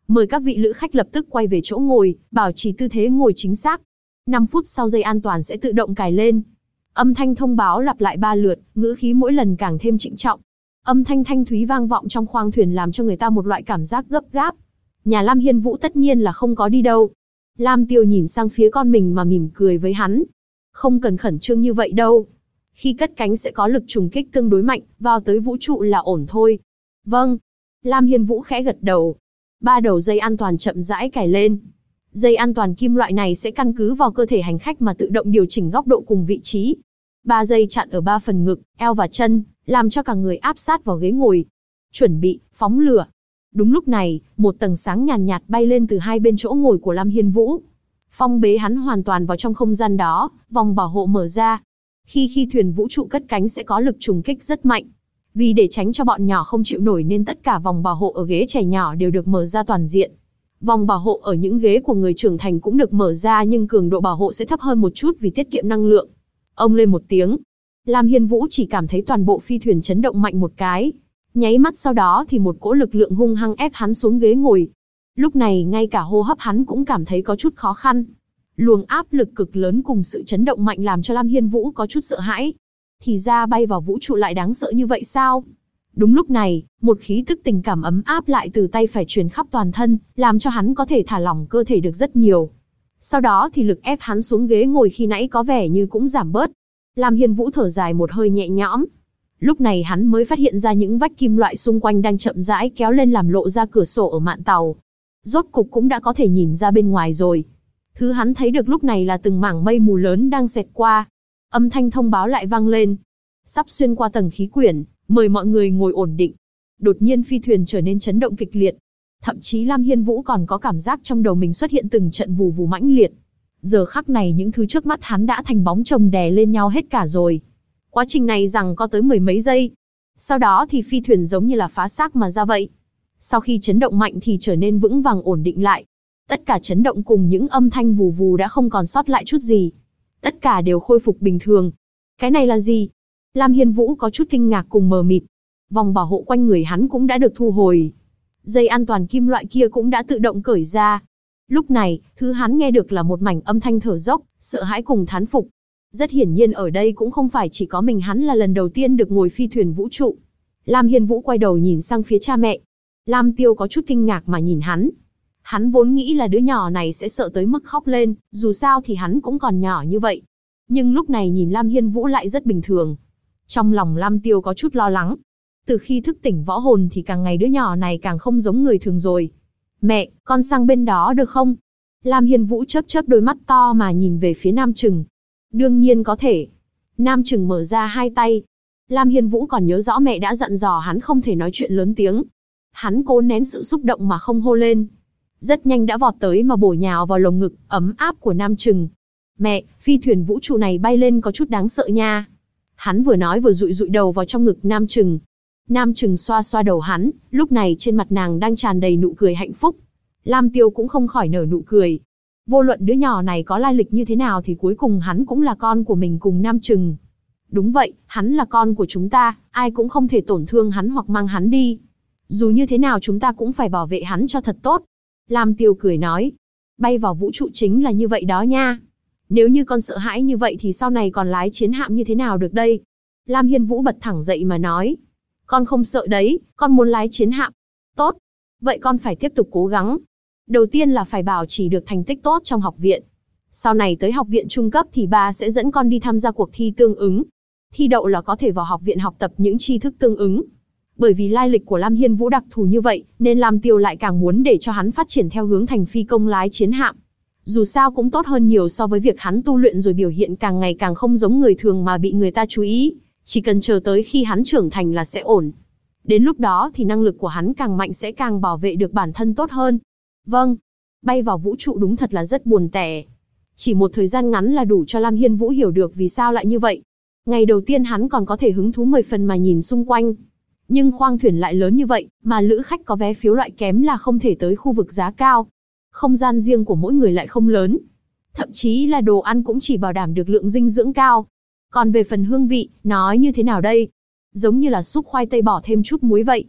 Mời các vị lữ khách lập tức quay về chỗ ngồi, bảo trì tư thế ngồi chính xác. 5 phút sau dây an toàn sẽ tự động cài lên. Âm thanh thông báo lặp lại 3 lượt, ngữ khí mỗi lần càng thêm trịnh trọng. Âm thanh thanh thúy vang vọng trong khoang thuyền làm cho người ta một loại cảm giác gấp gáp. Nhà Lam Hiên Vũ tất nhiên là không có đi đâu. Lam Tiêu nhìn sang phía con mình mà mỉm cười với hắn. Không cần khẩn trương như vậy đâu. Khi cất cánh sẽ có lực trùng kích tương đối mạnh, vào tới vũ trụ là ổn thôi. Vâng. Lam Hiên Vũ khẽ gật đầu. 3 đầu dây an toàn chậm rãi cài lên. Dây an toàn kim loại này sẽ căn cứ vào cơ thể hành khách mà tự động điều chỉnh góc độ cùng vị trí. 3 dây chặn ở 3 phần ngực, eo và chân, làm cho cả người áp sát vào ghế ngồi. Chuẩn bị, phóng lửa. Đúng lúc này, một tầng sáng nhàn nhạt bay lên từ hai bên chỗ ngồi của Lam Hiên Vũ. Phong bế hắn hoàn toàn vào trong không gian đó, vòng bảo hộ mở ra. Khi thuyền vũ trụ cất cánh sẽ có lực trùng kích rất mạnh. Vì để tránh cho bọn nhỏ không chịu nổi nên tất cả vòng bảo hộ ở ghế trẻ nhỏ đều được mở ra toàn diện. Vòng bảo hộ ở những ghế của người trưởng thành cũng được mở ra nhưng cường độ bảo hộ sẽ thấp hơn một chút vì tiết kiệm năng lượng. Ông lên một tiếng. Lam Hiên Vũ chỉ cảm thấy toàn bộ phi thuyền chấn động mạnh một cái. Nháy mắt sau đó thì một cỗ lực lượng hung hăng ép hắn xuống ghế ngồi. Lúc này ngay cả hô hấp hắn cũng cảm thấy có chút khó khăn. Luồng áp lực cực lớn cùng sự chấn động mạnh làm cho Lam Hiên Vũ có chút sợ hãi. Thì ra bay vào vũ trụ lại đáng sợ như vậy sao? Đúng lúc này, một khí tức tình cảm ấm áp lại từ tay phải truyền khắp toàn thân, làm cho hắn có thể thả lỏng cơ thể được rất nhiều. Sau đó thì lực ép hắn xuống ghế ngồi khi nãy có vẻ như cũng giảm bớt. Lam Hiên Vũ thở dài một hơi nhẹ nhõm. Lúc này hắn mới phát hiện ra những vách kim loại xung quanh đang chậm rãi kéo lên làm lộ ra cửa sổ ở mạn tàu. Rốt cục cũng đã có thể nhìn ra bên ngoài rồi. Thứ hắn thấy được lúc này là từng mảng mây mù lớn đang xẹt qua. Âm thanh thông báo lại vang lên. Sắp xuyên qua tầng khí quyển, mời mọi người ngồi ổn định. Đột nhiên phi thuyền trở nên chấn động kịch liệt. Thậm chí Lam Hiên Vũ còn có cảm giác trong đầu mình xuất hiện từng trận vù vù mãnh liệt. Giờ khắc này những thứ trước mắt hắn đã thành bóng chồng đè lên nhau hết cả rồi. Quá trình này rằng có tới 10 mấy giây. Sau đó thì phi thuyền giống như là phá xác mà ra vậy. Sau khi chấn động mạnh thì trở nên vững vàng ổn định lại. Tất cả chấn động cùng những âm thanh vù vù đã không còn sót lại chút gì. Tất cả đều khôi phục bình thường. Cái này là gì? Lam Hiên Vũ có chút kinh ngạc cùng mờ mịt. Vòng bảo hộ quanh người hắn cũng đã được thu hồi. Dây an toàn kim loại kia cũng đã tự động cởi ra. Lúc này, thứ hắn nghe được là một mảnh âm thanh thở dốc, sợ hãi cùng thán phục. Rất hiển nhiên ở đây cũng không phải chỉ có mình hắn là lần đầu tiên được ngồi phi thuyền vũ trụ. Lam Hiên Vũ quay đầu nhìn sang phía cha mẹ. Lam Tiêu có chút kinh ngạc mà nhìn hắn. Hắn vốn nghĩ là đứa nhỏ này sẽ sợ tới mức khóc lên, dù sao thì hắn cũng còn nhỏ như vậy. Nhưng lúc này nhìn Lam Hiên Vũ lại rất bình thường. Trong lòng Lam Tiêu có chút lo lắng. Từ khi thức tỉnh võ hồn thì càng ngày đứa nhỏ này càng không giống người thường rồi. Mẹ, con sang bên đó được không? Lam Hiên Vũ chớp chớp đôi mắt to mà nhìn về phía Nam Trừng. Đương nhiên có thể. Nam Trừng mở ra hai tay. Lam Hiên Vũ còn nhớ rõ mẹ đã dặn dò hắn không thể nói chuyện lớn tiếng. Hắn cố nén sự xúc động mà không hô lên. Rất nhanh đã vọt tới mà bổ nhào vào lồng ngực ấm áp của Nam Trừng. Mẹ, phi thuyền vũ trụ này bay lên có chút đáng sợ nha. Hắn vừa nói vừa dụi dụi đầu vào trong ngực Nam Trừng. Nam Trừng xoa xoa đầu hắn, lúc này trên mặt nàng đang tràn đầy nụ cười hạnh phúc. Lam Tiêu cũng không khỏi nở nụ cười. Vô luận đứa nhỏ này có lai lịch như thế nào thì cuối cùng hắn cũng là con của mình cùng Nam Trừng. Đúng vậy, hắn là con của chúng ta, ai cũng không thể tổn thương hắn hoặc mang hắn đi. Dù như thế nào chúng ta cũng phải bảo vệ hắn cho thật tốt. Lam Tiêu cười nói, bay vào vũ trụ chính là như vậy đó nha. Nếu như con sợ hãi như vậy thì sau này còn lái chiến hạm như thế nào được đây? Lam Hiên Vũ bật thẳng dậy mà nói, con không sợ đấy, con muốn lái chiến hạm. Tốt, vậy con phải tiếp tục cố gắng. Đầu tiên là phải bảo trì được thành tích tốt trong học viện. Sau này tới học viện trung cấp thì ba sẽ dẫn con đi tham gia cuộc thi tương ứng. Thi đậu là có thể vào học viện học tập những tri thức tương ứng. Bởi vì lai lịch của Lam Hiên Vũ đặc thù như vậy, nên Lam Tiêu lại càng muốn để cho hắn phát triển theo hướng thành phi công lái chiến hạm. Dù sao cũng tốt hơn nhiều so với việc hắn tu luyện rồi biểu hiện càng ngày càng không giống người thường mà bị người ta chú ý. Chỉ cần chờ tới khi hắn trưởng thành là sẽ ổn. Đến lúc đó thì năng lực của hắn càng mạnh sẽ càng bảo vệ được bản thân tốt hơn. Vâng, bay vào vũ trụ đúng thật là rất buồn tẻ. Chỉ một thời gian ngắn là đủ cho Lam Hiên Vũ hiểu được vì sao lại như vậy. Ngày đầu tiên hắn còn có thể hứng thú 10 phần mà nhìn xung quanh. Nhưng khoang thuyền lại lớn như vậy, mà lữ khách có vé phiếu loại kém là không thể tới khu vực giá cao. Không gian riêng của mỗi người lại không lớn. Thậm chí là đồ ăn cũng chỉ bảo đảm được lượng dinh dưỡng cao. Còn về phần hương vị, nói như thế nào đây? Giống như là súp khoai tây bỏ thêm chút muối vậy.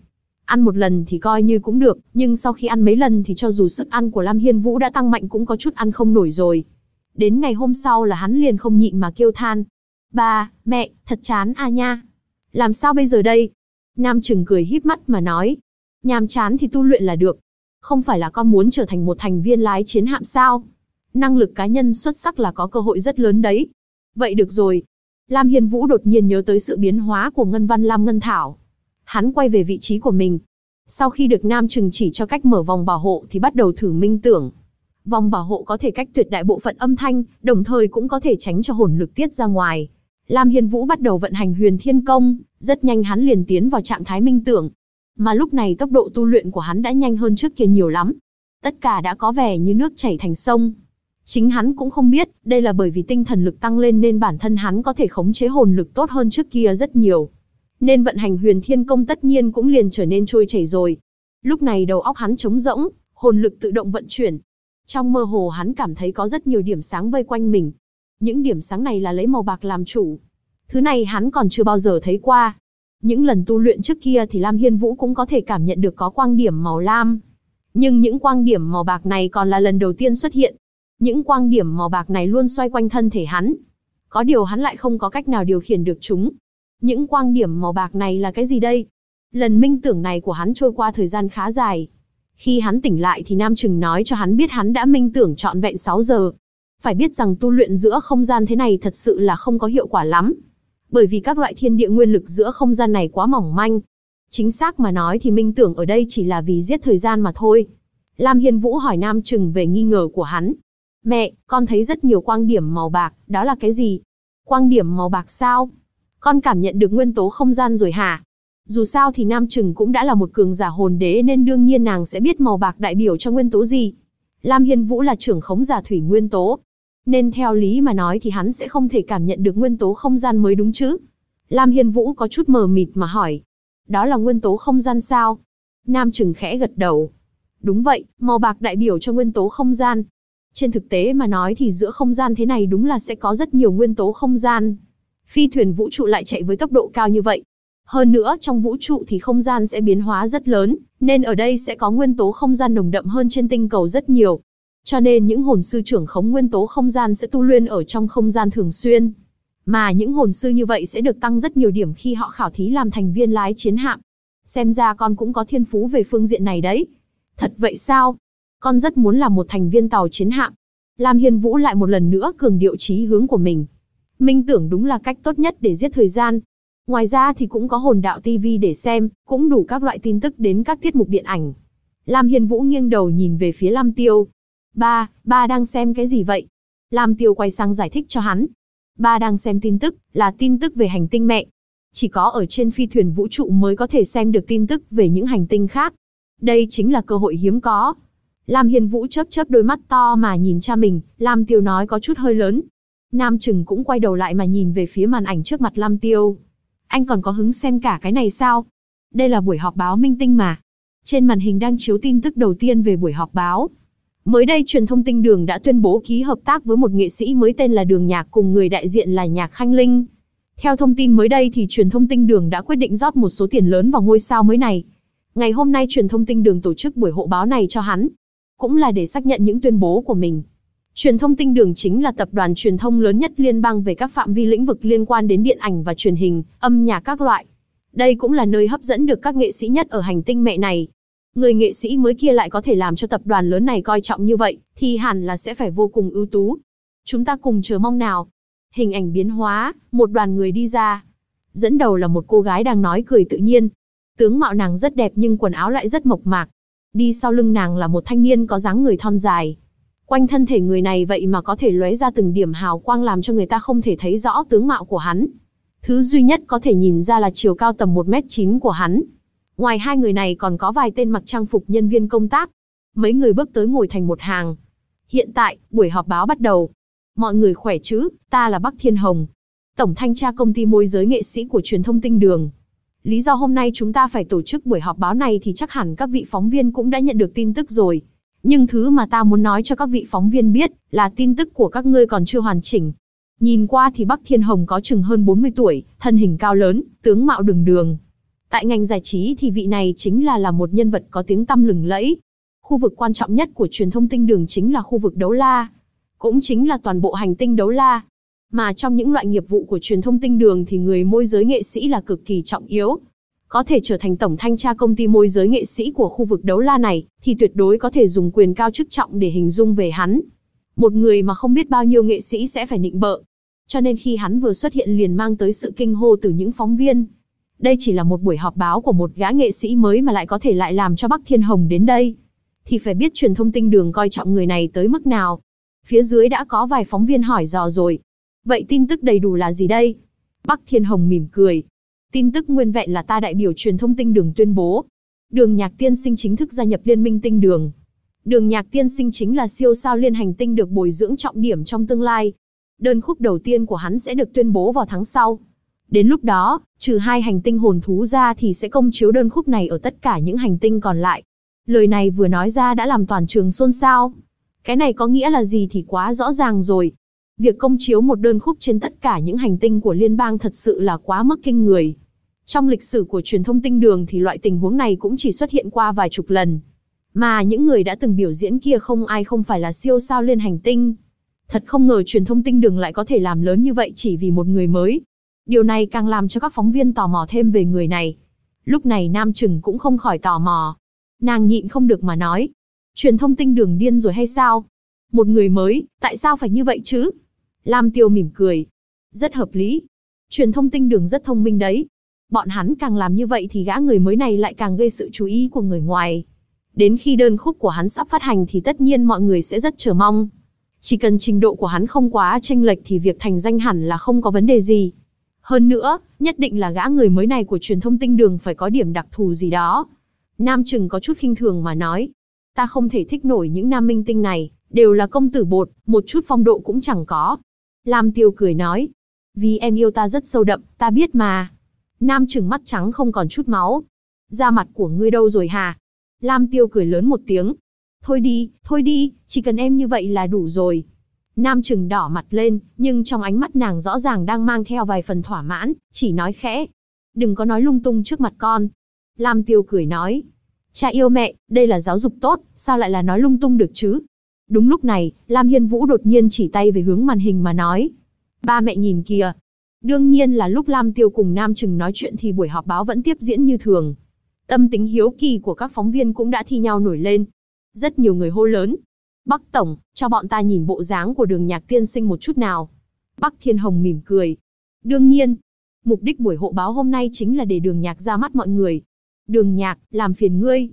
Ăn một lần thì coi như cũng được, nhưng sau khi ăn mấy lần thì cho dù sức ăn của Lam Hiên Vũ đã tăng mạnh cũng có chút ăn không nổi rồi. Đến ngày hôm sau là hắn liền không nhịn mà kêu than. Ba, mẹ, thật chán à nha. Làm sao bây giờ đây? Nam Trừng cười híp mắt mà nói. Nhàm chán thì tu luyện là được. Không phải là con muốn trở thành một thành viên lái chiến hạm sao? Năng lực cá nhân xuất sắc là có cơ hội rất lớn đấy. Vậy được rồi. Lam Hiên Vũ đột nhiên nhớ tới sự biến hóa của Ngân Văn Lam Ngân Thảo. Hắn quay về vị trí của mình. Sau khi được Nam Trừng chỉ cho cách mở vòng bảo hộ thì bắt đầu thử minh tưởng. Vòng bảo hộ có thể cách tuyệt đại bộ phận âm thanh, đồng thời cũng có thể tránh cho hồn lực tiết ra ngoài. Lam Hiên Vũ bắt đầu vận hành Huyền Thiên Công, rất nhanh hắn liền tiến vào trạng thái minh tưởng. Mà lúc này tốc độ tu luyện của hắn đã nhanh hơn trước kia nhiều lắm. Tất cả đã có vẻ như nước chảy thành sông. Chính hắn cũng không biết, đây là bởi vì tinh thần lực tăng lên nên bản thân hắn có thể khống chế hồn lực tốt hơn trước kia rất nhiều. Nên vận hành Huyền Thiên Công tất nhiên cũng liền trở nên trôi chảy rồi. Lúc này đầu óc hắn trống rỗng, hồn lực tự động vận chuyển. Trong mơ hồ hắn cảm thấy có rất nhiều điểm sáng vây quanh mình. Những điểm sáng này là lấy màu bạc làm chủ. Thứ này hắn còn chưa bao giờ thấy qua. Những lần tu luyện trước kia thì Lam Hiên Vũ cũng có thể cảm nhận được có quang điểm màu lam. Nhưng những quang điểm màu bạc này còn là lần đầu tiên xuất hiện. Những quang điểm màu bạc này luôn xoay quanh thân thể hắn. Có điều hắn lại không có cách nào điều khiển được chúng. Những quang điểm màu bạc này là cái gì đây? Lần minh tưởng này của hắn trôi qua thời gian khá dài. Khi hắn tỉnh lại thì Nam Trừng nói cho hắn biết hắn đã minh tưởng trọn vẹn 6 giờ. Phải biết rằng tu luyện giữa không gian thế này thật sự là không có hiệu quả lắm. Bởi vì các loại thiên địa nguyên lực giữa không gian này quá mỏng manh. Chính xác mà nói thì minh tưởng ở đây chỉ là vì giết thời gian mà thôi. Lam Hiên Vũ hỏi Nam Trừng về nghi ngờ của hắn. Mẹ, con thấy rất nhiều quang điểm màu bạc, đó là cái gì? Quang điểm màu bạc sao? Con cảm nhận được nguyên tố không gian rồi hả? Dù sao thì Nam Trừng cũng đã là một cường giả hồn đế nên đương nhiên nàng sẽ biết màu bạc đại biểu cho nguyên tố gì. Lam Hiên Vũ là trưởng khống giả thủy nguyên tố. Nên theo lý mà nói thì hắn sẽ không thể cảm nhận được nguyên tố không gian mới đúng chứ. Lam Hiên Vũ có chút mờ mịt mà hỏi. Đó là nguyên tố không gian sao? Nam Trừng khẽ gật đầu. Đúng vậy, màu bạc đại biểu cho nguyên tố không gian. Trên thực tế mà nói thì giữa không gian thế này đúng là sẽ có rất nhiều nguyên tố không gian. Phi thuyền vũ trụ lại chạy với tốc độ cao như vậy. Hơn nữa trong vũ trụ thì không gian sẽ biến hóa rất lớn, nên ở đây sẽ có nguyên tố không gian nồng đậm hơn trên tinh cầu rất nhiều. Cho nên những hồn sư trưởng khống nguyên tố không gian sẽ tu luyện ở trong không gian thường xuyên. Mà những hồn sư như vậy sẽ được tăng rất nhiều điểm khi họ khảo thí làm thành viên lái chiến hạm. Xem ra con cũng có thiên phú về phương diện này đấy. Thật vậy sao? Con rất muốn làm một thành viên tàu chiến hạm. Lam Hiên Vũ lại một lần nữa cường điệu chí hướng của mình. Minh tưởng đúng là cách tốt nhất để giết thời gian. Ngoài ra thì cũng có hồn đạo TV để xem, cũng đủ các loại tin tức đến các tiết mục điện ảnh. Lam Hiên Vũ nghiêng đầu nhìn về phía Lam Tiêu. Ba đang xem cái gì vậy? Lam Tiêu quay sang giải thích cho hắn. Ba đang xem tin tức, là tin tức về hành tinh mẹ. Chỉ có ở trên phi thuyền vũ trụ mới có thể xem được tin tức về những hành tinh khác. Đây chính là cơ hội hiếm có. Lam Hiên Vũ chớp chớp đôi mắt to mà nhìn cha mình, Lam Tiêu nói có chút hơi lớn. Nam Trừng cũng quay đầu lại mà nhìn về phía màn ảnh trước mặt Lam Tiêu. Anh còn có hứng xem cả cái này sao? Đây là buổi họp báo minh tinh mà. Trên màn hình đang chiếu tin tức đầu tiên về buổi họp báo. Mới đây truyền thông Tinh Đường đã tuyên bố ký hợp tác với một nghệ sĩ mới tên là Đường Nhạc cùng người đại diện là Nhạc Khanh Linh. Theo thông tin mới đây thì truyền thông Tinh Đường đã quyết định rót một số tiền lớn vào ngôi sao mới này. Ngày hôm nay truyền thông Tinh Đường tổ chức buổi họp báo này cho hắn. Cũng là để xác nhận những tuyên bố của mình. Truyền thông Tinh Đường chính là tập đoàn truyền thông lớn nhất liên bang về các phạm vi lĩnh vực liên quan đến điện ảnh và truyền hình, âm nhạc các loại. Đây cũng là nơi hấp dẫn được các nghệ sĩ nhất ở hành tinh mẹ này. Người nghệ sĩ mới kia lại có thể làm cho tập đoàn lớn này coi trọng như vậy, thì hẳn là sẽ phải vô cùng ưu tú. Chúng ta cùng chờ mong nào. Hình ảnh biến hóa, một đoàn người đi ra. Dẫn đầu là một cô gái đang nói cười tự nhiên. Tướng mạo nàng rất đẹp nhưng quần áo lại rất mộc mạc. Đi sau lưng nàng là một thanh niên có dáng người thon dài. Quanh thân thể người này vậy mà có thể lóe ra từng điểm hào quang làm cho người ta không thể thấy rõ tướng mạo của hắn. Thứ duy nhất có thể nhìn ra là chiều cao tầm 1m9 của hắn. Ngoài hai người này còn có vài tên mặc trang phục nhân viên công tác. Mấy người bước tới ngồi thành một hàng. Hiện tại, buổi họp báo bắt đầu. Mọi người khỏe chứ, ta là Bắc Thiên Hồng, tổng thanh tra công ty môi giới nghệ sĩ của truyền thông Tinh Đường. Lý do hôm nay chúng ta phải tổ chức buổi họp báo này thì chắc hẳn các vị phóng viên cũng đã nhận được tin tức rồi. Nhưng thứ mà ta muốn nói cho các vị phóng viên biết là tin tức của các ngươi còn chưa hoàn chỉnh. Nhìn qua thì Bắc Thiên Hồng có chừng hơn 40 tuổi, thân hình cao lớn, tướng mạo đường đường. Tại ngành giải trí thì vị này chính là một nhân vật có tiếng tăm lừng lẫy. Khu vực quan trọng nhất của truyền thông tinh đường chính là khu vực đấu la, cũng chính là toàn bộ hành tinh đấu la. Mà trong những loại nghiệp vụ của truyền thông tinh đường thì người môi giới nghệ sĩ là cực kỳ trọng yếu. Có thể trở thành tổng thanh tra công ty môi giới nghệ sĩ của khu vực đấu la này, thì tuyệt đối có thể dùng quyền cao chức trọng để hình dung về hắn. Một người mà không biết bao nhiêu nghệ sĩ sẽ phải nịnh bợ. Cho nên khi hắn vừa xuất hiện liền mang tới sự kinh hô từ những phóng viên. Đây chỉ là một buổi họp báo của một gã nghệ sĩ mới mà lại có thể lại làm cho Bắc Thiên Hồng đến đây. Thì phải biết truyền thông tinh đường coi trọng người này tới mức nào. Phía dưới đã có vài phóng viên hỏi dò rồi. Vậy tin tức đầy đủ là gì đây? Bắc Thiên Hồng mỉm cười. Tin tức nguyên vẹn là ta đại biểu truyền thông tinh đường tuyên bố. Đường Nhạc tiên sinh chính thức gia nhập liên minh tinh đường. Đường Nhạc tiên sinh chính là siêu sao liên hành tinh được bồi dưỡng trọng điểm trong tương lai. Đơn khúc đầu tiên của hắn sẽ được tuyên bố vào tháng sau. Đến lúc đó, trừ 2 hành tinh hồn thú ra thì sẽ công chiếu đơn khúc này ở tất cả những hành tinh còn lại. Lời này vừa nói ra đã làm toàn trường xôn xao. Cái này có nghĩa là gì thì quá rõ ràng rồi. Việc công chiếu một đơn khúc trên tất cả những hành tinh của liên bang thật sự là quá mức kinh người. Trong lịch sử của truyền thông tinh đường thì loại tình huống này cũng chỉ xuất hiện qua vài chục lần. Mà những người đã từng biểu diễn kia không ai không phải là siêu sao liên hành tinh. Thật không ngờ truyền thông tinh đường lại có thể làm lớn như vậy chỉ vì một người mới. Điều này càng làm cho các phóng viên tò mò thêm về người này. Lúc này Nam Trừng cũng không khỏi tò mò. Nàng nhịn không được mà nói. Truyền thông tinh đường điên rồi hay sao? Một người mới, tại sao phải như vậy chứ? Lam Tiêu mỉm cười. Rất hợp lý. Truyền thông tinh đường rất thông minh đấy. Bọn hắn càng làm như vậy thì gã người mới này lại càng gây sự chú ý của người ngoài. Đến khi đơn khúc của hắn sắp phát hành thì tất nhiên mọi người sẽ rất chờ mong. Chỉ cần trình độ của hắn không quá chênh lệch thì việc thành danh hẳn là không có vấn đề gì. Hơn nữa, nhất định là gã người mới này của truyền thông tinh đường phải có điểm đặc thù gì đó. Nam Trừng có chút khinh thường mà nói. Ta không thể thích nổi những nam minh tinh này, đều là công tử bột, một chút phong độ cũng chẳng có. Lam Tiêu cười nói. Vì em yêu ta rất sâu đậm, ta biết mà. Nam Trừng mắt trắng không còn chút máu. Da mặt của ngươi đâu rồi hả? Lam Tiêu cười lớn một tiếng. Thôi đi, chỉ cần em như vậy là đủ rồi. Nam Trừng đỏ mặt lên, nhưng trong ánh mắt nàng rõ ràng đang mang theo vài phần thỏa mãn, chỉ nói khẽ. Đừng có nói lung tung trước mặt con. Lam Tiêu cười nói. Cha yêu mẹ, đây là giáo dục tốt, sao lại là nói lung tung được chứ? Đúng lúc này, Lam Hiên Vũ đột nhiên chỉ tay về hướng màn hình mà nói. Ba mẹ nhìn kìa. Đương nhiên là lúc Lam Tiêu cùng Nam Trừng nói chuyện thì buổi họp báo vẫn tiếp diễn như thường. Tâm tính hiếu kỳ của các phóng viên cũng đã thi nhau nổi lên. Rất nhiều người hô lớn. Bắc Tổng, cho bọn ta nhìn bộ dáng của Đường Nhạc tiên sinh một chút nào. Bắc Thiên Hồng mỉm cười. Đương nhiên, mục đích buổi hộ báo hôm nay chính là để Đường Nhạc ra mắt mọi người. Đường Nhạc, làm phiền ngươi.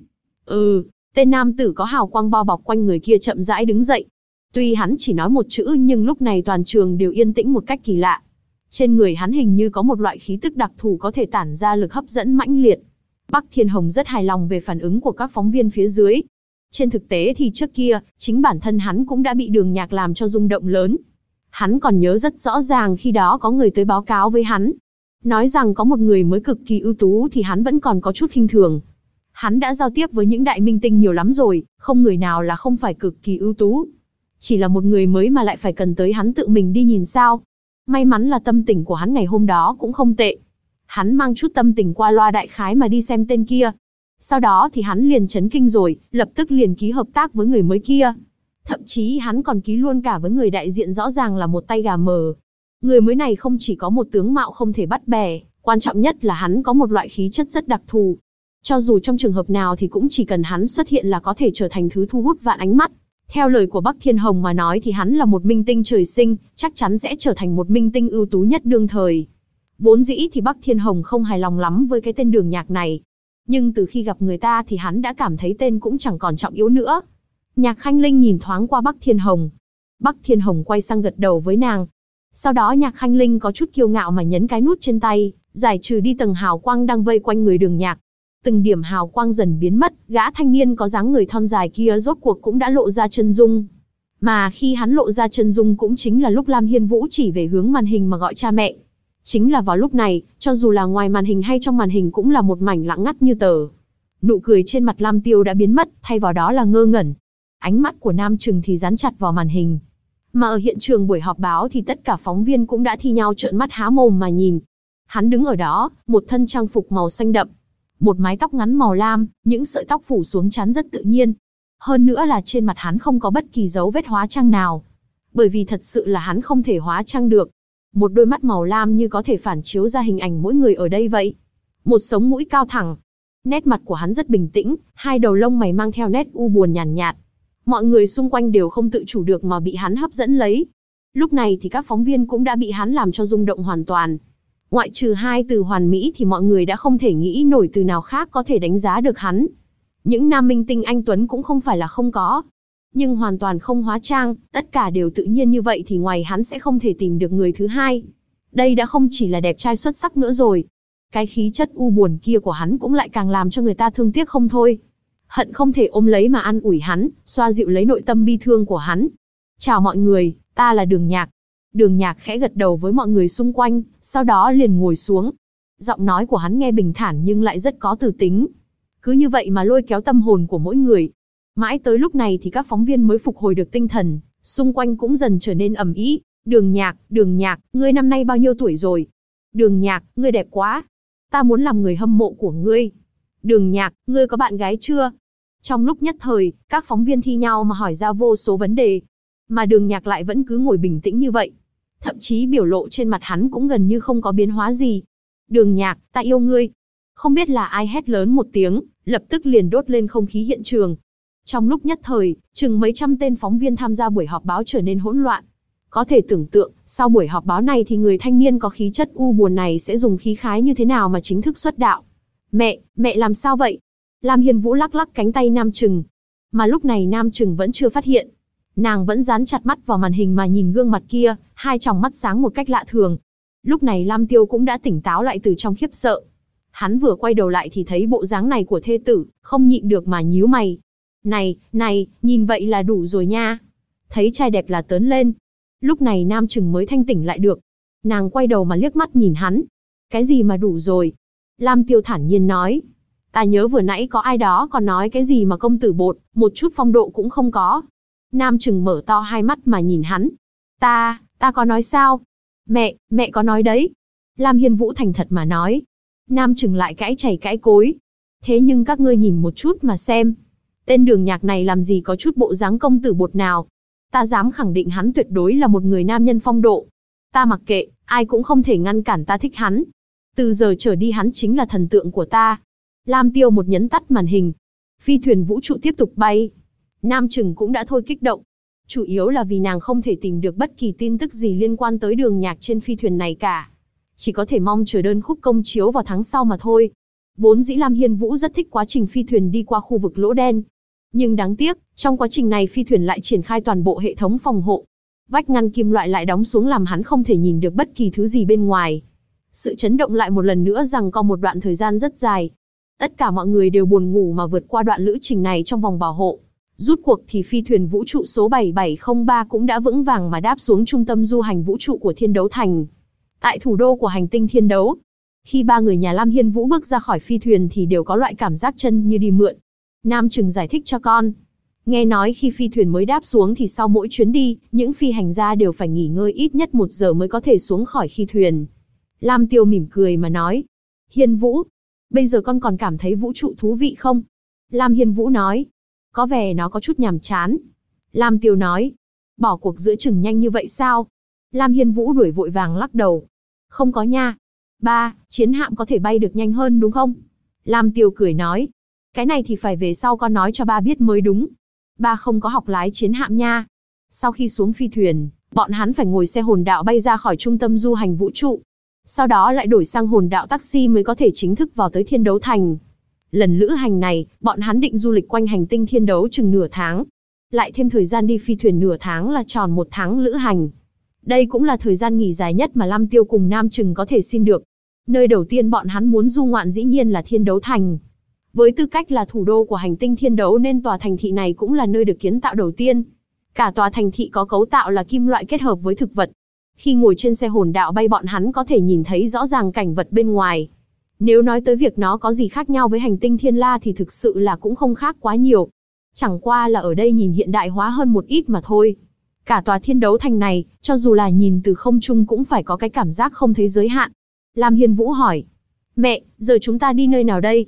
Tên nam tử có hào quang bao bọc quanh người kia chậm rãi đứng dậy. Tuy hắn chỉ nói một chữ nhưng lúc này toàn trường đều yên tĩnh một cách kỳ lạ. Trên người hắn hình như có một loại khí tức đặc thù có thể tản ra lực hấp dẫn mãnh liệt. Bắc Thiên Hồng rất hài lòng về phản ứng của các phóng viên phía dưới. Trên thực tế thì trước kia, chính bản thân hắn cũng đã bị Đường Nhạc làm cho rung động lớn. Hắn còn nhớ rất rõ ràng khi đó có người tới báo cáo với hắn. Nói rằng có một người mới cực kỳ ưu tú thì hắn vẫn còn có chút khinh thường. Hắn đã giao tiếp với những đại minh tinh nhiều lắm rồi, không người nào là không phải cực kỳ ưu tú. Chỉ là một người mới mà lại phải cần tới hắn tự mình đi nhìn sao. May mắn là tâm tình của hắn ngày hôm đó cũng không tệ. Hắn mang chút tâm tình qua loa đại khái mà đi xem tên kia. Sau đó thì hắn liền chấn kinh rồi, lập tức liền ký hợp tác với người mới kia. Thậm chí hắn còn ký luôn cả với người đại diện rõ ràng là một tay gà mờ. Người mới này không chỉ có một tướng mạo không thể bắt bẻ, quan trọng nhất là hắn có một loại khí chất rất đặc thù. Cho dù trong trường hợp nào thì cũng chỉ cần hắn xuất hiện là có thể trở thành thứ thu hút vạn ánh mắt. Theo lời của Bắc Thiên Hồng mà nói thì hắn là một minh tinh trời sinh, chắc chắn sẽ trở thành một minh tinh ưu tú nhất đương thời. Vốn dĩ thì Bắc Thiên Hồng không hài lòng lắm với cái tên Đường Nhạc này. Nhưng từ khi gặp người ta thì hắn đã cảm thấy tên cũng chẳng còn trọng yếu nữa. Nhạc Khanh Linh nhìn thoáng qua Bắc Thiên Hồng. Bắc Thiên Hồng quay sang gật đầu với nàng. Sau đó Nhạc Khanh Linh có chút kiêu ngạo mà nhấn cái nút trên tay, giải trừ đi tầng hào quang đang vây quanh người Đường Nhạc. Từng điểm hào quang dần biến mất, gã thanh niên có dáng người thon dài kia rốt cuộc cũng đã lộ ra chân dung. Mà khi hắn lộ ra chân dung cũng chính là lúc Lam Hiên Vũ chỉ về hướng màn hình mà gọi cha mẹ. Chính là vào lúc này, cho dù là ngoài màn hình hay trong màn hình cũng là một mảnh lặng ngắt như tờ. Nụ cười trên mặt Lam Tiêu đã biến mất, thay vào đó là ngơ ngẩn. Ánh mắt của Nam Trừng thì dán chặt vào màn hình. Mà ở hiện trường buổi họp báo thì tất cả phóng viên cũng đã thi nhau trợn mắt há mồm mà nhìn. Hắn đứng ở đó, một thân trang phục màu xanh đậm. Một mái tóc ngắn màu lam, những sợi tóc phủ xuống trán rất tự nhiên. Hơn nữa là trên mặt hắn không có bất kỳ dấu vết hóa trang nào. Bởi vì thật sự là hắn không thể hóa trang được. Một đôi mắt màu lam như có thể phản chiếu ra hình ảnh mỗi người ở đây vậy. Một sống mũi cao thẳng. Nét mặt của hắn rất bình tĩnh, hai đầu lông mày mang theo nét u buồn nhàn nhạt. Mọi người xung quanh đều không tự chủ được mà bị hắn hấp dẫn lấy. Lúc này thì các phóng viên cũng đã bị hắn làm cho rung động hoàn toàn. Ngoại trừ hai từ hoàn mỹ thì mọi người đã không thể nghĩ nổi từ nào khác có thể đánh giá được hắn. Những nam minh tinh anh tuấn cũng không phải là không có. Nhưng hoàn toàn không hóa trang, tất cả đều tự nhiên như vậy thì ngoài hắn sẽ không thể tìm được người thứ hai. Đây đã không chỉ là đẹp trai xuất sắc nữa rồi. Cái khí chất u buồn kia của hắn cũng lại càng làm cho người ta thương tiếc không thôi. Hận không thể ôm lấy mà an ủi hắn, xoa dịu lấy nội tâm bi thương của hắn. Chào mọi người, ta là Đường Nhạc. Đường Nhạc khẽ gật đầu với mọi người xung quanh, sau đó liền ngồi xuống. Giọng nói của hắn nghe bình thản nhưng lại rất có từ tính. Cứ như vậy mà lôi kéo tâm hồn của mỗi người. Mãi tới lúc này thì các phóng viên mới phục hồi được tinh thần, xung quanh cũng dần trở nên ầm ĩ. Đường Nhạc, ngươi năm nay bao nhiêu tuổi rồi? Đường Nhạc, ngươi đẹp quá. Ta muốn làm người hâm mộ của ngươi. Đường Nhạc, ngươi có bạn gái chưa? Trong lúc nhất thời, các phóng viên thi nhau mà hỏi ra vô số vấn đề. Mà Đường Nhạc lại vẫn cứ ngồi bình tĩnh như vậy. Thậm chí biểu lộ trên mặt hắn cũng gần như không có biến hóa gì. Đường Nhạc, ta yêu ngươi. Không biết là ai hét lớn một tiếng, lập tức liền đốt lên không khí hiện trường. Trong lúc nhất thời, chừng mấy trăm tên phóng viên tham gia buổi họp báo trở nên hỗn loạn. Có thể tưởng tượng, sau buổi họp báo này thì người thanh niên có khí chất u buồn này sẽ dùng khí khái như thế nào mà chính thức xuất đạo. Mẹ làm sao vậy? Lam Hiên Vũ lắc lắc cánh tay Nam Trừng. Mà lúc này Nam Trừng vẫn chưa phát hiện. Nàng vẫn dán chặt mắt vào màn hình mà nhìn gương mặt kia, hai tròng mắt sáng một cách lạ thường. Lúc này Lam Tiêu cũng đã tỉnh táo lại từ trong khiếp sợ. Hắn vừa quay đầu lại thì thấy bộ dáng này của thê tử, không nhịn được mà nhíu mày. Này, nhìn vậy là đủ rồi nha. Thấy trai đẹp là tớn lên. Lúc này Nam Trừng mới thanh tỉnh lại được. Nàng quay đầu mà liếc mắt nhìn hắn. Cái gì mà đủ rồi? Lam Tiêu thản nhiên nói. Ta nhớ vừa nãy có ai đó còn nói cái gì mà công tử bột, một chút phong độ cũng không có. Nam Trừng mở to hai mắt mà nhìn hắn. Ta có nói sao? Mẹ có nói đấy. Lam Hiên Vũ thành thật mà nói. Nam Trừng lại cãi chày cãi cối. Thế nhưng các ngươi nhìn một chút mà xem. Tên Đường Nhạc này làm gì có chút bộ dáng công tử bột nào. Ta dám khẳng định hắn tuyệt đối là một người nam nhân phong độ. Ta mặc kệ, ai cũng không thể ngăn cản ta thích hắn. Từ giờ trở đi hắn chính là thần tượng của ta. Lam Tiêu một nhấn tắt màn hình. Phi thuyền vũ trụ tiếp tục bay. Nam Trừng cũng đã thôi kích động. Chủ yếu là vì nàng không thể tìm được bất kỳ tin tức gì liên quan tới Đường Nhạc trên phi thuyền này cả. Chỉ có thể mong chờ đơn khúc công chiếu vào tháng sau mà thôi. Vốn dĩ Lam Hiên Vũ rất thích quá trình phi thuyền đi qua khu vực lỗ đen. Nhưng đáng tiếc, trong quá trình này phi thuyền lại triển khai toàn bộ hệ thống phòng hộ. Vách ngăn kim loại lại đóng xuống làm hắn không thể nhìn được bất kỳ thứ gì bên ngoài. Sự chấn động lại một lần nữa rằng có một đoạn thời gian rất dài. Tất cả mọi người đều buồn ngủ mà vượt qua đoạn lữ trình này trong vòng bảo hộ. Rút cuộc thì phi thuyền vũ trụ số 7703 cũng đã vững vàng mà đáp xuống trung tâm du hành vũ trụ của Thiên Đấu Thành. Tại thủ đô của hành tinh Thiên Đấu. Khi ba người nhà Lam Hiên Vũ bước ra khỏi phi thuyền thì đều có loại cảm giác chân như đi mượn. Nam Trừng giải thích cho con. Nghe nói khi phi thuyền mới đáp xuống thì sau mỗi chuyến đi, những phi hành gia đều phải nghỉ ngơi ít nhất 1 giờ mới có thể xuống khỏi phi thuyền. Lam Tiêu mỉm cười mà nói. Hiên Vũ, bây giờ con còn cảm thấy vũ trụ thú vị không? Lam Hiên Vũ nói. Có vẻ nó có chút nhàm chán. Lam Tiêu nói. Bỏ cuộc giữa chừng nhanh như vậy sao? Lam Hiên Vũ đuổi vội vàng lắc đầu. Không có nha. Ba, chiến hạm có thể bay được nhanh hơn đúng không? Lam Tiêu cười nói. Cái này thì phải về sau con nói cho ba biết mới đúng. Ba không có học lái chiến hạm nha. Sau khi xuống phi thuyền, bọn hắn phải ngồi xe hồn đạo bay ra khỏi trung tâm du hành vũ trụ. Sau đó lại đổi sang hồn đạo taxi mới có thể chính thức vào tới Thiên Đấu Thành. Lần lữ hành này, bọn hắn định du lịch quanh hành tinh Thiên Đấu chừng nửa tháng. Lại thêm thời gian đi phi thuyền nửa tháng là tròn 1 tháng lữ hành. Đây cũng là thời gian nghỉ dài nhất mà Lam Tiêu cùng Nam Trừng có thể xin được. Nơi đầu tiên bọn hắn muốn du ngoạn dĩ nhiên là Thiên Đấu Thành. Với tư cách là thủ đô của hành tinh Thiên Đấu nên tòa thành thị này cũng là nơi được kiến tạo đầu tiên. Cả tòa thành thị có cấu tạo là kim loại kết hợp với thực vật. Khi ngồi trên xe hồn đạo bay bọn hắn có thể nhìn thấy rõ ràng cảnh vật bên ngoài. Nếu nói tới việc nó có gì khác nhau với hành tinh Thiên La thì thực sự là cũng không khác quá nhiều. Chẳng qua là ở đây nhìn hiện đại hóa hơn một ít mà thôi. Cả tòa Thiên Đấu Thành này, cho dù là nhìn từ không trung cũng phải có cái cảm giác không thấy giới hạn. Lam Hiên Vũ hỏi. Mẹ, giờ chúng ta đi nơi nào đây?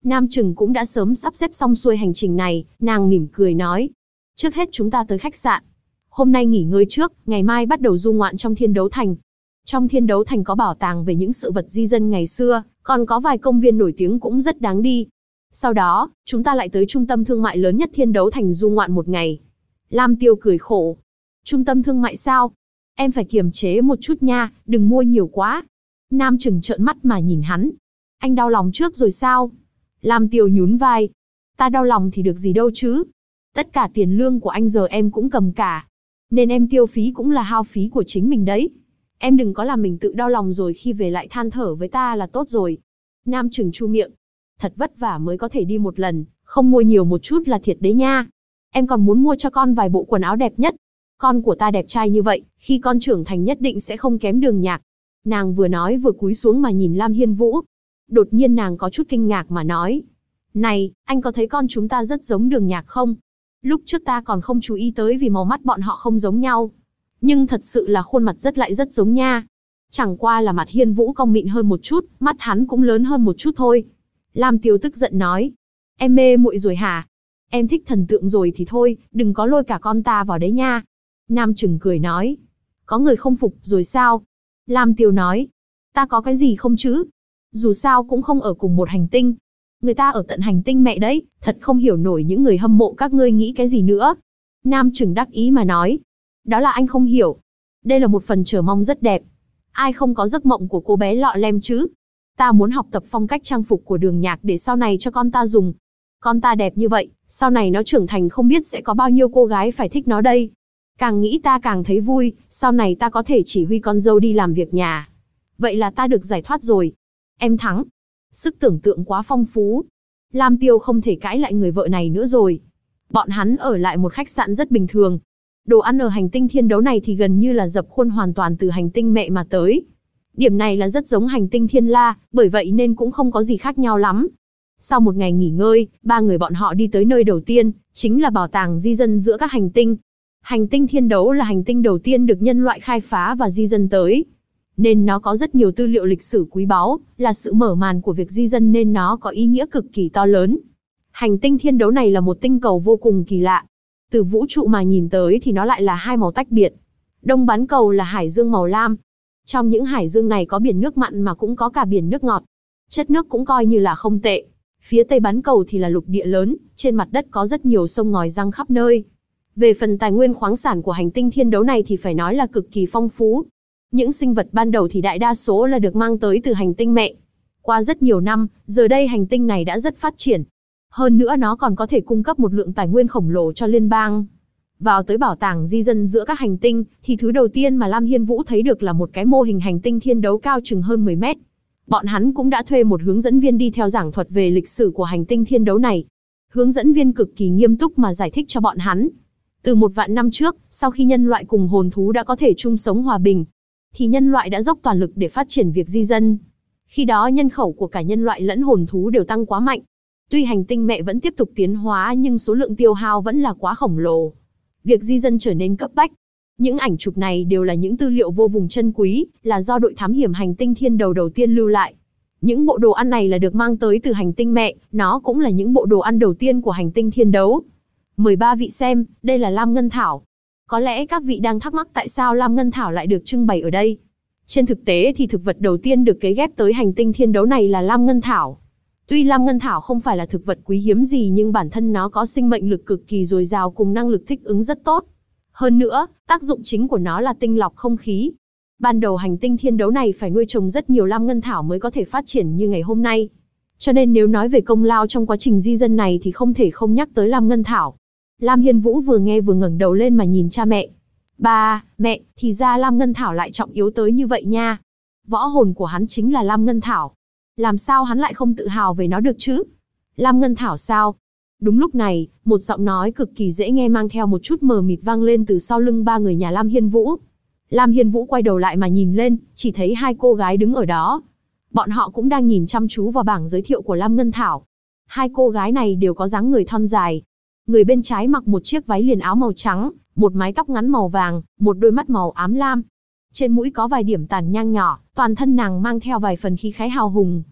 Nam Trừng cũng đã sớm sắp xếp xong xuôi hành trình này, nàng mỉm cười nói. Trước hết chúng ta tới khách sạn. Hôm nay nghỉ ngơi trước, ngày mai bắt đầu du ngoạn trong Thiên Đấu Thành. Trong Thiên Đấu Thành có bảo tàng về những sự vật di dân ngày xưa, còn có vài công viên nổi tiếng cũng rất đáng đi. Sau đó, chúng ta lại tới trung tâm thương mại lớn nhất Thiên Đấu Thành du ngoạn một ngày. Lam Tiêu cười khổ. Trung tâm thương mại sao? Em phải kiềm chế một chút nha, đừng mua nhiều quá. Nam Trừng trợn mắt mà nhìn hắn. Anh đau lòng trước rồi sao? Lam Tiêu nhún vai. Ta đau lòng thì được gì đâu chứ. Tất cả tiền lương của anh giờ em cũng cầm cả. Nên em tiêu phí cũng là hao phí của chính mình đấy. Em đừng có làm mình tự đau lòng rồi khi về lại than thở với ta là tốt rồi. Nam Trừng chu miệng. Thật vất vả mới có thể đi một lần, không mua nhiều một chút là thiệt đấy nha. Em còn muốn mua cho con vài bộ quần áo đẹp nhất. Con của ta đẹp trai như vậy, khi con trưởng thành nhất định sẽ không kém Đường Nhạc. Nàng vừa nói vừa cúi xuống mà nhìn Lam Hiên Vũ. Đột nhiên nàng có chút kinh ngạc mà nói. Này, anh có thấy con chúng ta rất giống Đường Nhạc không? Lúc trước ta còn không chú ý tới vì màu mắt bọn họ không giống nhau. Nhưng thật sự là khuôn mặt rất giống nha. Chẳng qua là mặt Hiên Vũ cong mịn hơn một chút, mắt hắn cũng lớn hơn một chút thôi. Lam Tiêu tức giận nói. Em mê muội rồi hả? Em thích thần tượng rồi thì thôi, đừng có lôi cả con ta vào đấy nha. Nam Trừng cười nói. Có người không phục rồi sao? Lam Tiêu nói. Ta có cái gì không chứ? Dù sao cũng không ở cùng một hành tinh. Người ta ở tận hành tinh mẹ đấy, thật không hiểu nổi những người hâm mộ các ngươi nghĩ cái gì nữa. Nam Trừng đắc ý mà nói. Đó là anh không hiểu. Đây là một phần chờ mong rất đẹp. Ai không có giấc mộng của cô bé lọ lem chứ? Ta muốn học tập phong cách trang phục của Đường Nhạc để sau này cho con ta dùng. Con ta đẹp như vậy, sau này nó trưởng thành không biết sẽ có bao nhiêu cô gái phải thích nó đây. Càng nghĩ ta càng thấy vui, sau này ta có thể chỉ huy con dâu đi làm việc nhà. Vậy là ta được giải thoát rồi. Em thắng. Sức tưởng tượng quá phong phú. Lam Tiêu không thể cãi lại người vợ này nữa rồi. Bọn hắn ở lại một khách sạn rất bình thường. Đồ ăn ở hành tinh Thiên Đấu này thì gần như là dập khuôn hoàn toàn từ hành tinh mẹ mà tới. Điểm này là rất giống hành tinh Thiên La, bởi vậy nên cũng không có gì khác nhau lắm. Sau một ngày nghỉ ngơi, ba người bọn họ đi tới nơi đầu tiên, chính là bảo tàng di dân giữa các hành tinh. Hành tinh Thiên Đấu là hành tinh đầu tiên được nhân loại khai phá và di dân tới. Nên nó có rất nhiều tư liệu lịch sử quý báu, là sự mở màn của việc di dân nên nó có ý nghĩa cực kỳ to lớn. Hành tinh Thiên Đấu này là một tinh cầu vô cùng kỳ lạ. Từ vũ trụ mà nhìn tới thì nó lại là hai màu tách biệt. Đông bán cầu là hải dương màu lam. Trong những hải dương này có biển nước mặn mà cũng có cả biển nước ngọt. Chất nước cũng coi như là không tệ. Phía tây bán cầu thì là lục địa lớn, trên mặt đất có rất nhiều sông ngòi giăng khắp nơi. Về phần tài nguyên khoáng sản của hành tinh Thiên Đấu này thì phải nói là cực kỳ phong phú. Những sinh vật ban đầu thì đại đa số là được mang tới từ hành tinh mẹ. Qua rất nhiều năm, giờ đây hành tinh này đã rất phát triển. Hơn nữa nó còn có thể cung cấp một lượng tài nguyên khổng lồ cho liên bang. Vào tới bảo tàng di dân giữa các hành tinh, thì thứ đầu tiên mà Lam Hiên Vũ thấy được là một cái mô hình hành tinh Thiên Đấu cao chừng hơn 10 mét. Bọn hắn cũng đã thuê một hướng dẫn viên đi theo giảng thuật về lịch sử của hành tinh Thiên Đấu này. Hướng dẫn viên cực kỳ nghiêm túc mà giải thích cho bọn hắn. Từ 1.000.000 năm trước, sau khi nhân loại cùng hồn thú đã có thể chung sống hòa bình, thì nhân loại đã dốc toàn lực để phát triển việc di dân. Khi đó nhân khẩu của cả nhân loại lẫn hồn thú đều tăng quá mạnh. Tuy hành tinh mẹ vẫn tiếp tục tiến hóa nhưng số lượng tiêu hao vẫn là quá khổng lồ. Việc di dân trở nên cấp bách. Những ảnh chụp này đều là những tư liệu vô cùng chân quý, là do đội thám hiểm hành tinh Thiên Đầu đầu tiên lưu lại. Những bộ đồ ăn này là được mang tới từ hành tinh mẹ, nó cũng là những bộ đồ ăn đầu tiên của hành tinh Thiên Đấu. Mời ba vị xem, đây là Lam Ngân Thảo. Có lẽ các vị đang thắc mắc tại sao Lam Ngân Thảo lại được trưng bày ở đây. Trên thực tế thì thực vật đầu tiên được cấy ghép tới hành tinh Thiên Đấu này là Lam Ngân Thảo. Tuy Lam Ngân Thảo không phải là thực vật quý hiếm gì nhưng bản thân nó có sinh mệnh lực cực kỳ dồi dào cùng năng lực thích ứng rất tốt. Hơn nữa, tác dụng chính của nó là tinh lọc không khí. Ban đầu hành tinh Thiên Đấu này phải nuôi trồng rất nhiều Lam Ngân Thảo mới có thể phát triển như ngày hôm nay. Cho nên nếu nói về công lao trong quá trình di dân này thì không thể không nhắc tới Lam Ngân Thảo. Lam Hiên Vũ vừa nghe vừa ngẩng đầu lên mà nhìn cha mẹ. Ba, mẹ, thì ra Lam Ngân Thảo lại trọng yếu tới như vậy nha. Võ hồn của hắn chính là Lam Ngân Thảo. Làm sao hắn lại không tự hào về nó được chứ? Lam Ngân Thảo sao? Đúng lúc này, một giọng nói cực kỳ dễ nghe mang theo một chút mờ mịt vang lên từ sau lưng ba người nhà Lam Hiên Vũ. Lam Hiên Vũ quay đầu lại mà nhìn lên, chỉ thấy hai cô gái đứng ở đó. Bọn họ cũng đang nhìn chăm chú vào bảng giới thiệu của Lam Ngân Thảo. Hai cô gái này đều có dáng người thon dài. Người bên trái mặc một chiếc váy liền áo màu trắng, một mái tóc ngắn màu vàng, một đôi mắt màu ám lam. Trên mũi có vài điểm tàn nhang nhỏ, toàn thân nàng mang theo vài phần khí khái hào hùng.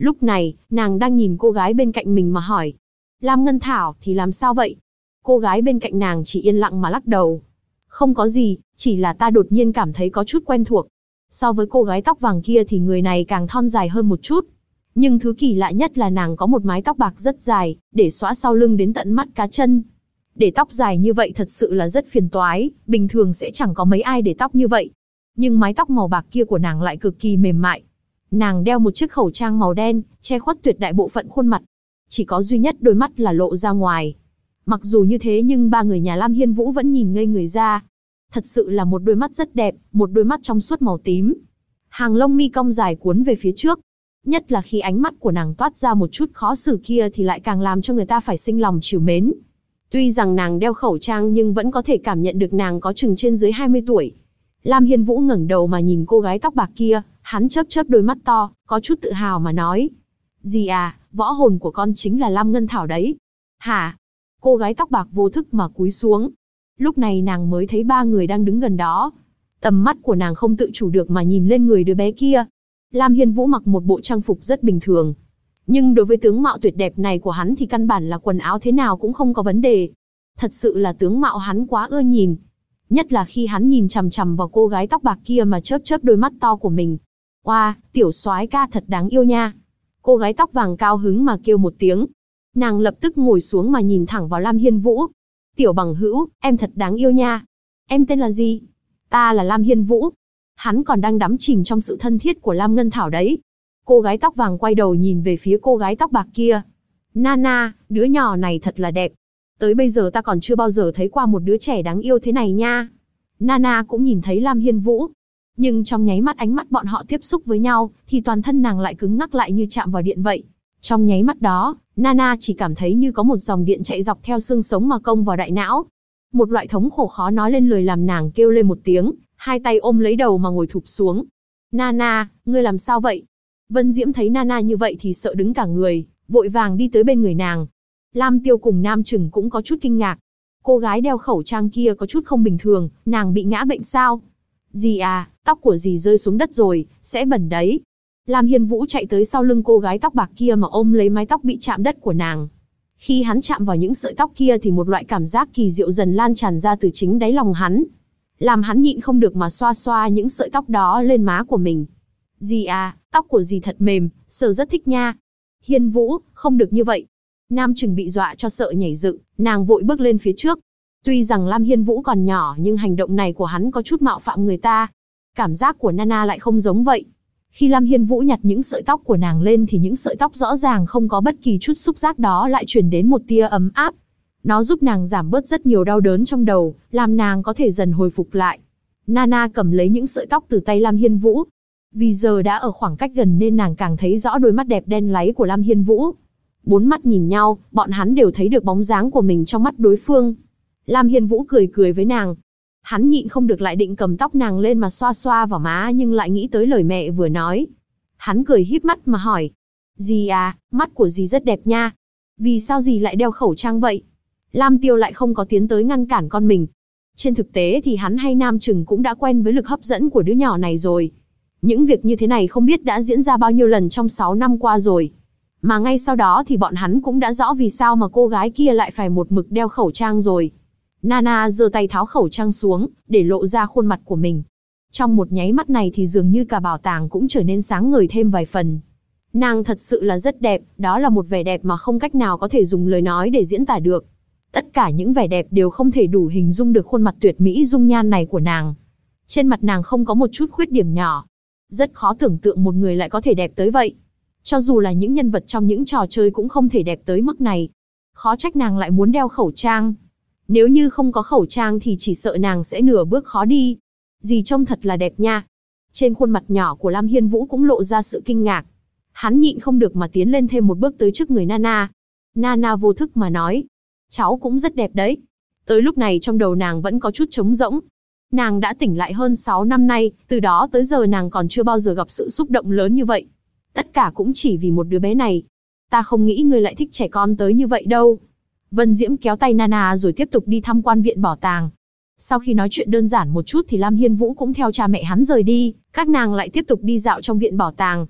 Lúc này, nàng đang nhìn cô gái bên cạnh mình mà hỏi. Lam Ngân Thảo thì làm sao vậy? Cô gái bên cạnh nàng chỉ yên lặng mà lắc đầu. Không có gì, chỉ là ta đột nhiên cảm thấy có chút quen thuộc. So với cô gái tóc vàng kia thì người này càng thon dài hơn một chút. Nhưng thứ kỳ lạ nhất là nàng có một mái tóc bạc rất dài, để xõa sau lưng đến tận mắt cá chân. Để tóc dài như vậy thật sự là rất phiền toái, bình thường sẽ chẳng có mấy ai để tóc như vậy. Nhưng mái tóc màu bạc kia của nàng lại cực kỳ mềm mại. Nàng đeo một chiếc khẩu trang màu đen, che khuất tuyệt đại bộ phận khuôn mặt. Chỉ có duy nhất đôi mắt là lộ ra ngoài. Mặc dù như thế nhưng ba người nhà Lam Hiên Vũ vẫn nhìn ngây người ra. Thật sự là một đôi mắt rất đẹp, một đôi mắt trong suốt màu tím. Hàng lông mi cong dài cuốn về phía trước. Nhất là khi ánh mắt của nàng toát ra một chút khó xử kia thì lại càng làm cho người ta phải sinh lòng trìu mến. Tuy rằng nàng đeo khẩu trang nhưng vẫn có thể cảm nhận được nàng có chừng trên dưới 20 tuổi. Lam Hiên Vũ ngẩng đầu mà nhìn cô gái tóc bạc kia, hắn chớp chớp đôi mắt to, có chút tự hào mà nói. Dì à, võ hồn của con chính là Lam Ngân Thảo đấy. Hả? Cô gái tóc bạc vô thức mà cúi xuống. Lúc này nàng mới thấy ba người đang đứng gần đó. Tầm mắt của nàng không tự chủ được mà nhìn lên người đứa bé kia. Lam Hiên Vũ mặc một bộ trang phục rất bình thường. Nhưng đối với tướng mạo tuyệt đẹp này của hắn thì căn bản là quần áo thế nào cũng không có vấn đề. Thật sự là tướng mạo hắn quá ưa nhìn. Nhất là khi hắn nhìn chằm chằm vào cô gái tóc bạc kia mà chớp chớp đôi mắt to của mình. Oa, tiểu soái ca thật đáng yêu nha. Cô gái tóc vàng cao hứng mà kêu một tiếng. Nàng lập tức ngồi xuống mà nhìn thẳng vào Lam Hiên Vũ. Tiểu bằng hữu, em thật đáng yêu nha. Em tên là gì? Ta là Lam Hiên Vũ. Hắn còn đang đắm chìm trong sự thân thiết của Lam Ngân Thảo đấy. Cô gái tóc vàng quay đầu nhìn về phía cô gái tóc bạc kia. Nana, đứa nhỏ này thật là đẹp. Tới bây giờ ta còn chưa bao giờ thấy qua một đứa trẻ đáng yêu thế này nha. Nana cũng nhìn thấy Lam Hiên Vũ. Nhưng trong nháy mắt ánh mắt bọn họ tiếp xúc với nhau, thì toàn thân nàng lại cứng ngắc lại như chạm vào điện vậy. Trong nháy mắt đó, Nana chỉ cảm thấy như có một dòng điện chạy dọc theo xương sống mà công vào đại não. Một loại thống khổ khó nói lên lời làm nàng kêu lên một tiếng, hai tay ôm lấy đầu mà ngồi thụp xuống. Nana, ngươi làm sao vậy? Vân Diễm thấy Nana như vậy thì sợ đứng cả người, vội vàng đi tới bên người nàng. Lam Tiêu cùng Nam Trừng cũng có chút kinh ngạc. Cô gái đeo khẩu trang kia có chút không bình thường, nàng bị ngã bệnh sao? Dì à, tóc của dì rơi xuống đất rồi, sẽ bẩn đấy. Lam Hiên Vũ chạy tới sau lưng cô gái tóc bạc kia mà ôm lấy mái tóc bị chạm đất của nàng. Khi hắn chạm vào những sợi tóc kia thì một loại cảm giác kỳ diệu dần lan tràn ra từ chính đáy lòng hắn. Làm hắn nhịn không được mà xoa xoa những sợi tóc đó lên má của mình. Dì à, tóc của dì thật mềm, sờ rất thích nha. Hiên Vũ, không được như vậy. Nam Trừng bị dọa cho sợ nhảy dựng, nàng vội bước lên phía trước. Tuy rằng Lam Hiên Vũ còn nhỏ nhưng hành động này của hắn có chút mạo phạm người ta. Cảm giác của Nana lại không giống vậy. Khi Lam Hiên Vũ nhặt những sợi tóc của nàng lên thì những sợi tóc rõ ràng không có bất kỳ chút xúc giác đó lại truyền đến một tia ấm áp. Nó giúp nàng giảm bớt rất nhiều đau đớn trong đầu, làm nàng có thể dần hồi phục lại. Nana cầm lấy những sợi tóc từ tay Lam Hiên Vũ. Vì giờ đã ở khoảng cách gần nên nàng càng thấy rõ đôi mắt đẹp đen láy của Lam Hiên Vũ. Bốn mắt nhìn nhau, bọn hắn đều thấy được bóng dáng của mình trong mắt đối phương. Lam Hiên Vũ cười cười với nàng. Hắn nhịn không được lại định cầm tóc nàng lên mà xoa xoa vào má nhưng lại nghĩ tới lời mẹ vừa nói. Hắn cười híp mắt mà hỏi. Dì à, mắt của dì rất đẹp nha. Vì sao dì lại đeo khẩu trang vậy? Lam Tiêu lại không có tiến tới ngăn cản con mình. Trên thực tế thì hắn hay Nam Trừng cũng đã quen với lực hấp dẫn của đứa nhỏ này rồi. Những việc như thế này không biết đã diễn ra bao nhiêu lần trong 6 năm qua rồi. Mà ngay sau đó thì bọn hắn cũng đã rõ vì sao mà cô gái kia lại phải một mực đeo khẩu trang rồi. Nana giơ tay tháo khẩu trang xuống, để lộ ra khuôn mặt của mình. Trong một nháy mắt này thì dường như cả bảo tàng cũng trở nên sáng ngời thêm vài phần. Nàng thật sự là rất đẹp, đó là một vẻ đẹp mà không cách nào có thể dùng lời nói để diễn tả được. Tất cả những vẻ đẹp đều không thể đủ hình dung được khuôn mặt tuyệt mỹ dung nhan này của nàng. Trên mặt nàng không có một chút khuyết điểm nhỏ. Rất khó tưởng tượng một người lại có thể đẹp tới vậy. Cho dù là những nhân vật trong những trò chơi cũng không thể đẹp tới mức này. Khó trách nàng lại muốn đeo khẩu trang. Nếu như không có khẩu trang thì chỉ sợ nàng sẽ nửa bước khó đi. Dì trông thật là đẹp nha. Trên khuôn mặt nhỏ của Lam Hiên Vũ cũng lộ ra sự kinh ngạc. Hắn nhịn không được mà tiến lên thêm một bước tới trước người Nana. Nana vô thức mà nói. Cháu cũng rất đẹp đấy. Tới lúc này trong đầu nàng vẫn có chút trống rỗng. Nàng đã tỉnh lại hơn 6 năm nay, từ đó tới giờ nàng còn chưa bao giờ gặp sự xúc động lớn như vậy. Tất cả cũng chỉ vì một đứa bé này. Ta không nghĩ ngươi lại thích trẻ con tới như vậy đâu. Vân Diễm kéo tay Nana rồi tiếp tục đi tham quan viện bảo tàng. Sau khi nói chuyện đơn giản một chút thì Lam Hiên Vũ cũng theo cha mẹ hắn rời đi, các nàng lại tiếp tục đi dạo trong viện bảo tàng.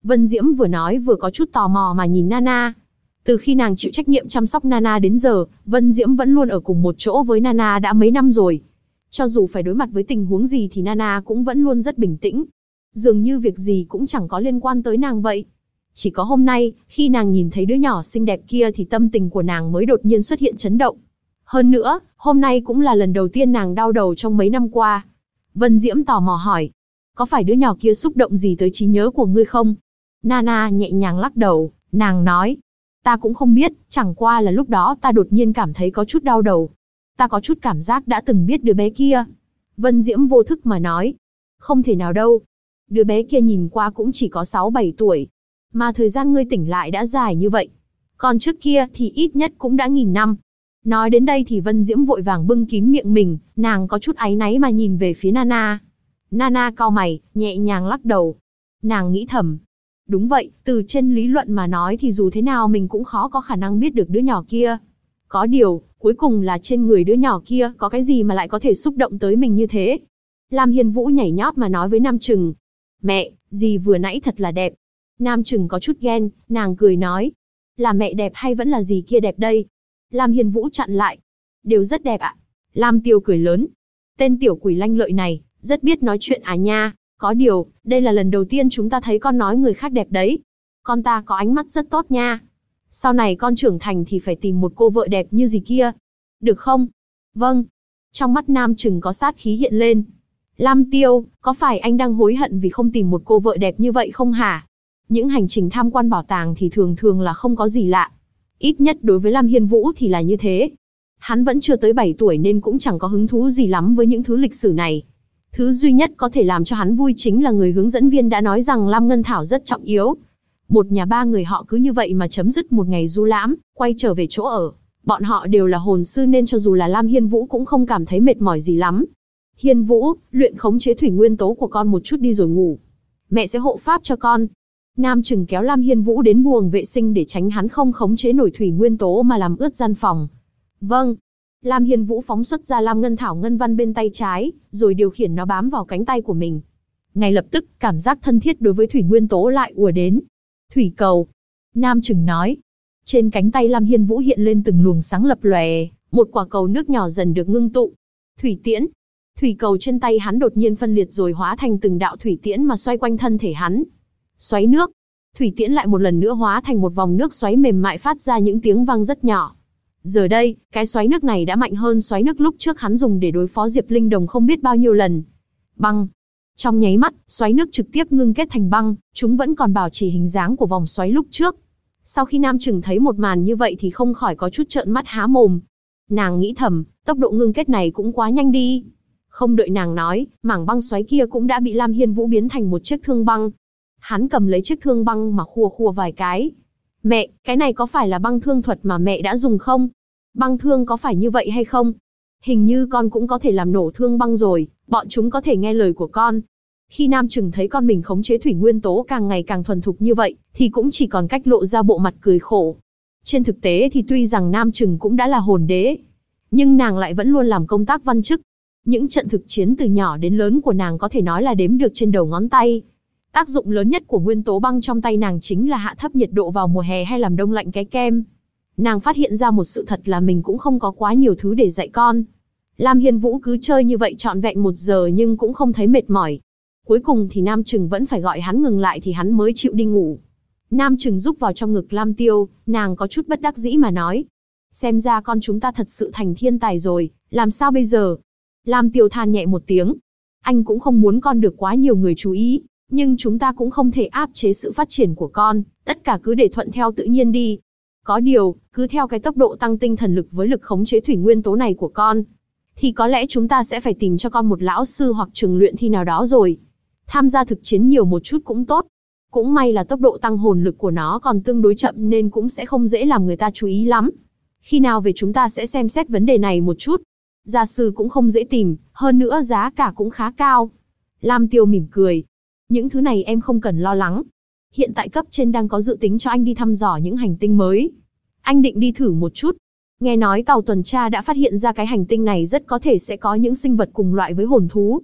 Vân Diễm vừa nói vừa có chút tò mò mà nhìn Nana. Từ khi nàng chịu trách nhiệm chăm sóc Nana đến giờ, Vân Diễm vẫn luôn ở cùng một chỗ với Nana đã mấy năm rồi. Cho dù phải đối mặt với tình huống gì thì Nana cũng vẫn luôn rất bình tĩnh. Dường như việc gì cũng chẳng có liên quan tới nàng vậy. Chỉ có hôm nay, khi nàng nhìn thấy đứa nhỏ xinh đẹp kia thì tâm tình của nàng mới đột nhiên xuất hiện chấn động. Hơn nữa, hôm nay cũng là lần đầu tiên nàng đau đầu trong mấy năm qua. Vân Diễm tò mò hỏi, có phải đứa nhỏ kia xúc động gì tới trí nhớ của ngươi không? Nana nhẹ nhàng lắc đầu, nàng nói, ta cũng không biết, chẳng qua là lúc đó ta đột nhiên cảm thấy có chút đau đầu. Ta có chút cảm giác đã từng biết đứa bé kia. Vân Diễm vô thức mà nói, không thể nào đâu. Đứa bé kia nhìn qua cũng chỉ có 6-7 tuổi. Mà thời gian ngươi tỉnh lại đã dài như vậy. Còn trước kia thì ít nhất cũng đã 1000 năm. Nói đến đây thì Vân Diễm vội vàng bưng kín miệng mình, nàng có chút áy náy mà nhìn về phía Nana. Nana cau mày, nhẹ nhàng lắc đầu. Nàng nghĩ thầm, đúng vậy, từ trên lý luận mà nói thì dù thế nào mình cũng khó có khả năng biết được đứa nhỏ kia. Có điều, cuối cùng là trên người đứa nhỏ kia có cái gì mà lại có thể xúc động tới mình như thế. Lam Hiên Vũ nhảy nhót mà nói với Nam Trừng. Mẹ, dì vừa nãy thật là đẹp. Nam Trừng có chút ghen, nàng cười nói. Là mẹ đẹp hay vẫn là dì kia đẹp đây? Lam Hiên Vũ chặn lại. Đều rất đẹp ạ. Lam Tiêu cười lớn. Tên tiểu quỷ lanh lợi này, rất biết nói chuyện à nha. Có điều, đây là lần đầu tiên chúng ta thấy con nói người khác đẹp đấy. Con ta có ánh mắt rất tốt nha. Sau này con trưởng thành thì phải tìm một cô vợ đẹp như dì kia. Được không? Vâng. Trong mắt Nam Trừng có sát khí hiện lên. Lam Tiêu, có phải anh đang hối hận vì không tìm một cô vợ đẹp như vậy không hả? Những hành trình tham quan bảo tàng thì thường thường là không có gì lạ. Ít nhất đối với Lam Hiên Vũ thì là như thế. Hắn vẫn chưa tới 7 tuổi nên cũng chẳng có hứng thú gì lắm với những thứ lịch sử này. Thứ duy nhất có thể làm cho hắn vui chính là người hướng dẫn viên đã nói rằng Lam Ngân Thảo rất trọng yếu. Một nhà ba người họ cứ như vậy mà chấm dứt một ngày du lãm, quay trở về chỗ ở. Bọn họ đều là hồn sư nên cho dù là Lam Hiên Vũ cũng không cảm thấy mệt mỏi gì lắm. Hiên Vũ, luyện khống chế thủy nguyên tố của con một chút đi rồi ngủ. Mẹ sẽ hộ pháp cho con. Nam Trừng kéo Lam Hiên Vũ đến buồng vệ sinh để tránh hắn không khống chế nổi thủy nguyên tố mà làm ướt gian phòng. Vâng. Lam Hiên Vũ phóng xuất ra Lam Ngân Thảo ngân văn bên tay trái, rồi điều khiển nó bám vào cánh tay của mình. Ngay lập tức, cảm giác thân thiết đối với thủy nguyên tố lại ùa đến. Thủy cầu. Nam Trừng nói. Trên cánh tay Lam Hiên Vũ hiện lên từng luồng sáng lập lòe, một quả cầu nước nhỏ dần được ngưng tụ. Thủy tiễn. Thủy cầu trên tay hắn đột nhiên phân liệt rồi hóa thành từng đạo thủy tiễn mà xoay quanh thân thể hắn. Xoáy nước. Thủy tiễn lại một lần nữa hóa thành một vòng nước xoáy mềm mại phát ra những tiếng vang rất nhỏ. Giờ đây, cái xoáy nước này đã mạnh hơn xoáy nước lúc trước hắn dùng để đối phó Diệp Linh Đồng không biết bao nhiêu lần. Băng. Trong nháy mắt, xoáy nước trực tiếp ngưng kết thành băng, chúng vẫn còn bảo trì hình dáng của vòng xoáy lúc trước. Sau khi Nam Trừng thấy một màn như vậy thì không khỏi có chút trợn mắt há mồm. Nàng nghĩ thầm, tốc độ ngưng kết này cũng quá nhanh đi. Không đợi nàng nói, mảng băng xoáy kia cũng đã bị Lam Hiên Vũ biến thành một chiếc thương băng. Hắn cầm lấy chiếc thương băng mà khua khua vài cái. Mẹ, cái này có phải là băng thương thuật mà mẹ đã dùng không? Băng thương có phải như vậy hay không? Hình như con cũng có thể làm nổ thương băng rồi, bọn chúng có thể nghe lời của con. Khi Nam Trừng thấy con mình khống chế thủy nguyên tố càng ngày càng thuần thục như vậy, thì cũng chỉ còn cách lộ ra bộ mặt cười khổ. Trên thực tế thì tuy rằng Nam Trừng cũng đã là hồn đế, nhưng nàng lại vẫn luôn làm công tác văn chức. Những trận thực chiến từ nhỏ đến lớn của nàng có thể nói là đếm được trên đầu ngón tay. Tác dụng lớn nhất của nguyên tố băng trong tay nàng chính là hạ thấp nhiệt độ vào mùa hè hay làm đông lạnh cái kem. Nàng phát hiện ra một sự thật là mình cũng không có quá nhiều thứ để dạy con. Lam Hiên Vũ cứ chơi như vậy trọn vẹn 1 giờ nhưng cũng không thấy mệt mỏi. Cuối cùng thì Nam Trừng vẫn phải gọi hắn ngừng lại thì hắn mới chịu đi ngủ. Nam Trừng rúc vào trong ngực Lam Tiêu, nàng có chút bất đắc dĩ mà nói. Xem ra con chúng ta thật sự thành thiên tài rồi, làm sao bây giờ? Lam Tiêu than nhẹ một tiếng. Anh cũng không muốn con được quá nhiều người chú ý, nhưng chúng ta cũng không thể áp chế sự phát triển của con, tất cả cứ để thuận theo tự nhiên đi. Có điều, cứ theo cái tốc độ tăng tinh thần lực với lực khống chế thủy nguyên tố này của con, thì có lẽ chúng ta sẽ phải tìm cho con một lão sư hoặc trường luyện thi nào đó rồi. Tham gia thực chiến nhiều một chút cũng tốt. Cũng may là tốc độ tăng hồn lực của nó còn tương đối chậm nên cũng sẽ không dễ làm người ta chú ý lắm. Khi nào về chúng ta sẽ xem xét vấn đề này một chút. Gia sư cũng không dễ tìm, hơn nữa giá cả cũng khá cao. Lam Tiêu mỉm cười. Những thứ này em không cần lo lắng. Hiện tại cấp trên đang có dự tính cho anh đi thăm dò những hành tinh mới. Anh định đi thử một chút. Nghe nói tàu tuần tra đã phát hiện ra cái hành tinh này rất có thể sẽ có những sinh vật cùng loại với hồn thú.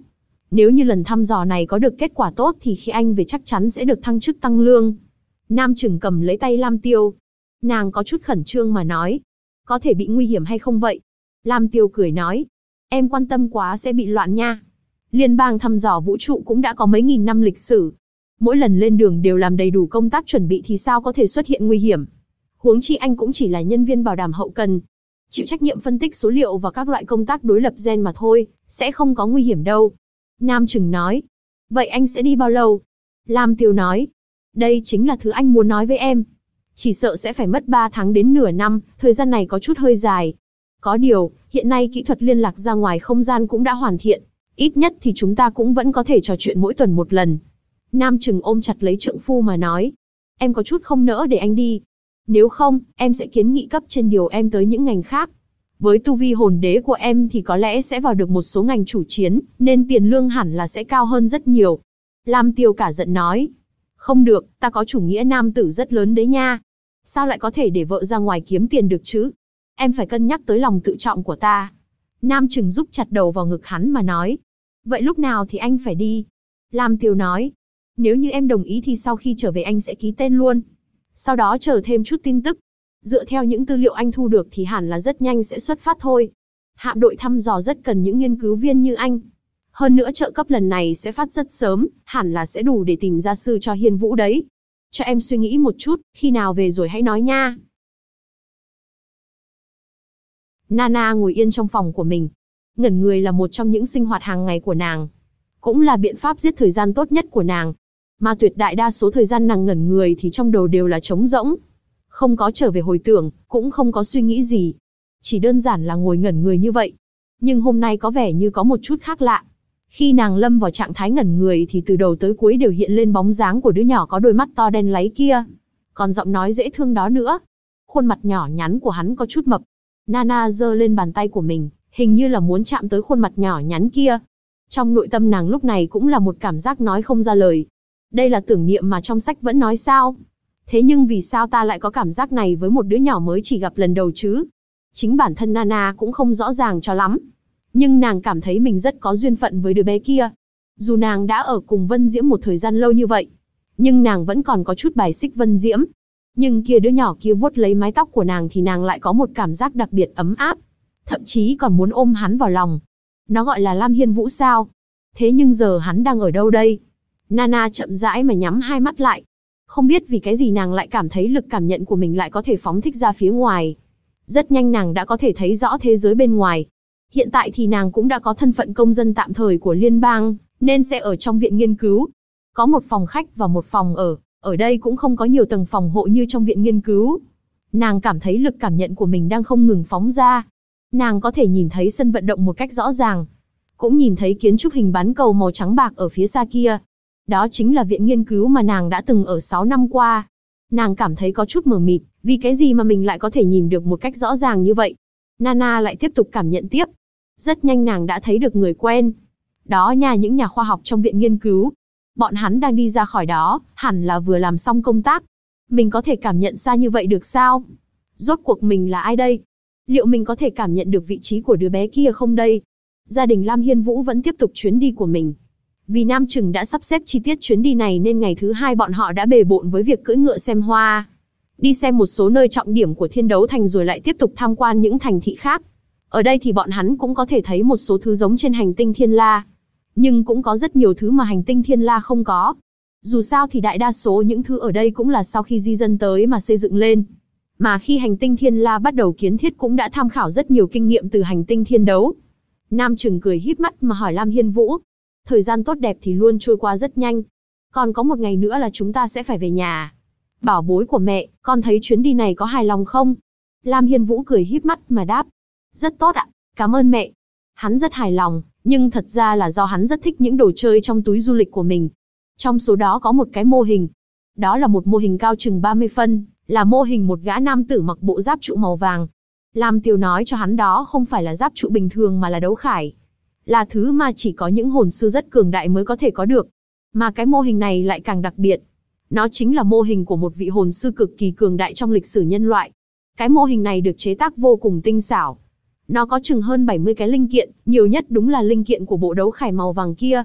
Nếu như lần thăm dò này có được kết quả tốt thì khi anh về chắc chắn sẽ được thăng chức tăng lương. Nam Trừng cầm lấy tay Lam Tiêu. Nàng có chút khẩn trương mà nói. Có thể bị nguy hiểm hay không vậy? Lam Tiêu cười nói. Em quan tâm quá sẽ bị loạn nha. Liên bang thăm dò vũ trụ cũng đã có mấy nghìn năm lịch sử. Mỗi lần lên đường đều làm đầy đủ công tác chuẩn bị thì sao có thể xuất hiện nguy hiểm. Huống chi anh cũng chỉ là nhân viên bảo đảm hậu cần, chịu trách nhiệm phân tích số liệu và các loại công tác đối lập gen mà thôi, sẽ không có nguy hiểm đâu. Nam Trừng nói. Vậy anh sẽ đi bao lâu? Lam Tiêu nói. Đây chính là thứ anh muốn nói với em. Chỉ sợ sẽ phải mất 3 tháng đến nửa năm, thời gian này có chút hơi dài. Có điều, hiện nay kỹ thuật liên lạc ra ngoài không gian cũng đã hoàn thiện. Ít nhất thì chúng ta cũng vẫn có thể trò chuyện mỗi tuần một lần. Nam Trừng ôm chặt lấy trượng phu mà nói. Em có chút không nỡ để anh đi. Nếu không, em sẽ kiến nghị cấp trên điều em tới những ngành khác. Với tu vi hồn đế của em thì có lẽ sẽ vào được một số ngành chủ chiến, nên tiền lương hẳn là sẽ cao hơn rất nhiều. Lam Tiêu cả giận nói. Không được, ta có chủ nghĩa nam tử rất lớn đấy nha. Sao lại có thể để vợ ra ngoài kiếm tiền được chứ? Em phải cân nhắc tới lòng tự trọng của ta. Nam Trừng rúc chặt đầu vào ngực hắn mà nói. Vậy lúc nào thì anh phải đi? Lam Tiêu nói. Nếu như em đồng ý thì sau khi trở về anh sẽ ký tên luôn. Sau đó chờ thêm chút tin tức. Dựa theo những tư liệu anh thu được thì hẳn là rất nhanh sẽ xuất phát thôi. Hạm đội thăm dò rất cần những nghiên cứu viên như anh. Hơn nữa trợ cấp lần này sẽ phát rất sớm, hẳn là sẽ đủ để tìm gia sư cho Hiên Vũ đấy. Cho em suy nghĩ một chút, khi nào về rồi hãy nói nha. Nana ngồi yên trong phòng của mình. Ngẩn người là một trong những sinh hoạt hàng ngày của nàng. Cũng là biện pháp giết thời gian tốt nhất của nàng. Mà tuyệt đại đa số thời gian nàng ngẩn người thì trong đầu đều là trống rỗng. Không có trở về hồi tưởng, cũng không có suy nghĩ gì. Chỉ đơn giản là ngồi ngẩn người như vậy. Nhưng hôm nay có vẻ như có một chút khác lạ. Khi nàng lâm vào trạng thái ngẩn người thì từ đầu tới cuối đều hiện lên bóng dáng của đứa nhỏ có đôi mắt to đen láy kia. Còn giọng nói dễ thương đó nữa. Khuôn mặt nhỏ nhắn của hắn có chút mập. Nana giơ lên bàn tay của mình, hình như là muốn chạm tới khuôn mặt nhỏ nhắn kia. Trong nội tâm nàng lúc này cũng là một cảm giác nói không ra lời. Đây là tưởng niệm mà trong sách vẫn nói sao? Thế nhưng vì sao ta lại có cảm giác này với một đứa nhỏ mới chỉ gặp lần đầu chứ? Chính bản thân Nana cũng không rõ ràng cho lắm. Nhưng nàng cảm thấy mình rất có duyên phận với đứa bé kia. Dù nàng đã ở cùng Vân Diễm một thời gian lâu như vậy, nhưng nàng vẫn còn có chút bài xích Vân Diễm. Nhưng kia đứa nhỏ kia vuốt lấy mái tóc của nàng thì nàng lại có một cảm giác đặc biệt ấm áp. Thậm chí còn muốn ôm hắn vào lòng. Nó gọi là Lam Hiên Vũ sao? Thế nhưng giờ hắn đang ở đâu đây? Nana chậm rãi mà nhắm hai mắt lại. Không biết vì cái gì nàng lại cảm thấy lực cảm nhận của mình lại có thể phóng thích ra phía ngoài. Rất nhanh nàng đã có thể thấy rõ thế giới bên ngoài. Hiện tại thì nàng cũng đã có thân phận công dân tạm thời của liên bang, nên sẽ ở trong viện nghiên cứu. Có một phòng khách và một phòng ở đây cũng không có nhiều tầng phòng hộ như trong viện nghiên cứu. Nàng cảm thấy lực cảm nhận của mình đang không ngừng phóng ra. Nàng có thể nhìn thấy sân vận động một cách rõ ràng. Cũng nhìn thấy kiến trúc hình bán cầu màu trắng bạc ở phía xa kia. Đó chính là viện nghiên cứu mà nàng đã từng ở 6 năm qua. Nàng cảm thấy có chút mờ mịt, vì cái gì mà mình lại có thể nhìn được một cách rõ ràng như vậy. Nana lại tiếp tục cảm nhận tiếp. Rất nhanh nàng đã thấy được người quen. Đó nha, những nhà khoa học trong viện nghiên cứu. Bọn hắn đang đi ra khỏi đó, hẳn là vừa làm xong công tác. Mình có thể cảm nhận xa như vậy được sao? Rốt cuộc mình là ai đây? Liệu mình có thể cảm nhận được vị trí của đứa bé kia không đây? Gia đình Lam Hiên Vũ vẫn tiếp tục chuyến đi của mình. Vì Nam Trừng đã sắp xếp chi tiết chuyến đi này nên ngày thứ 2 bọn họ đã bề bộn với việc cưỡi ngựa xem hoa. Đi xem một số nơi trọng điểm của Thiên Đấu Thành rồi lại tiếp tục tham quan những thành thị khác. Ở đây thì bọn hắn cũng có thể thấy một số thứ giống trên hành tinh Thiên La. Nhưng cũng có rất nhiều thứ mà hành tinh Thiên La không có. Dù sao thì đại đa số những thứ ở đây cũng là sau khi di dân tới mà xây dựng lên. Mà khi hành tinh Thiên La bắt đầu kiến thiết cũng đã tham khảo rất nhiều kinh nghiệm từ hành tinh Thiên Đấu. Nam Trừng cười híp mắt mà hỏi Lam Hiên Vũ. Thời gian tốt đẹp thì luôn trôi qua rất nhanh. Còn có một ngày nữa là chúng ta sẽ phải về nhà. Bảo bối của mẹ, con thấy chuyến đi này có hài lòng không? Lam Hiên Vũ cười híp mắt mà đáp. Rất tốt ạ, cảm ơn mẹ. Hắn rất hài lòng, nhưng thật ra là do hắn rất thích những đồ chơi trong túi du lịch của mình. Trong số đó có một cái mô hình. Đó là một mô hình cao chừng 30 phân, là mô hình một gã nam tử mặc bộ giáp trụ màu vàng. Lam Tiêu nói cho hắn đó không phải là giáp trụ bình thường mà là đấu khải. Là thứ mà chỉ có những hồn sư rất cường đại mới có thể có được. Mà cái mô hình này lại càng đặc biệt. Nó chính là mô hình của một vị hồn sư cực kỳ cường đại trong lịch sử nhân loại. Cái mô hình này được chế tác vô cùng tinh xảo. Nó có chừng hơn 70 cái linh kiện, nhiều nhất đúng là linh kiện của bộ đấu khải màu vàng kia.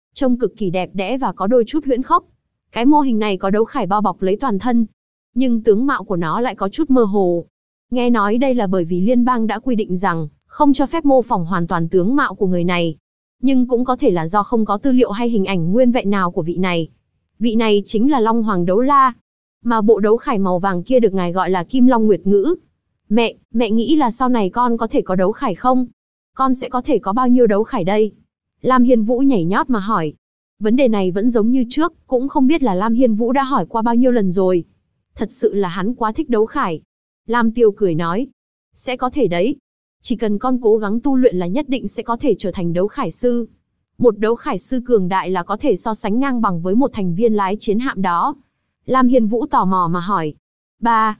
trông cực kỳ đẹp đẽ và có đôi chút huyễn khốc. Cái mô hình này có đấu khải bao bọc lấy toàn thân, nhưng tướng mạo của nó lại có chút mơ hồ. Nghe nói đây là bởi vì liên bang đã quy định rằng không cho phép mô phỏng hoàn toàn tướng mạo của người này. Nhưng cũng có thể là do không có tư liệu hay hình ảnh nguyên vẹn nào của vị này. Vị này chính là Long Hoàng Đấu La. Mà bộ đấu khải màu vàng kia được ngài gọi là Kim Long Nguyệt Ngữ. Mẹ nghĩ là sau này con có thể có đấu khải không? Con sẽ có thể có bao nhiêu đấu khải đây? Lam Hiên Vũ nhảy nhót mà hỏi. Vấn đề này vẫn giống như trước, cũng không biết là Lam Hiên Vũ đã hỏi qua bao nhiêu lần rồi. Thật sự là hắn quá thích đấu khải. Lam Tiêu cười nói. Sẽ có thể đấy. Chỉ cần con cố gắng tu luyện là nhất định sẽ có thể trở thành đấu khải sư. Một đấu khải sư cường đại là có thể so sánh ngang bằng với một thành viên lái chiến hạm đó. Lam Hiên Vũ tò mò mà hỏi. Ba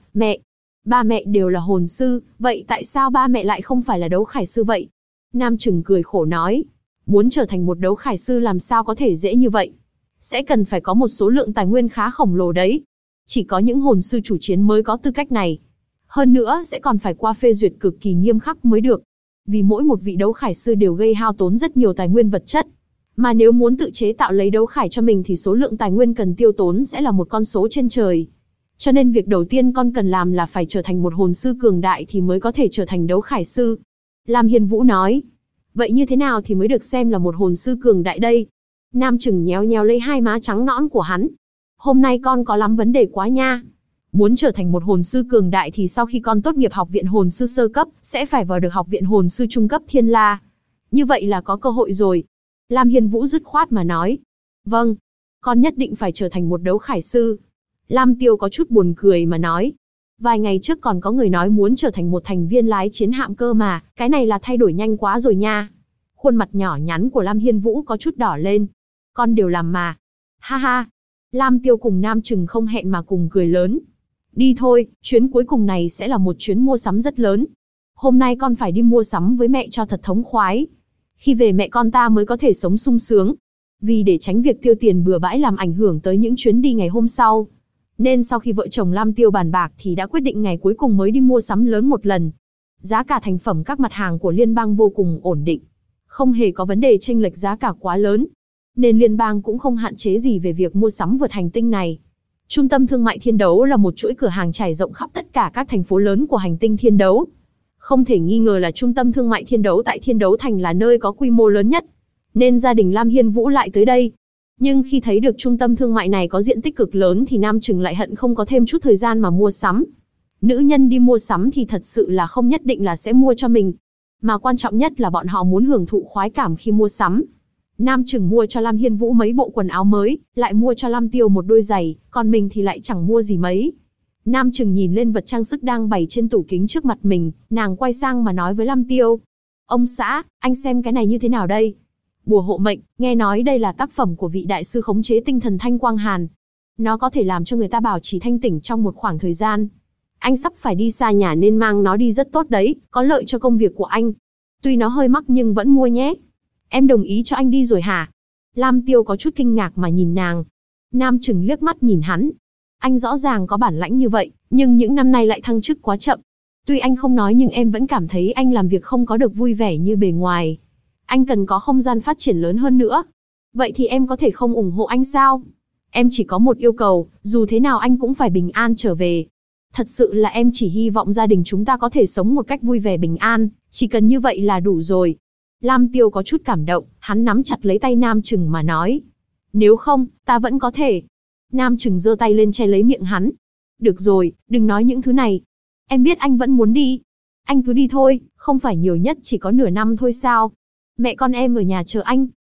mẹ đều là hồn sư, vậy tại sao ba mẹ lại không phải là đấu khải sư vậy? Nam Trừng cười khổ nói. Muốn trở thành một đấu khải sư làm sao có thể dễ như vậy? Sẽ cần phải có một số lượng tài nguyên khá khổng lồ đấy. Chỉ có những hồn sư chủ chiến mới có tư cách này. Hơn nữa sẽ còn phải qua phê duyệt cực kỳ nghiêm khắc mới được. Vì mỗi một vị đấu khải sư đều gây hao tốn rất nhiều tài nguyên vật chất. Mà nếu muốn tự chế tạo lấy đấu khải cho mình thì số lượng tài nguyên cần tiêu tốn sẽ là một con số trên trời. Cho nên việc đầu tiên con cần làm là phải trở thành một hồn sư cường đại thì mới có thể trở thành đấu khải sư. Lam Hiên Vũ nói. Vậy như thế nào thì mới được xem là một hồn sư cường đại đây? Nam Trừng nhéo nhéo lấy hai má trắng nõn của hắn. Hôm nay con có lắm vấn đề quá nha. Muốn trở thành một hồn sư cường đại thì sau khi con tốt nghiệp học viện hồn sư sơ cấp, sẽ phải vào được học viện hồn sư trung cấp Thiên La. Như vậy là có cơ hội rồi. Lam Hiên Vũ dứt khoát mà nói. Vâng, con nhất định phải trở thành một đấu khải sư. Lam Tiêu có chút buồn cười mà nói. Vài ngày trước còn có người nói muốn trở thành một thành viên lái chiến hạm cơ mà, cái này là thay đổi nhanh quá rồi nha. Khuôn mặt nhỏ nhắn của Lam Hiên Vũ có chút đỏ lên. Con đều làm mà. Ha ha. Lam Tiêu cùng Nam Trừng không hẹn mà cùng cười lớn. Đi thôi, chuyến cuối cùng này sẽ là một chuyến mua sắm rất lớn. Hôm nay con phải đi mua sắm với mẹ cho thật thống khoái. Khi về mẹ con ta mới có thể sống sung sướng. Vì để tránh việc tiêu tiền bừa bãi làm ảnh hưởng tới những chuyến đi ngày hôm sau. Nên sau khi vợ chồng Lam Tiêu bàn bạc thì đã quyết định ngày cuối cùng mới đi mua sắm lớn một lần. Giá cả thành phẩm các mặt hàng của liên bang vô cùng ổn định. Không hề có vấn đề chênh lệch giá cả quá lớn. Nên liên bang cũng không hạn chế gì về việc mua sắm vượt hành tinh này. Trung tâm thương mại Thiên Đấu là một chuỗi cửa hàng trải rộng khắp tất cả các thành phố lớn của hành tinh Thiên Đấu. Không thể nghi ngờ là trung tâm thương mại Thiên Đấu tại Thiên Đấu Thành là nơi có quy mô lớn nhất. Nên gia đình Lam Hiên Vũ lại tới đây. Nhưng khi thấy được trung tâm thương mại này có diện tích cực lớn thì Nam Trừng lại hận không có thêm chút thời gian mà mua sắm. Nữ nhân đi mua sắm thì thật sự là không nhất định là sẽ mua cho mình. Mà quan trọng nhất là bọn họ muốn hưởng thụ khoái cảm khi mua sắm. Nam Trừng mua cho Lam Hiên Vũ mấy bộ quần áo mới, lại mua cho Lam Tiêu một đôi giày, còn mình thì lại chẳng mua gì mấy. Nam Trừng nhìn lên vật trang sức đang bày trên tủ kính trước mặt mình, nàng quay sang mà nói với Lam Tiêu. Ông xã, anh xem cái này như thế nào đây? Bùa hộ mệnh, nghe nói đây là tác phẩm của vị đại sư khống chế tinh thần Thanh Quang Hàn. Nó có thể làm cho người ta bảo trì thanh tỉnh trong một khoảng thời gian. Anh sắp phải đi xa nhà nên mang nó đi rất tốt đấy, có lợi cho công việc của anh. Tuy nó hơi mắc nhưng vẫn mua nhé. Em đồng ý cho anh đi rồi hả? Lam Tiêu có chút kinh ngạc mà nhìn nàng. Nam Trừng liếc mắt nhìn hắn. Anh rõ ràng có bản lãnh như vậy, nhưng những năm nay lại thăng chức quá chậm. Tuy anh không nói nhưng em vẫn cảm thấy anh làm việc không có được vui vẻ như bề ngoài. Anh cần có không gian phát triển lớn hơn nữa. Vậy thì em có thể không ủng hộ anh sao? Em chỉ có một yêu cầu, dù thế nào anh cũng phải bình an trở về. Thật sự là em chỉ hy vọng gia đình chúng ta có thể sống một cách vui vẻ bình an, chỉ cần như vậy là đủ rồi. Lam Tiêu có chút cảm động, hắn nắm chặt lấy tay Nam Trừng mà nói. Nếu không, ta vẫn có thể. Nam Trừng giơ tay lên che lấy miệng hắn. Được rồi, đừng nói những thứ này. Em biết anh vẫn muốn đi. Anh cứ đi thôi, không phải nhiều nhất chỉ có nửa năm thôi sao? Mẹ con em ở nhà chờ anh.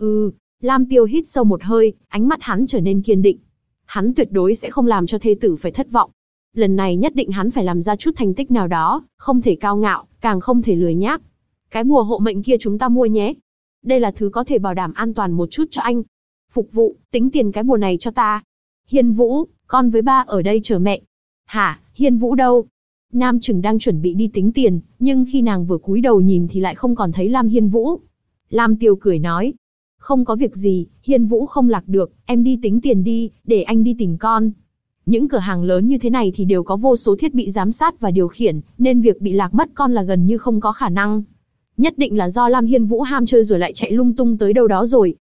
Lam Tiêu hít sâu một hơi, ánh mắt hắn trở nên kiên định. Hắn tuyệt đối sẽ không làm cho thê tử phải thất vọng. Lần này nhất định hắn phải làm ra chút thành tích nào đó, không thể cao ngạo, càng không thể lười nhác. Cái bùa hộ mệnh kia chúng ta mua nhé. Đây là thứ có thể bảo đảm an toàn một chút cho anh. Phục vụ, tính tiền cái bùa này cho ta. Hiên Vũ, con với ba ở đây chờ mẹ. Hả, Hiên Vũ đâu? Nam Trừng đang chuẩn bị đi tính tiền, nhưng khi nàng vừa cúi đầu nhìn thì lại không còn thấy Lam Hiên Vũ. Lam Tiêu cười nói. Không có việc gì, Hiên Vũ không lạc được, em đi tính tiền đi, để anh đi tìm con. Những cửa hàng lớn như thế này thì đều có vô số thiết bị giám sát và điều khiển, nên việc bị lạc mất con là gần như không có khả năng. Nhất định là do Lam Hiên Vũ ham chơi rồi lại chạy lung tung tới đâu đó rồi.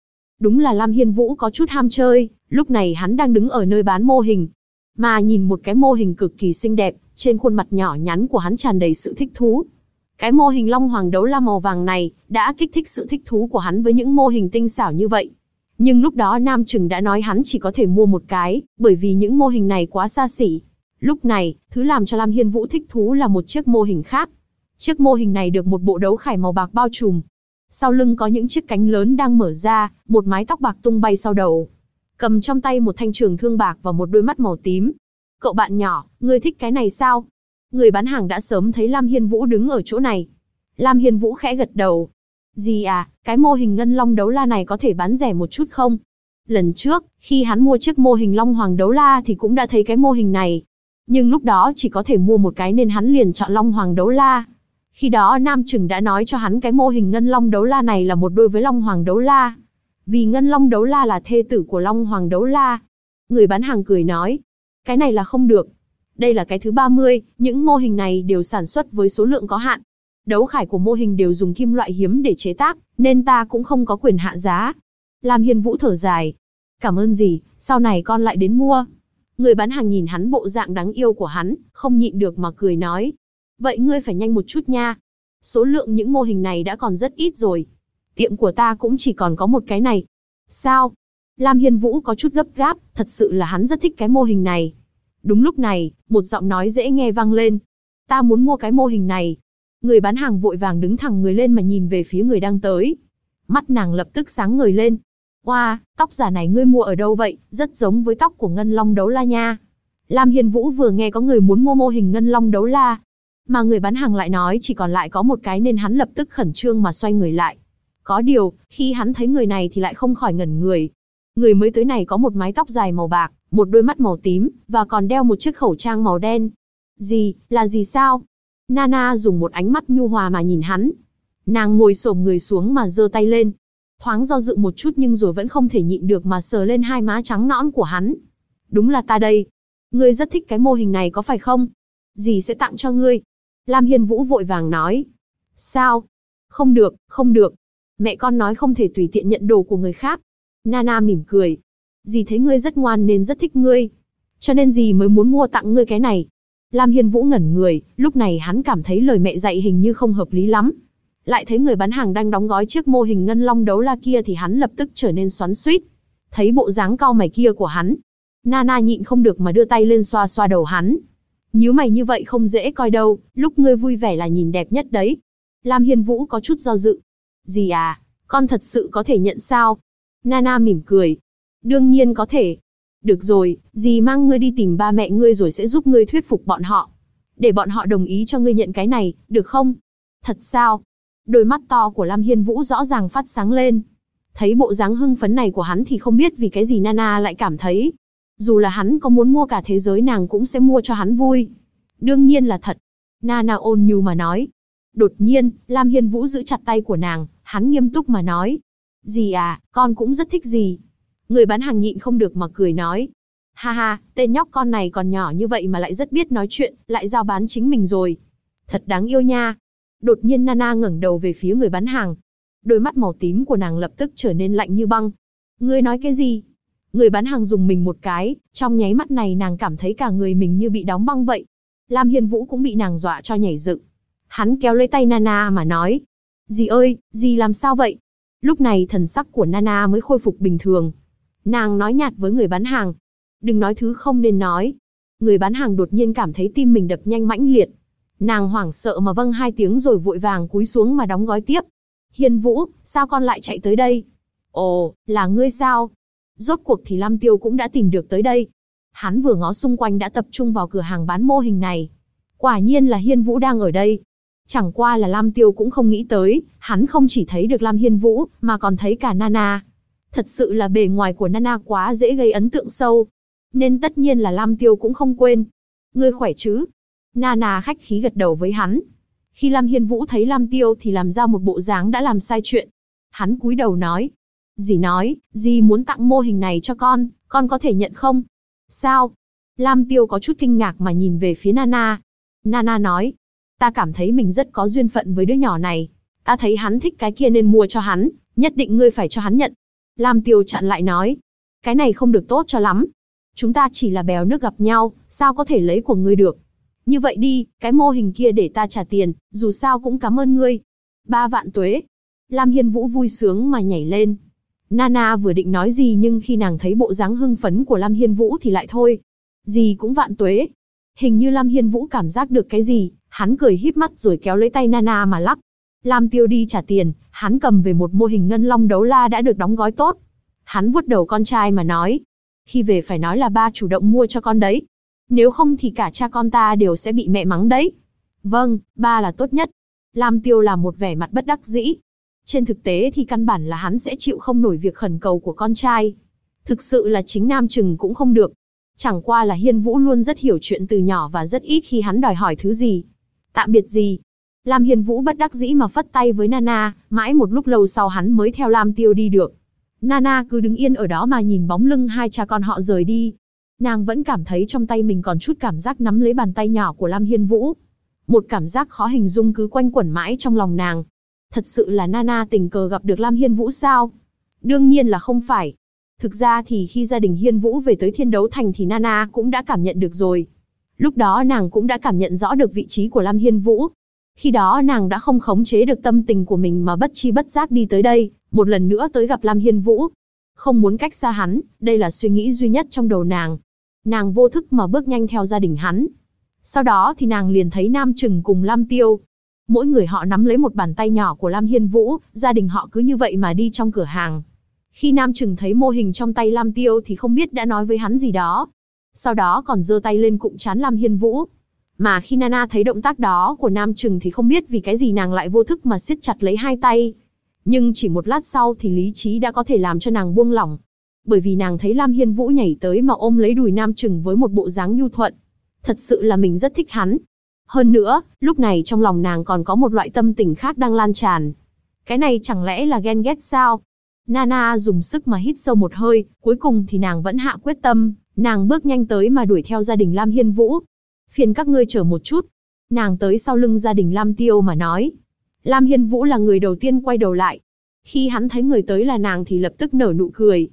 Đúng là Lam Hiên Vũ có chút ham chơi, lúc này hắn đang đứng ở nơi bán mô hình. Mà nhìn một cái mô hình cực kỳ xinh đẹp, trên khuôn mặt nhỏ nhắn của hắn tràn đầy sự thích thú. Cái mô hình Long Hoàng đấu la màu vàng này đã kích thích sự thích thú của hắn với những mô hình tinh xảo như vậy. Nhưng lúc đó Nam Trừng đã nói hắn chỉ có thể mua một cái, bởi vì những mô hình này quá xa xỉ. Lúc này, thứ làm cho Lam Hiên Vũ thích thú là một chiếc mô hình khác. Chiếc mô hình này được một bộ đấu khải màu bạc bao trùm. Sau lưng có những chiếc cánh lớn đang mở ra, một mái tóc bạc tung bay sau đầu. Cầm trong tay một thanh trường thương bạc và một đôi mắt màu tím. Cậu bạn nhỏ, ngươi thích cái này sao? Người bán hàng đã sớm thấy Lam Hiên Vũ đứng ở chỗ này. Lam Hiên Vũ khẽ gật đầu. Gì à, cái mô hình ngân long đấu la này có thể bán rẻ một chút không? Lần trước, khi hắn mua chiếc mô hình Long Hoàng đấu la thì cũng đã thấy cái mô hình này. Nhưng lúc đó chỉ có thể mua một cái nên hắn liền chọn Long Hoàng đấu la. Khi đó Nam Trừng đã nói cho hắn cái mô hình ngân long đấu la này là một đôi với Long Hoàng đấu la. Vì ngân long đấu la là thê tử của Long Hoàng đấu la. Người bán hàng cười nói. Cái này là không được. Đây là cái thứ 30, những mô hình này đều sản xuất với số lượng có hạn. Đấu khải của mô hình đều dùng kim loại hiếm để chế tác, nên ta cũng không có quyền hạ giá. Lam Hiên Vũ thở dài. Cảm ơn gì, sau này con lại đến mua. Người bán hàng nhìn hắn bộ dạng đáng yêu của hắn, không nhịn được mà cười nói. Vậy ngươi phải nhanh một chút nha. Số lượng những mô hình này đã còn rất ít rồi. Tiệm của ta cũng chỉ còn có một cái này. Sao? Lam Hiên Vũ có chút gấp gáp, thật sự là hắn rất thích cái mô hình này. Đúng lúc này, một giọng nói dễ nghe vang lên. Ta muốn mua cái mô hình này. Người bán hàng vội vàng đứng thẳng người lên mà nhìn về phía người đang tới. Mắt nàng lập tức sáng ngời lên. Oa, tóc giả này ngươi mua ở đâu vậy? Rất giống với tóc của Ngân Long đấu la nha. Lam Hiên Vũ vừa nghe có người muốn mua mô hình Ngân Long đấu la, mà người bán hàng lại nói chỉ còn lại có một cái nên hắn lập tức khẩn trương mà xoay người lại. Có điều, khi hắn thấy người này thì lại không khỏi ngẩn người. Người mới tới này có một mái tóc dài màu bạc, một đôi mắt màu tím, và còn đeo một chiếc khẩu trang màu đen. Gì, là gì sao? Nana dùng một ánh mắt nhu hòa mà nhìn hắn. Nàng ngồi xổm người xuống mà giơ tay lên. Thoáng do dự một chút nhưng rồi vẫn không thể nhịn được mà sờ lên hai má trắng nõn của hắn. Đúng là ta đây. Ngươi rất thích cái mô hình này có phải không? Dì sẽ tặng cho ngươi. Lam Hiên Vũ vội vàng nói. Sao? Không được, không được. Mẹ con nói không thể tùy tiện nhận đồ của người khác. Nana mỉm cười. Dì thấy ngươi rất ngoan nên rất thích ngươi. Cho nên dì mới muốn mua tặng ngươi cái này. Lam Hiên Vũ ngẩn người, lúc này hắn cảm thấy lời mẹ dạy hình như không hợp lý lắm. Lại thấy người bán hàng đang đóng gói chiếc mô hình Ngân Long đấu la kia thì hắn lập tức trở nên xoắn xuýt. Thấy bộ dáng cau mày kia của hắn, Nana nhịn không được mà đưa tay lên xoa xoa đầu hắn. Nhíu mày như vậy không dễ coi đâu, lúc ngươi vui vẻ là nhìn đẹp nhất đấy. Lam Hiên Vũ có chút do dự. Dì à, con thật sự có thể nhận sao? Nana mỉm cười. Đương nhiên có thể. Được rồi, dì mang ngươi đi tìm ba mẹ ngươi rồi sẽ giúp ngươi thuyết phục bọn họ. Để bọn họ đồng ý cho ngươi nhận cái này, được không? Thật sao? Đôi mắt to của Lam Hiên Vũ rõ ràng phát sáng lên. Thấy bộ dáng hưng phấn này của hắn thì không biết vì cái gì Nana lại cảm thấy. Dù là hắn có muốn mua cả thế giới nàng cũng sẽ mua cho hắn vui. Đương nhiên là thật. Nana ôn nhu mà nói. Đột nhiên, Lam Hiên Vũ giữ chặt tay của nàng, hắn nghiêm túc mà nói. Dì à, con cũng rất thích dì. Người bán hàng nhịn không được mà cười nói. Ha ha, tên nhóc con này còn nhỏ như vậy mà lại rất biết nói chuyện, lại giao bán chính mình rồi. Thật đáng yêu nha. Đột nhiên Nana ngẩng đầu về phía người bán hàng. Đôi mắt màu tím của nàng lập tức trở nên lạnh như băng. Ngươi nói cái gì? Người bán hàng dùng mình một cái, trong nháy mắt này nàng cảm thấy cả người mình như bị đóng băng vậy. Lam Hiên Vũ cũng bị nàng dọa cho nhảy dựng. Hắn kéo lấy tay Nana mà nói. Dì ơi, dì làm sao vậy? Lúc này thần sắc của Nana mới khôi phục bình thường. Nàng nói nhạt với người bán hàng. Đừng nói thứ không nên nói. Người bán hàng đột nhiên cảm thấy tim mình đập nhanh mãnh liệt. Nàng hoảng sợ mà vâng hai tiếng rồi vội vàng cúi xuống mà đóng gói tiếp. Hiên Vũ, sao con lại chạy tới đây? Ồ, là ngươi sao? Rốt cuộc thì Lam Tiêu cũng đã tìm được tới đây. Hắn vừa ngó xung quanh đã tập trung vào cửa hàng bán mô hình này. Quả nhiên là Hiên Vũ đang ở đây. Chẳng qua là Lam Tiêu cũng không nghĩ tới, hắn không chỉ thấy được Lam Hiên Vũ, mà còn thấy cả Nana. Thật sự là bề ngoài của Nana quá dễ gây ấn tượng sâu. Nên tất nhiên là Lam Tiêu cũng không quên. Ngươi khỏe chứ? Nana khách khí gật đầu với hắn. Khi Lam Hiên Vũ thấy Lam Tiêu thì làm ra một bộ dáng đã làm sai chuyện. Hắn cúi đầu nói. Dì muốn tặng mô hình này cho con có thể nhận không? Sao? Lam Tiêu có chút kinh ngạc mà nhìn về phía Nana. Nana nói. Ta cảm thấy mình rất có duyên phận với đứa nhỏ này. Ta thấy hắn thích cái kia nên mua cho hắn, nhất định ngươi phải cho hắn nhận. Lam Tiêu chặn lại nói. Cái này không được tốt cho lắm. Chúng ta chỉ là bèo nước gặp nhau, sao có thể lấy của ngươi được. Như vậy đi, cái mô hình kia để ta trả tiền, dù sao cũng cảm ơn ngươi. 3 vạn tuế. Lam Hiên Vũ vui sướng mà nhảy lên. Nana vừa định nói gì nhưng khi nàng thấy bộ dáng hưng phấn của Lam Hiên Vũ thì lại thôi. Gì cũng vạn tuế. Hình như Lam Hiên Vũ cảm giác được cái gì, hắn cười híp mắt rồi kéo lấy tay Nana mà lắc. Lam Tiêu đi trả tiền, hắn cầm về một mô hình ngân long đấu la đã được đóng gói tốt. Hắn vuốt đầu con trai mà nói. Khi về phải nói là ba chủ động mua cho con đấy. Nếu không thì cả cha con ta đều sẽ bị mẹ mắng đấy. Vâng, ba là tốt nhất. Lam Tiêu làm một vẻ mặt bất đắc dĩ. Trên thực tế thì căn bản là hắn sẽ chịu không nổi việc khẩn cầu của con trai. Thực sự là chính Nam Trừng cũng không được. Chẳng qua là Hiên Vũ luôn rất hiểu chuyện từ nhỏ và rất ít khi hắn đòi hỏi thứ gì. Tạm biệt gì. Lam Hiên Vũ bất đắc dĩ mà phất tay với Nana, mãi một lúc lâu sau hắn mới theo Lam Tiêu đi được. Nana cứ đứng yên ở đó mà nhìn bóng lưng hai cha con họ rời đi. Nàng vẫn cảm thấy trong tay mình còn chút cảm giác nắm lấy bàn tay nhỏ của Lam Hiên Vũ. Một cảm giác khó hình dung cứ quanh quẩn mãi trong lòng nàng. Thật sự là Nana tình cờ gặp được Lam Hiên Vũ sao? Đương nhiên là không phải. Thực ra thì khi gia đình Hiên Vũ về tới Thiên Đấu Thành thì Nana cũng đã cảm nhận được rồi. Lúc đó nàng cũng đã cảm nhận rõ được vị trí của Lam Hiên Vũ. Khi đó nàng đã không khống chế được tâm tình của mình mà bất chi bất giác đi tới đây, một lần nữa tới gặp Lam Hiên Vũ. Không muốn cách xa hắn, đây là suy nghĩ duy nhất trong đầu nàng. Nàng vô thức mà bước nhanh theo gia đình hắn. Sau đó thì nàng liền thấy Nam Trừng cùng Lam Tiêu. Mỗi người họ nắm lấy một bàn tay nhỏ của Lam Hiên Vũ, gia đình họ cứ như vậy mà đi trong cửa hàng. Khi Nam Trừng thấy mô hình trong tay Lam Tiêu thì không biết đã nói với hắn gì đó. Sau đó còn giơ tay lên cụm trán Lam Hiên Vũ. Mà khi Nana thấy động tác đó của Nam Trừng thì không biết vì cái gì nàng lại vô thức mà siết chặt lấy hai tay. Nhưng chỉ một lát sau thì lý trí đã có thể làm cho nàng buông lỏng. Bởi vì nàng thấy Lam Hiên Vũ nhảy tới mà ôm lấy đùi Nam Trừng với một bộ dáng nhu thuận. Thật sự là mình rất thích hắn. Hơn nữa, lúc này trong lòng nàng còn có một loại tâm tình khác đang lan tràn. Cái này chẳng lẽ là ghen ghét sao? Nana dùng sức mà hít sâu một hơi, cuối cùng thì nàng vẫn hạ quyết tâm, nàng bước nhanh tới mà đuổi theo gia đình Lam Hiên Vũ. Phiền các ngươi chờ một chút. Nàng tới sau lưng gia đình Lam Tiêu mà nói. Lam Hiên Vũ là người đầu tiên quay đầu lại. Khi hắn thấy người tới là nàng thì lập tức nở nụ cười.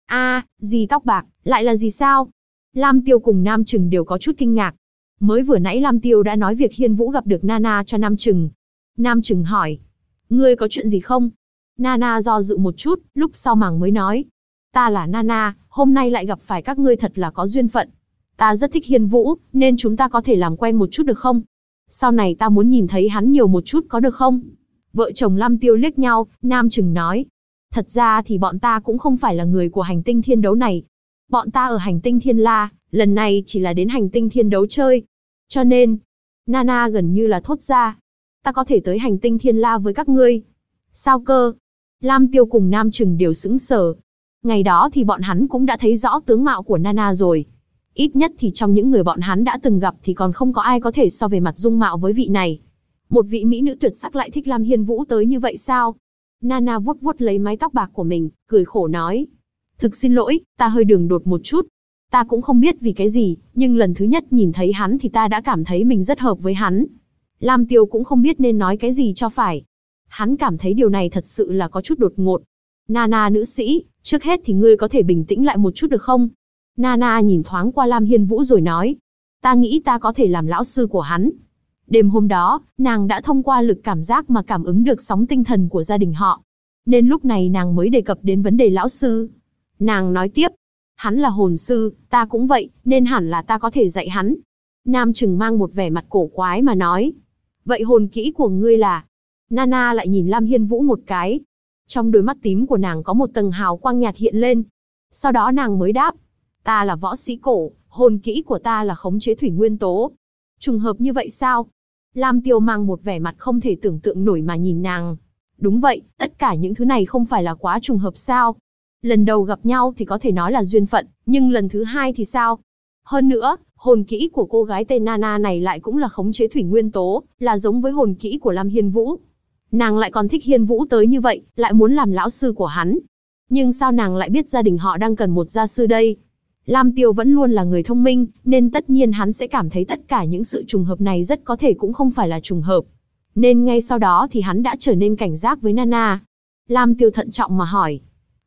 Dì tóc bạc, lại là gì sao? Lam Tiêu cùng Nam Trừng đều có chút kinh ngạc. Mới vừa nãy Lam Tiêu đã nói việc Hiên Vũ gặp được Nana cho Nam Trừng. Nam Trừng hỏi. Ngươi có chuyện gì không? Nana do dự một chút, lúc sau màng mới nói. Ta là Nana, hôm nay lại gặp phải các ngươi thật là có duyên phận. Ta rất thích Hiên Vũ, nên chúng ta có thể làm quen một chút được không? Sau này ta muốn nhìn thấy hắn nhiều một chút có được không? Vợ chồng Lam Tiêu liếc nhau, Nam Trừng nói. Thật ra thì bọn ta cũng không phải là người của hành tinh thiên đấu này. Bọn ta ở hành tinh Thiên La, lần này chỉ là đến hành tinh thiên đấu chơi. Cho nên, Nana gần như là thốt ra. Ta có thể tới hành tinh Thiên La với các ngươi. Sao cơ? Lam Tiêu cùng Nam Trừng đều sững sờ. Ngày đó thì bọn hắn cũng đã thấy rõ tướng mạo của Nana rồi. Ít nhất thì trong những người bọn hắn đã từng gặp thì còn không có ai có thể so về mặt dung mạo với vị này. Một vị mỹ nữ tuyệt sắc lại thích Lam Hiên Vũ tới như vậy sao? Nana vuốt vuốt lấy mái tóc bạc của mình, cười khổ nói. Thực xin lỗi, ta hơi đường đột một chút. Ta cũng không biết vì cái gì, nhưng lần thứ nhất nhìn thấy hắn thì ta đã cảm thấy mình rất hợp với hắn. Lam Tiêu cũng không biết nên nói cái gì cho phải. Hắn cảm thấy điều này thật sự là có chút đột ngột. Nana nữ sĩ, trước hết thì ngươi có thể bình tĩnh lại một chút được không? Nana nhìn thoáng qua Lam Hiên Vũ rồi nói. Ta nghĩ ta có thể làm lão sư của hắn. Đêm hôm đó, nàng đã thông qua lực cảm giác mà cảm ứng được sóng tinh thần của gia đình họ. Nên lúc này nàng mới đề cập đến vấn đề lão sư. Nàng nói tiếp. Hắn là hồn sư, ta cũng vậy, nên hẳn là ta có thể dạy hắn. Nam Trừng mang một vẻ mặt cổ quái mà nói. Vậy hồn kỹ của ngươi là? Nana lại nhìn Lam Hiên Vũ một cái. Trong đôi mắt tím của nàng có một tầng hào quang nhạt hiện lên. Sau đó nàng mới đáp. Ta là võ sĩ cổ, hồn kỹ của ta là khống chế thủy nguyên tố. Trùng hợp như vậy sao? Lam Tiêu mang một vẻ mặt không thể tưởng tượng nổi mà nhìn nàng. Đúng vậy, tất cả những thứ này không phải là quá trùng hợp sao? Lần đầu gặp nhau thì có thể nói là duyên phận, nhưng lần thứ hai thì sao? Hơn nữa, hồn kỹ của cô gái tên Nana này lại cũng là khống chế thủy nguyên tố, là giống với hồn kỹ của Lam Hiên Vũ. Nàng lại còn thích Hiên Vũ tới như vậy, lại muốn làm lão sư của hắn. Nhưng sao nàng lại biết gia đình họ đang cần một gia sư đây? Lam Tiêu vẫn luôn là người thông minh, nên tất nhiên hắn sẽ cảm thấy tất cả những sự trùng hợp này rất có thể cũng không phải là trùng hợp. Nên ngay sau đó thì hắn đã trở nên cảnh giác với Nana. Lam Tiêu thận trọng mà hỏi.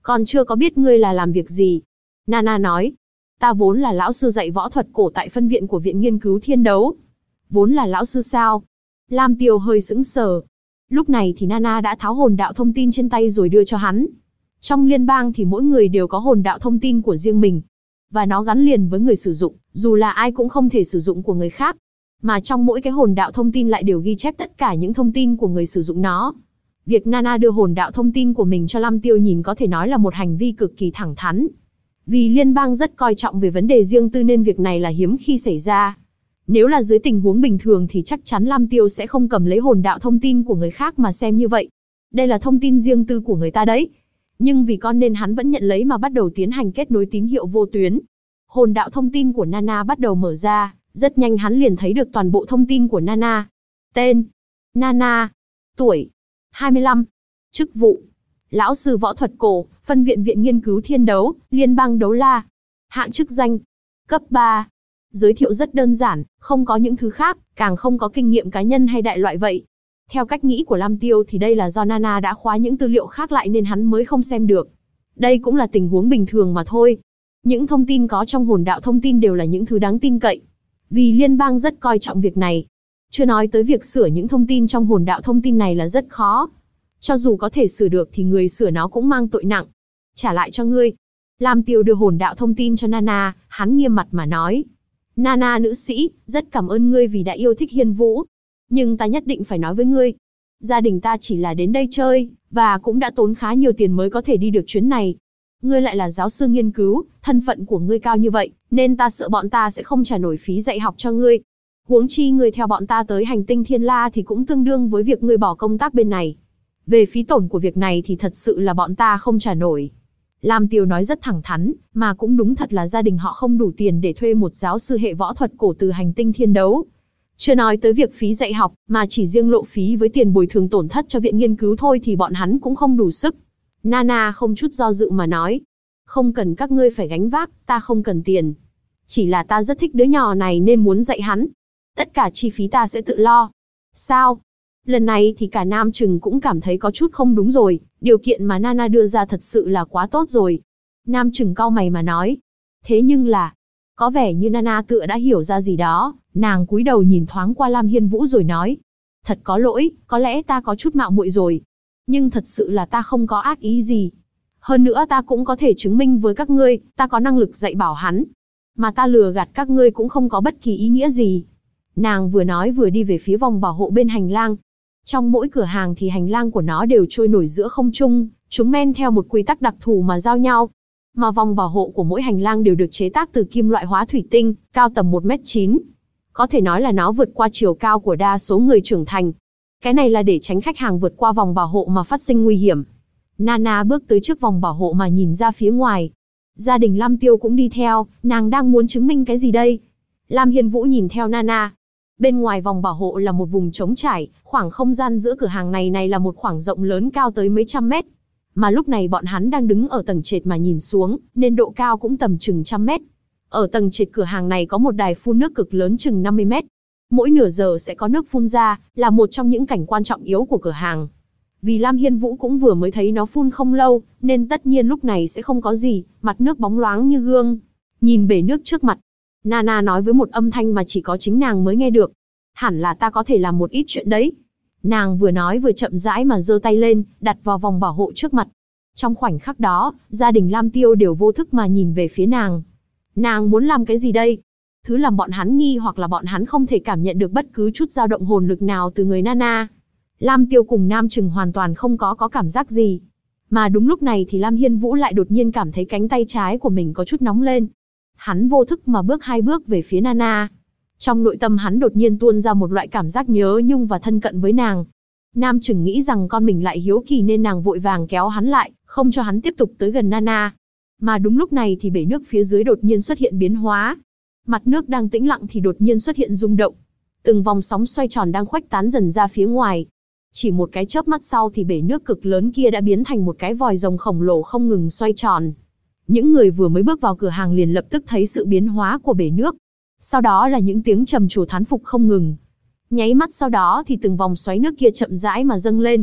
Còn chưa có biết ngươi là làm việc gì. Nana nói. Ta vốn là lão sư dạy võ thuật cổ tại phân viện của Viện Nghiên cứu Thiên Đấu. Vốn là lão sư sao? Lam Tiêu hơi sững sờ. Lúc này thì Nana đã tháo hồn đạo thông tin trên tay rồi đưa cho hắn. Trong liên bang thì mỗi người đều có hồn đạo thông tin của riêng mình. Và nó gắn liền với người sử dụng, dù là ai cũng không thể sử dụng của người khác. Mà trong mỗi cái hồn đạo thông tin lại đều ghi chép tất cả những thông tin của người sử dụng nó. Việc Nana đưa hồn đạo thông tin của mình cho Lam Tiêu nhìn có thể nói là một hành vi cực kỳ thẳng thắn. Vì liên bang rất coi trọng về vấn đề riêng tư nên việc này là hiếm khi xảy ra. Nếu là dưới tình huống bình thường thì chắc chắn Lam Tiêu sẽ không cầm lấy hồn đạo thông tin của người khác mà xem như vậy. Đây là thông tin riêng tư của người ta đấy. Nhưng vì con nên hắn vẫn nhận lấy mà bắt đầu tiến hành kết nối tín hiệu vô tuyến. Hồn đạo thông tin của Nana bắt đầu mở ra, rất nhanh hắn liền thấy được toàn bộ thông tin của Nana. Tên: Nana. Tuổi: 25. Chức vụ: lão sư võ thuật cổ, phân viện Viện Nghiên cứu Thiên Đấu, Liên bang Đấu La. Hạng chức danh: cấp 3. Giới thiệu rất đơn giản, không có những thứ khác, càng không có kinh nghiệm cá nhân hay đại loại vậy. Theo cách nghĩ của Lam Tiêu thì đây là do Nana đã khóa những tư liệu khác lại nên hắn mới không xem được. Đây cũng là tình huống bình thường mà thôi. Những thông tin có trong hồn đạo thông tin đều là những thứ đáng tin cậy. Vì liên bang rất coi trọng việc này. Chưa nói tới việc sửa những thông tin trong hồn đạo thông tin này là rất khó. Cho dù có thể sửa được thì người sửa nó cũng mang tội nặng. Trả lại cho ngươi. Lam Tiêu đưa hồn đạo thông tin cho Nana, hắn nghiêm mặt mà nói. Nana nữ sĩ, rất cảm ơn ngươi vì đã yêu thích Hiên Vũ. Nhưng ta nhất định phải nói với ngươi. Gia đình ta chỉ là đến đây chơi, và cũng đã tốn khá nhiều tiền mới có thể đi được chuyến này. Ngươi lại là giáo sư nghiên cứu, thân phận của ngươi cao như vậy, nên ta sợ bọn ta sẽ không trả nổi phí dạy học cho ngươi. Huống chi ngươi theo bọn ta tới hành tinh Thiên La thì cũng tương đương với việc ngươi bỏ công tác bên này. Về phí tổn của việc này thì thật sự là bọn ta không trả nổi. Lam Tiêu nói rất thẳng thắn, mà cũng đúng thật là gia đình họ không đủ tiền để thuê một giáo sư hệ võ thuật cổ từ hành tinh Thiên Đấu. Chưa nói tới việc phí dạy học, mà chỉ riêng lộ phí với tiền bồi thường tổn thất cho viện nghiên cứu thôi thì bọn hắn cũng không đủ sức. Nana không chút do dự mà nói. Không cần các ngươi phải gánh vác, ta không cần tiền. Chỉ là ta rất thích đứa nhỏ này nên muốn dạy hắn. Tất cả chi phí ta sẽ tự lo. Sao? Lần này thì cả Nam Trừng cũng cảm thấy có chút không đúng rồi, điều kiện mà Nana đưa ra thật sự là quá tốt rồi. Nam Trừng cau mày mà nói. Thế nhưng là, có vẻ như Nana tựa đã hiểu ra gì đó, nàng cúi đầu nhìn thoáng qua Lam Hiên Vũ rồi nói. Thật có lỗi, có lẽ ta có chút mạo muội rồi. Nhưng thật sự là ta không có ác ý gì. Hơn nữa ta cũng có thể chứng minh với các ngươi, ta có năng lực dạy bảo hắn. Mà ta lừa gạt các ngươi cũng không có bất kỳ ý nghĩa gì. Nàng vừa nói vừa đi về phía vòng bảo hộ bên hành lang. Trong mỗi cửa hàng thì hành lang của nó đều trôi nổi giữa không trung, chúng men theo một quy tắc đặc thù mà giao nhau. Mà vòng bảo hộ của mỗi hành lang đều được chế tác từ kim loại hóa thủy tinh, cao tầm 1m9. Có thể nói là nó vượt qua chiều cao của đa số người trưởng thành. Cái này là để tránh khách hàng vượt qua vòng bảo hộ mà phát sinh nguy hiểm. Nana bước tới trước vòng bảo hộ mà nhìn ra phía ngoài. Gia đình Lam Tiêu cũng đi theo, nàng đang muốn chứng minh cái gì đây? Lam Hiên Vũ nhìn theo Nana. Bên ngoài vòng bảo hộ là một vùng trống trải, khoảng không gian giữa cửa hàng này là một khoảng rộng lớn cao tới mấy trăm mét. Mà lúc này bọn hắn đang đứng ở tầng trệt mà nhìn xuống, nên độ cao cũng tầm chừng trăm mét. Ở tầng trệt cửa hàng này có một đài phun nước cực lớn chừng 50 mét. Mỗi nửa giờ sẽ có nước phun ra, là một trong những cảnh quan trọng yếu của cửa hàng. Vì Lam Hiên Vũ cũng vừa mới thấy nó phun không lâu, nên tất nhiên lúc này sẽ không có gì, mặt nước bóng loáng như gương. Nhìn bể nước trước mặt, Nana nói với một âm thanh mà chỉ có chính nàng mới nghe được. Hẳn là ta có thể làm một ít chuyện đấy. Nàng vừa nói vừa chậm rãi mà giơ tay lên, đặt vào vòng bảo hộ trước mặt. Trong khoảnh khắc đó, gia đình Lam Tiêu đều vô thức mà nhìn về phía nàng. Nàng muốn làm cái gì đây? Thứ làm bọn hắn nghi hoặc là bọn hắn không thể cảm nhận được bất cứ chút dao động hồn lực nào từ người Nana. Lam Tiêu cùng Nam Trừng hoàn toàn không có cảm giác gì. Mà đúng lúc này thì Lam Hiên Vũ lại đột nhiên cảm thấy cánh tay trái của mình có chút nóng lên. Hắn vô thức mà bước 2 bước về phía Nana. Trong nội tâm hắn đột nhiên tuôn ra một loại cảm giác nhớ nhung và thân cận với nàng. Nam Trừng nghĩ rằng con mình lại hiếu kỳ nên nàng vội vàng kéo hắn lại, không cho hắn tiếp tục tới gần Nana. Mà đúng lúc này thì bể nước phía dưới đột nhiên xuất hiện biến hóa. Mặt nước đang tĩnh lặng thì đột nhiên xuất hiện rung động. Từng vòng sóng xoay tròn đang khuếch tán dần ra phía ngoài. Chỉ một cái chớp mắt sau thì bể nước cực lớn kia đã biến thành một cái vòi rồng khổng lồ không ngừng xoay tròn. Những người vừa mới bước vào cửa hàng liền lập tức thấy sự biến hóa của bể nước. Sau đó là những tiếng trầm trồ thán phục không ngừng. Nháy mắt sau đó thì từng vòng xoáy nước kia chậm rãi mà dâng lên.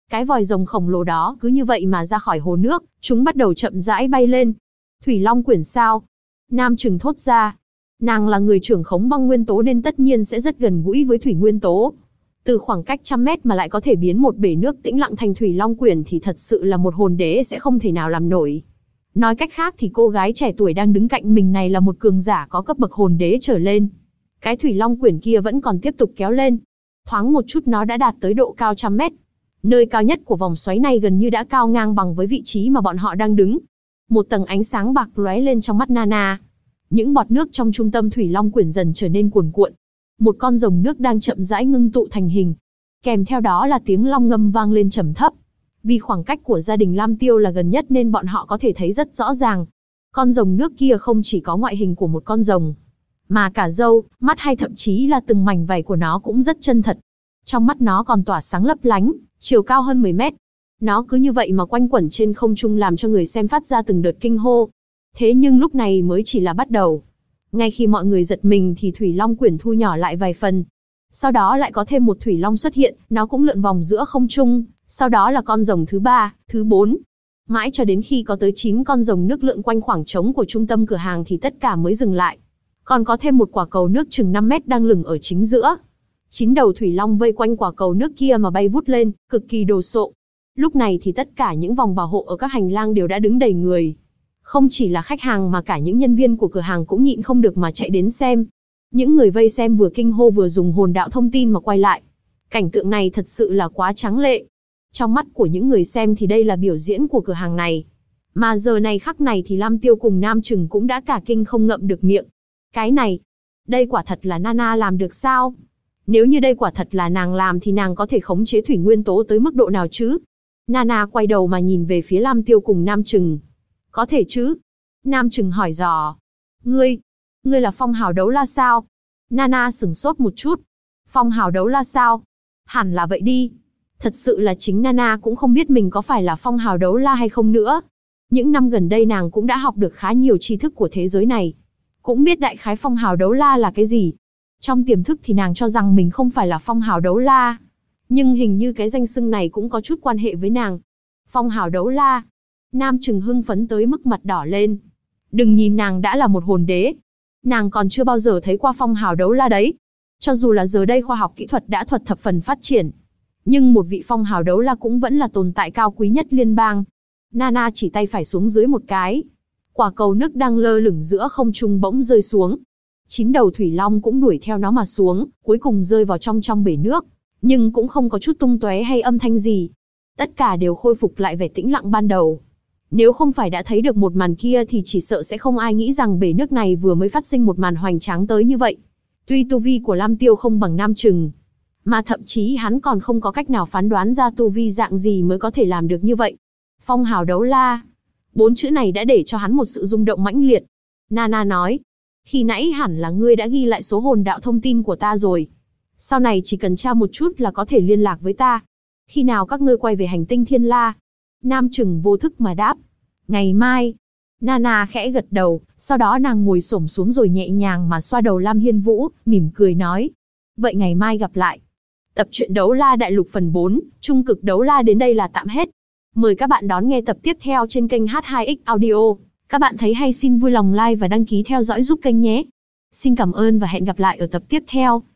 Cái vòi rồng khổng lồ đó cứ như vậy mà ra khỏi hồ nước, chúng bắt đầu chậm rãi bay lên. Thủy Long Quyển sao? Nam Trừng thốt ra. Nàng là người trưởng khống băng nguyên tố nên tất nhiên sẽ rất gần gũi với thủy nguyên tố. Từ khoảng cách trăm mét mà lại có thể biến một bể nước tĩnh lặng thành Thủy Long Quyển thì thật sự là một hồn đế sẽ không thể nào làm nổi. Nói cách khác thì cô gái trẻ tuổi đang đứng cạnh mình này là một cường giả có cấp bậc hồn đế trở lên. Cái Thủy Long Quyển kia vẫn còn tiếp tục kéo lên. Thoáng một chút nó đã đạt tới độ cao trăm mét. Nơi cao nhất của vòng xoáy này gần như đã cao ngang bằng với vị trí mà bọn họ đang đứng. Một tầng ánh sáng bạc lóe lên trong mắt Nana. Những bọt nước trong trung tâm Thủy Long Quyển dần trở nên cuồn cuộn. Một con rồng nước đang chậm rãi ngưng tụ thành hình. Kèm theo đó là tiếng long ngâm vang lên trầm thấp. Vì khoảng cách của gia đình Lam Tiêu là gần nhất nên bọn họ có thể thấy rất rõ ràng. Con rồng nước kia không chỉ có ngoại hình của một con rồng, mà cả râu, mắt hay thậm chí là từng mảnh vảy của nó cũng rất chân thật. Trong mắt nó còn tỏa sáng lấp lánh, chiều cao hơn 10 mét. Nó cứ như vậy mà quanh quẩn trên không trung làm cho người xem phát ra từng đợt kinh hô. Thế nhưng lúc này mới chỉ là bắt đầu. Ngay khi mọi người giật mình thì Thủy Long Quyển thu nhỏ lại vài phần. Sau đó lại có thêm một Thủy Long xuất hiện, nó cũng lượn vòng giữa không trung. Sau đó là con rồng thứ 3, thứ 4. Mãi cho đến khi có tới 9 con rồng nước lượn quanh khoảng trống của trung tâm cửa hàng thì tất cả mới dừng lại. Còn có thêm một quả cầu nước chừng 5 mét đang lửng ở chính giữa. 9 đầu Thủy Long vây quanh quả cầu nước kia mà bay vút lên, cực kỳ đồ sộ. Lúc này thì tất cả những vòng bảo hộ ở các hành lang đều đã đứng đầy người. Không chỉ là khách hàng mà cả những nhân viên của cửa hàng cũng nhịn không được mà chạy đến xem. Những người vây xem vừa kinh hô vừa dùng hồn đạo thông tin mà quay lại. Cảnh tượng này thật sự là quá tráng lệ. Trong mắt của những người xem thì đây là biểu diễn của cửa hàng này. Mà giờ này khắc này thì Lam Tiêu cùng Nam Trừng cũng đã cả kinh không ngậm được miệng. Cái này, đây quả thật là Nana làm được sao? Nếu như đây quả thật là nàng làm thì nàng có thể khống chế thủy nguyên tố tới mức độ nào chứ? Nana quay đầu mà nhìn về phía Lam Tiêu cùng Nam Trừng. Có thể chứ? Nam Trừng hỏi dò. Ngươi là Phong Hào Đấu La sao? Nana sửng sốt một chút. Phong Hào Đấu La sao? Hẳn là vậy đi. Thật sự là chính Nana cũng không biết mình có phải là Phong Hào Đấu La hay không nữa. Những năm gần đây nàng cũng đã học được khá nhiều tri thức của thế giới này. Cũng biết đại khái Phong Hào Đấu La là cái gì. Trong tiềm thức thì nàng cho rằng mình không phải là Phong Hào Đấu La. Nhưng hình như cái danh xưng này cũng có chút quan hệ với nàng. Phong Hào Đấu La. Nam Trừng hưng phấn tới mức mặt đỏ lên. Đừng nhìn nàng đã là một hồn đế. Nàng còn chưa bao giờ thấy qua Phong Hào Đấu La đấy. Cho dù là giờ đây khoa học kỹ thuật đã thuật thập phần phát triển. Nhưng một vị Phong Hào Đấu La cũng vẫn là tồn tại cao quý nhất liên bang. Nana chỉ tay phải xuống dưới một cái. Quả cầu nước đang lơ lửng giữa không trung bỗng rơi xuống. 9 đầu Thủy Long cũng đuổi theo nó mà xuống, cuối cùng rơi vào trong bể nước. Nhưng cũng không có chút tung tóe hay âm thanh gì. Tất cả đều khôi phục lại vẻ tĩnh lặng ban đầu. Nếu không phải đã thấy được một màn kia thì chỉ sợ sẽ không ai nghĩ rằng bể nước này vừa mới phát sinh một màn hoành tráng tới như vậy. Tuy tu vi của Lam Tiêu không bằng Nam Trừng, mà thậm chí hắn còn không có cách nào phán đoán ra tu vi dạng gì mới có thể làm được như vậy. Phong Hào Đấu La. 4 chữ này đã để cho hắn một sự rung động mãnh liệt. Nana nói. Khi nãy hẳn là ngươi đã ghi lại số hồn đạo thông tin của ta rồi. Sau này chỉ cần tra một chút là có thể liên lạc với ta. Khi nào các ngươi quay về hành tinh Thiên La? Nam Trừng vô thức mà đáp. Ngày mai. Nana khẽ gật đầu, sau đó nàng ngồi xổm xuống rồi nhẹ nhàng mà xoa đầu Lam Hiên Vũ, mỉm cười nói. Vậy ngày mai gặp lại. Tập truyện Đấu La Đại Lục phần 4, Trung Cực Đấu La đến đây là tạm hết. Mời các bạn đón nghe tập tiếp theo trên kênh H2X Audio. Các bạn thấy hay xin vui lòng like và đăng ký theo dõi giúp kênh nhé. Xin cảm ơn và hẹn gặp lại ở tập tiếp theo.